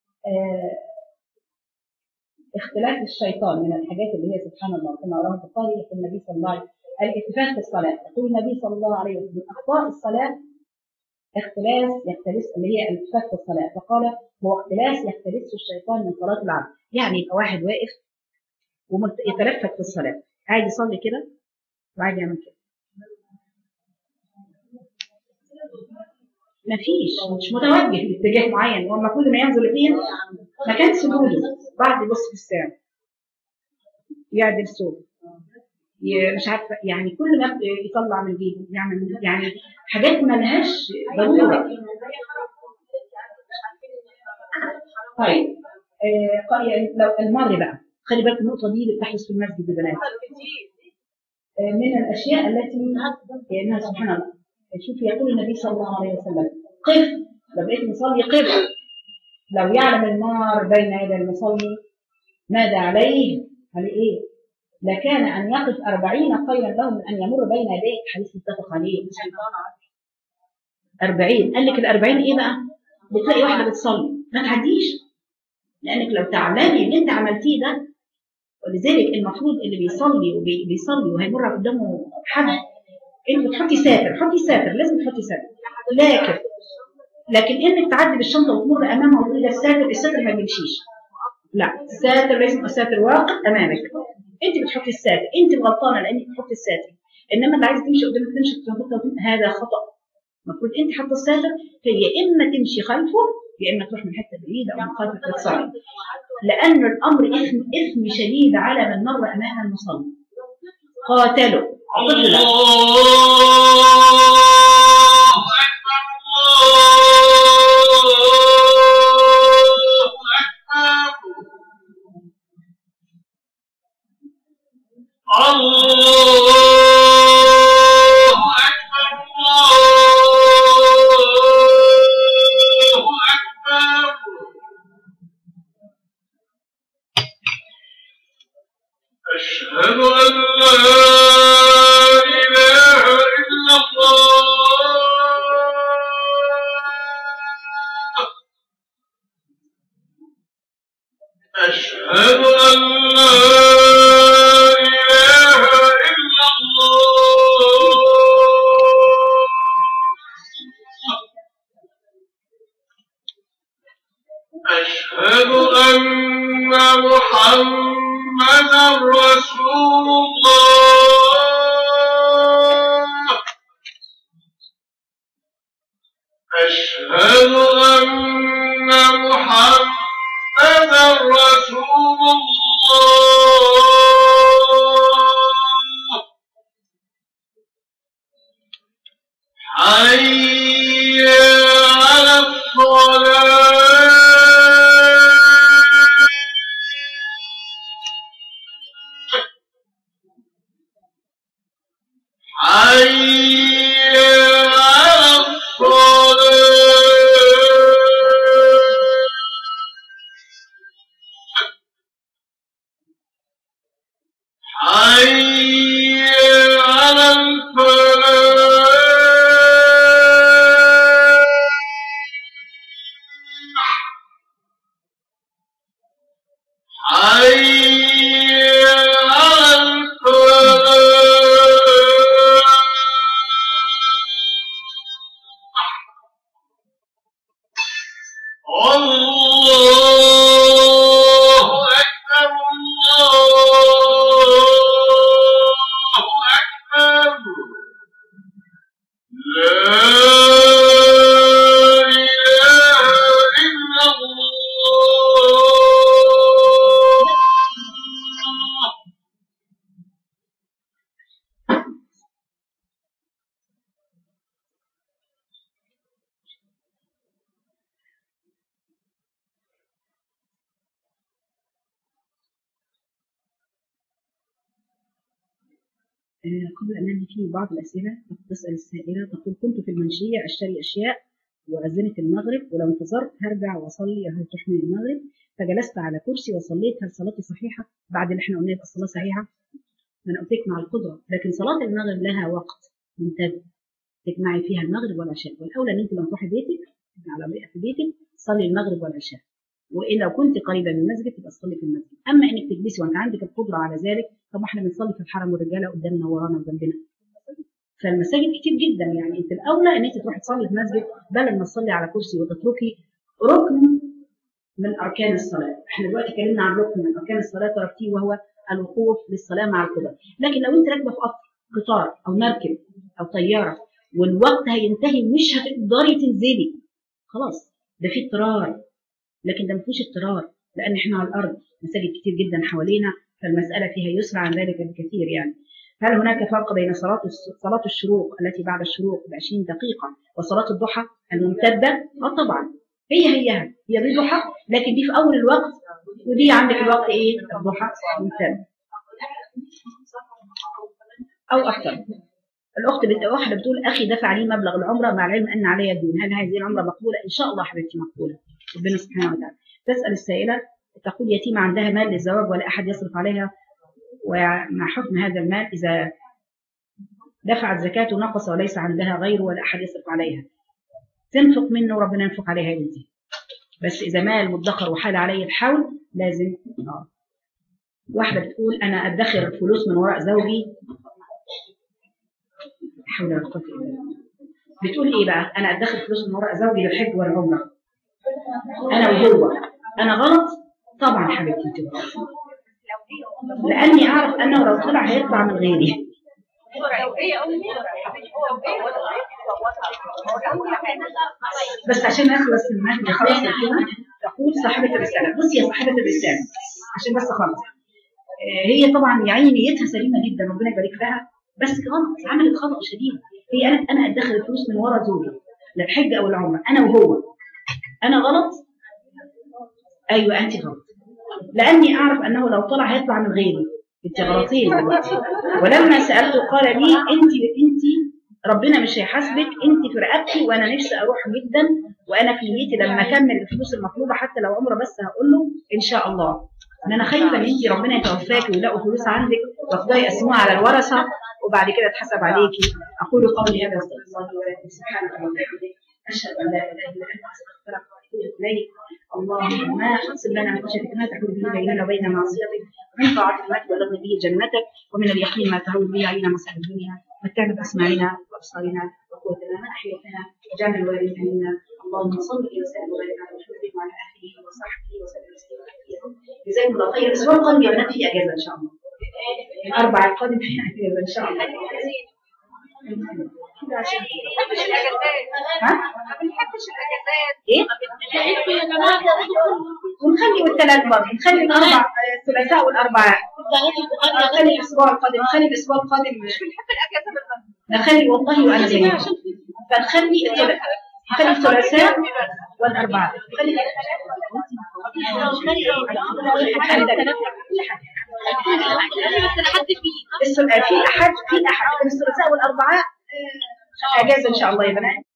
اختلاف الشيطان من الحاجات اللي هي سبحان الله كما رواه البخاري. يقول النبي صلى الله عليه وسلم الاتفاق في الصلاه. يقول النبي صلى الله عليه وسلم اخطاء الصلاه يختلس اللي هي الاتفاق في الصلاه، فقال هو اختلاس يختلسه الشيطان من صلاه العبد. يعني يبقى واحد واقف ويتلفت في الصلاه، قاعد يصلي كده وقاعد يعمل كده، مش متوجه لاتجاه معين، وما كل ما ينزل فين مكان سجوده بعد يبص في الساعه يعدل سوق مش عارفه، يعني كل ما يطلع من جيبه يعمل يعني حاجات ما لهاش ضروره. طيب لو المر بقى، خلي بالك النقطه دي اللي بتحدث في المسجد يا بنات، من الاشياء التي كانها سبحان الله. شوفي يقول النبي صلى الله عليه وسلم قف، لو بقيت مصلي قف. لو يعلم المار بين يدي المصلي ماذا عليه؟ ايه؟ لكان ان يقف 40 خيرا له من ان يمر بين يديه. حديث متفق عليه. 40 قال لك ال40 ايه بقى؟ بتلاقي واحده بتصلي ما تعديش، لانك لو تعلمي اللي انت عملتيه ده. ولذلك المفروض اللي بيصلي وهيمر قدامه حد، انت بتحطي ساتر، لازم تحطي ساتر. لكن انك تعدي بالشنطه وتمر امامها وتقولي ده الساتر ما بيمشيش. لا، الساتر لازم الساتر واقف امامك. انت بتحطي الساتر، انت غلطانه لانك بتحطي الساتر. انما اللي عايز تمشي قدامك تمشي، هذا خطا. المفروض انت حاطه الساتر، هي اما تمشي خلفه يا اما تروح من حته بعيده او من خلف تتصرف، لان الامر اثم شديد على من مر امام المصلي. قاتلوا طفلا أشهد أن لا إله إلا الله أشهد أن لا إله إلا الله أشهد أن محمدا رسول الله أشهد أن محمدا رسول الله حي على الصلاة حي على الصلاة حي على الفلاح حي على الفلاح الله أكبر الله أكبر لا إله إلا الله قبل أن ننهي في بعض الأسئلة تسأل السائلة تقول كنت في المنشية أشتري أشياء وأذنت المغرب ولو انتظرت هرجع وأصلي أو تحمل المغرب فجلست على كرسي وصليت. هل صلاتي صحيحة؟ بعد اللي احنا قلناه يبقى الصلاة صحيحة؟ ما أنا قلت لك مع القدرة، لكن صلاة المغرب لها وقت ممتد تجمعي فيها المغرب والعشاء، والأولى إن أنت لما تروحي بيتك على في بيتك صلي المغرب والعشاء، وإن لو كنت قريبة من المسجد تبقى تصلي في المسجد. أما إنك تجلسي وأنت عندك القدرة على ذلك، طب ما احنا بنصلي في الحرم والرجالة قدامنا ورانا وجنبنا، فالمساجد كتير جدا، يعني أنت الأولى إن أنت تروحي تصلي في مسجد بدل ما تصلي على كرسي وتتركي ركن من أركان الصلاة. احنا دلوقتي اتكلمنا عن ركن من أركان الصلاة تركتيه وهو الوقوف للصلاة مع القدر، لكن لو أنت راكبة في قطار أو مركب أو طيارة والوقت هينتهي مش هتقدري تنزلي خلاص ده في اضطرار، لكن ده ما فيهوش اضطرار لان احنا على الارض مساجد كتير جدا حوالينا، فالمساله فيها يسر عن ذلك بكثير يعني. هل هناك فرق بين صلاه الشروق التي بعد الشروق ب20 دقيقه وصلاه الضحى الممتده؟ طبعا هي دي ضحى، لكن دي في اول الوقت ودي عندك الوقت ايه الضحى ممتد او اكثر. الاخت واحده بتقول اخي دفع لي مبلغ العمره مع العلم ان علي دين، هل هذه العمره مقبوله؟ ان شاء الله حبيبتي مقبوله ربنا سبحانه وتعالى. تسال السائله تقول يتيمه عندها مال للزواج ولا احد يصرف عليها، ومع حكم هذا المال اذا دفعت زكاته نقص وليس عندها غيره ولا احد يصرف عليها، تنفق منه وربنا ينفق عليها يا بنتي، بس اذا مال مدخر وحال عليه الحول لازم. واحده بتقول انا ادخر فلوس من وراء زوجي، حول ولا قوة إلا بالله. بتقول ايه بقى؟ انا ادخر فلوس من وراء زوجي للحج والعمره انا وهو، انا غلط؟ طبعا حبيبتي انت غلط، لاني اعرف انه لو طلع هيطلع من غيري، بس عشان اخلص المهد خلاص كده تقول صاحبة الرسالة. بصي يا صاحبة الرسالة عشان بس خلاص، هي طبعا يا عيني نيتها سليمة جدا ربنا يبارك لها، بس غلط، عملت خطأ شديد. هي انا ادخر الفلوس من ورا زوجي لا الحج او العمرة، انا وهو، انا غلط؟ ايوه انت غلط، لاني اعرف انه لو طلع هيطلع من غيري، انت غلطين دلوقتي. ولما سالته قال لي انت ربنا مش هيحاسبك، انت في رقبتي وانا نفسي اروح جدا، وانا في نيتي لما اكمل الفلوس المطلوبه حتى لو عمره بس هقول له ان شاء الله. انا خايفه ان انت ربنا يتوفاكي ويلاقوا فلوس عندك واخدوها يقسموها على الورثه وبعد كده اتحسب عليكي. اقول قولي هذا واستغفر الله ولكم، سبحانك اللهم وبحمدك، اشهد ان لا اله الا انت، استغفرك واتوب اليك. اللهم اقسم لنا من خشيتك ما تحول به بيننا وبين معصيتك، ومن طاعتك ما تبلغنا به جنتك، ومن اليقين ما تهون به علينا مصائب الدنيا، متعنا باسماعنا وابصارنا وقوتنا ما احييتنا واجعلنا الوارث منا. اللهم صل وسلم وبارك على محمد وعلى اله وصحبه وسلم تسليما كثيرا. جزاكم الله خير. الاسبوع القادم يا بنات في اجازه ان شاء الله، الاربع القادم في اجازه ان شاء الله. كده عشان ها؟ ما بنحبش الاجازات. ايه؟ ونخلي والثلاث برضه، نخلي الاربع الثلاثاء والاربعاء، نخلي الاسبوع القادم، نخلي الاسبوع القادم مش بنحب الاجازه بالضبط، نخلي والله وانا زيكم، فنخلي الثلاثاء والاربعاء، نخلي في احد لكن الثلاثاء والاربعاء اجازه ان شاء الله يا بنات.